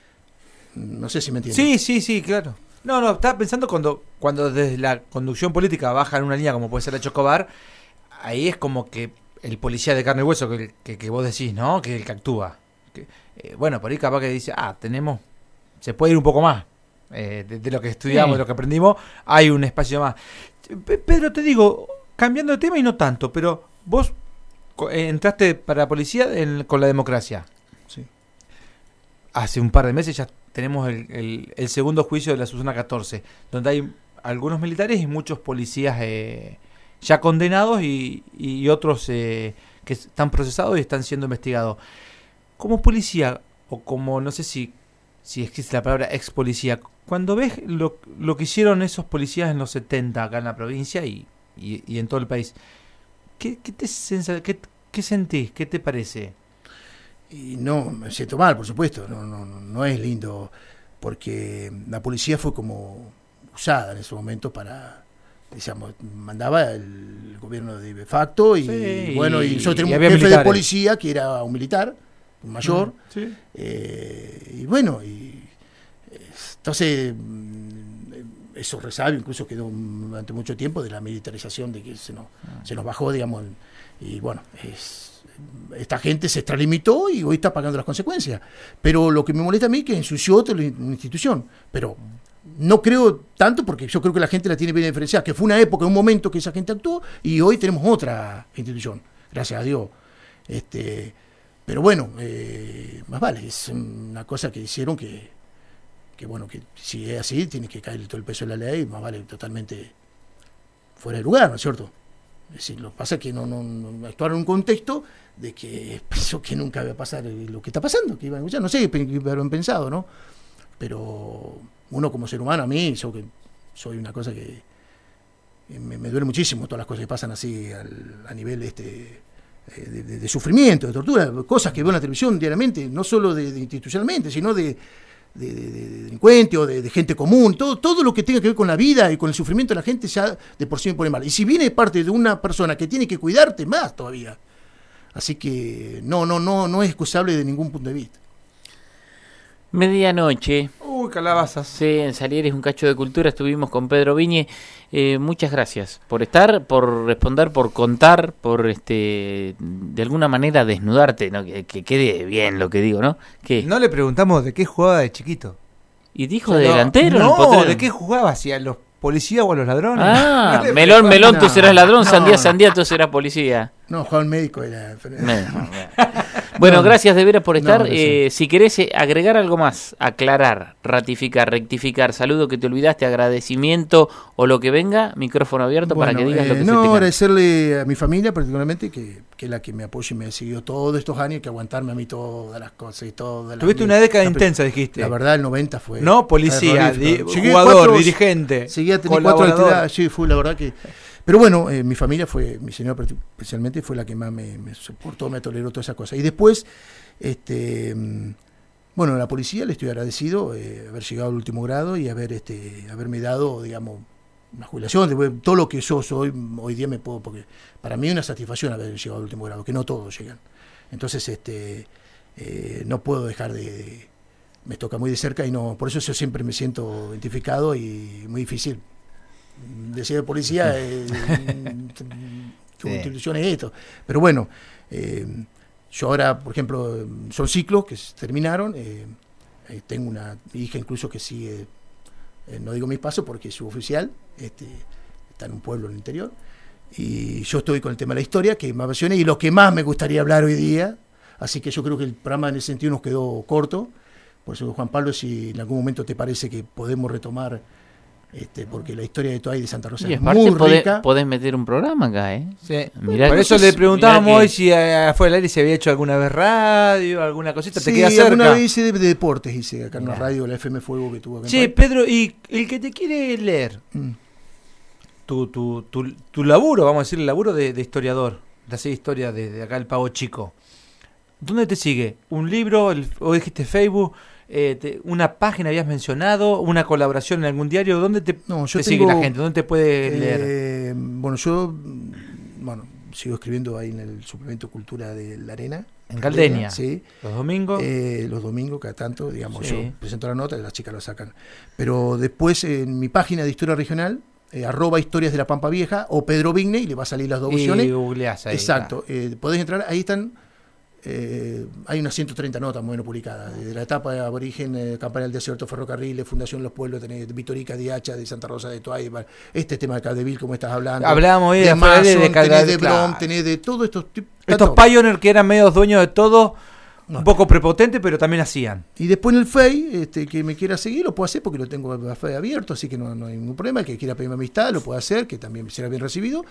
No sé si me entiendes. Sí, sí, sí, claro. No, no, estaba pensando cuando, cuando desde la conducción política baja en una línea como puede ser la Chocobar, ahí es como que el policía de carne y hueso que, que, que vos decís, ¿no? Que el que actúa. Que, eh, bueno, por ahí capaz que dice, ah, tenemos, se puede ir un poco más eh, de, de lo que estudiamos, sí. de lo que aprendimos, hay un espacio más. Pedro, te digo, cambiando de tema y no tanto, pero vos eh, entraste para la policía en, con la democracia. Sí. Hace un par de meses ya tenemos el, el, el segundo juicio de la Susana catorce, donde hay algunos militares y muchos policías eh, ya condenados y, y otros eh, que están procesados y están siendo investigados. Como policía, o como, no sé si, si existe la palabra ex policía, cuando ves lo, lo que hicieron esos policías en los setenta acá en la provincia y, y, y en todo el país, ¿qué, qué, te sensa, qué, qué sentís? ¿Qué te parece? Y no, me siento mal, por supuesto, no, no, no es lindo, porque la policía fue como usada en ese momento para, digamos, mandaba el gobierno de facto y, sí, y bueno, y nosotros tenemos y un jefe militares. de policía que era un militar, un mayor, Mm, sí. eh, y bueno, y entonces eso resabio incluso quedó durante mucho tiempo de la militarización, de que se nos, ah. se nos bajó, digamos, y bueno, es... esta gente se extralimitó y hoy está pagando las consecuencias. Pero lo que me molesta a mí es que ensució otra institución. Pero no creo tanto, porque yo creo que la gente la tiene bien diferenciada, que fue una época, un momento que esa gente actuó, y hoy tenemos otra institución, gracias a Dios. Este, pero bueno, eh, más vale, es una cosa que hicieron que, que, bueno, que si es así, tiene que caer todo el peso de la ley, más vale totalmente fuera de lugar, ¿no es cierto? Es decir, lo que pasa es que no, no, no actuaron en un contexto de que pensó que nunca iba a pasar lo que está pasando, que iban, ya no sé qué habrán pensado, ¿no? Pero uno como ser humano, a mí, yo que soy una cosa que me, me duele muchísimo todas las cosas que pasan así al, a nivel este de, de, de sufrimiento, de tortura, cosas que veo en la televisión diariamente, no solo de, de institucionalmente, sino de De, de, de delincuente o de, de gente común, todo, todo lo que tenga que ver con la vida y con el sufrimiento de la gente ya de por sí me pone mal. Y si viene parte de una persona que tiene que cuidarte, más todavía. Así que no, no, no, no es excusable de ningún punto de vista. Medianoche. Uy, calabazas. Sí, en Salieres, un cacho de cultura, estuvimos con Pedro Viñe. Eh, muchas gracias por estar, por responder, por contar, por este de alguna manera desnudarte, ¿no? Que, que quede bien lo que digo, ¿no? Que no le preguntamos de qué jugaba de chiquito. Y dijo de delantero. No, ¿de qué jugaba? ¿Si a los policías o a los ladrones? Ah, no melón, melón, no, tú serás ladrón, no, sandía, no. sandía, tú serás policía. No, Juan Médico era... Bueno, No, gracias de veras por estar. no, no sé. eh, si querés eh, agregar algo más, aclarar, ratificar, rectificar, saludo que te olvidaste, agradecimiento o lo que venga, micrófono abierto Bueno, para que digas eh, lo que no, se te cante. agradecerle a mi familia particularmente, que, que es la que me apoya y me ha seguido todos estos años, que aguantarme a mí todas las cosas y todas las... Tuviste una década intensa, dijiste. La verdad, el noventa fue... No, policía, di- Llegué jugador, cuatro- dirigente, Seguía a tener cuatro colaborador. actividades, sí, fue la verdad que... Pero bueno, eh, mi familia fue, mi señora especialmente, fue la que más me, me soportó, me toleró todas esas cosas. Y después, este, mm, bueno, a la policía le estoy agradecido eh, haber llegado al último grado y haber, este, haberme dado, digamos, una jubilación, de todo lo que yo soy, hoy día me puedo, porque para mí es una satisfacción haber llegado al último grado, que no todos llegan. Entonces, este, eh, no puedo dejar de, de, me toca muy de cerca y no, por eso yo siempre me siento identificado y muy difícil. Decía de policía, eh, tu Sí. institución es esto. Pero bueno, eh, yo ahora, por ejemplo, son ciclos que se terminaron. Eh, eh, tengo una hija incluso que sigue, eh, no digo mis pasos porque es suboficial, este, está en un pueblo en el interior. Y yo estoy con el tema de la historia, que me apasiona y lo que más me gustaría hablar hoy día. Así que yo creo que el programa en ese sentido nos quedó corto. Por eso, Juan Pablo, si en algún momento te parece que podemos retomar Este, porque la historia de Toay de Santa Rosa Y es aparte muy podés, rica. podés meter un programa acá, ¿eh? Sí. Mirá Por que- eso le preguntábamos mirá que- hoy si eh, fuera del aire se había hecho alguna vez radio, alguna cosita. ¿Te Sí, queda cerca? alguna vez hice de, de deportes, hice acá en la Mirá. radio, la F M Fuego que tuvo acá en Che, Toay. Pedro, y el que te quiere leer, Mm. tu, tu, tu, tu laburo, vamos a decir, el laburo de, de historiador, de hacer historia de, de acá el Pavo Chico, ¿dónde te sigue? ¿Un libro? El, ¿O dijiste Facebook? Eh, te- ¿Una página habías mencionado? ¿Una colaboración en algún diario? ¿Dónde te, No, yo te sigue tengo, la gente? ¿Dónde te puede leer? eh, Bueno, yo mm, bueno, sigo escribiendo ahí en el suplemento Cultura de la Arena. En Galdenia. Sí. ¿Los domingos? Eh, los domingos, cada tanto, digamos, Sí. yo presento la nota y las chicas lo sacan. Pero después en mi página de Historia Regional, eh, arroba Historias de la Pampa Vieja o Pedro Vigne, y le va a salir las dos Y opciones. googleás ahí, Exacto. Eh, podés entrar, ahí están. Eh, hay unas ciento treinta notas muy bueno publicadas, desde la etapa de aborigen, eh, campaña del desierto, ferrocarriles, Fundación Los Pueblos, tenés Vitorica de Hacha, de Santa Rosa de Toay, este tema de Caldeville, como estás hablando. Hablábamos hoy de de afuera de Mason, tenés Caldeville, de Brom, claro. tenés de todos estos tipos. Estos pioneers que eran medios dueños de todo, un poco prepotentes, pero también hacían. Y después en el Face, este, que me quiera seguir, lo puedo hacer porque lo tengo a Face abierto, así que no, no hay ningún problema. El que quiera pedirme amistad, lo puede hacer, que también será bien recibido.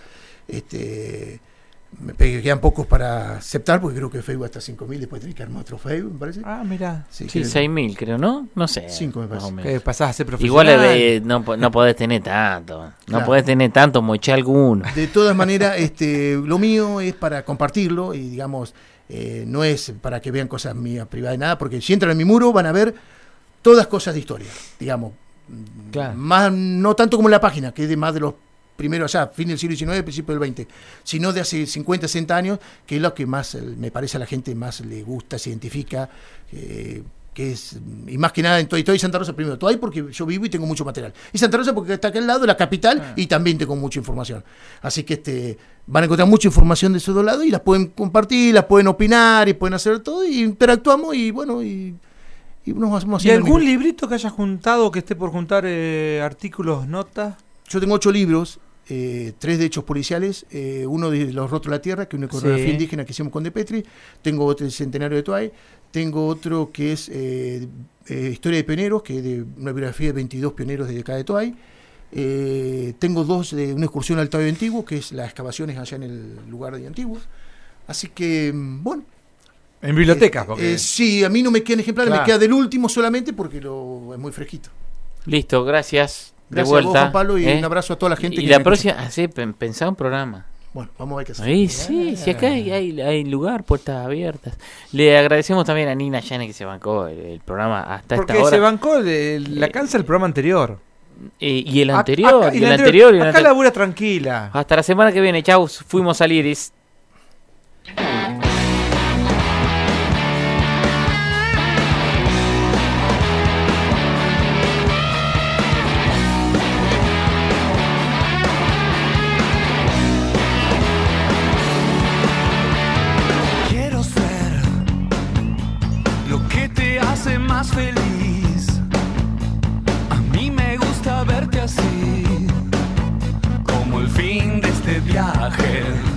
Este, me pe- quedan pocos para aceptar, porque creo que Facebook hasta cinco mil, después tenés que armar otro Facebook, me parece. Ah, mira. Sí, Sí, que- seis mil creo, ¿no? No sé. Cinco me parece. más o menos. Que pasás a ser Igual profesional. eh, no, po- no podés tener tanto. No Claro. podés tener tanto, moché alguno. De todas maneras, este, lo mío es para compartirlo y digamos, eh, no es para que vean cosas mías privadas, nada, porque si entran en mi muro van a ver todas cosas de historia, digamos. Claro. Más, no tanto como en la página, que es de más de los primeros allá, fin del siglo diecinueve, principio del veinte, sino de hace cincuenta, sesenta años, que es lo que más, eh, me parece a la gente más le gusta, se identifica, eh, que es, y más que nada en Toay, Toay y Santa Rosa primero, Toay porque yo vivo y tengo mucho material, y Santa Rosa porque está acá al lado, la capital, Ah. y también tengo mucha información. Así que este van a encontrar mucha información de esos dos lados y las pueden compartir, las pueden opinar y pueden hacer todo, y interactuamos y bueno, y, y nos vamos ¿Y haciendo algún el- librito que hayas juntado, que esté por juntar eh, artículos, notas? Yo tengo ocho libros, eh, tres de hechos policiales, eh, uno de Los Rotos de la Tierra, que es una coreografía Sí. indígena que hicimos con De Petri, tengo otro del Centenario de Toay, tengo otro que es eh, eh, Historia de Pioneros, que es de una biografía de veintidós pioneros de acá de Toay, eh, tengo dos de una excursión al Toay Antiguo, que es las excavaciones allá en el lugar de Antiguos, así que, mm, bueno. En bibliotecas, Eh, porque... eh, sí, a mí no me quedan ejemplares, Claro. me queda del último solamente porque lo, es muy fresquito. Listo, gracias. De Gracias a vos, vuelta. Juan Pablo, y ¿eh? un abrazo a toda la gente Y que la me próxima, ah, sí, pen- pensá un programa. Bueno, vamos a ver qué hacer. Ahí sí, sí, acá hay, hay, hay lugar, puertas abiertas. Le agradecemos también a Nina Yane que se bancó el, el programa hasta Porque esta hora. se bancó de la cansa el programa anterior. Eh, y el Acá- anterior, acá- y el anterior, y el Acá anterior. labura tranquila. Hasta la semana que viene, chau, fuimos al Iris. Quiero ser lo que te hace más feliz. A mí me gusta verte así, como el fin de este viaje.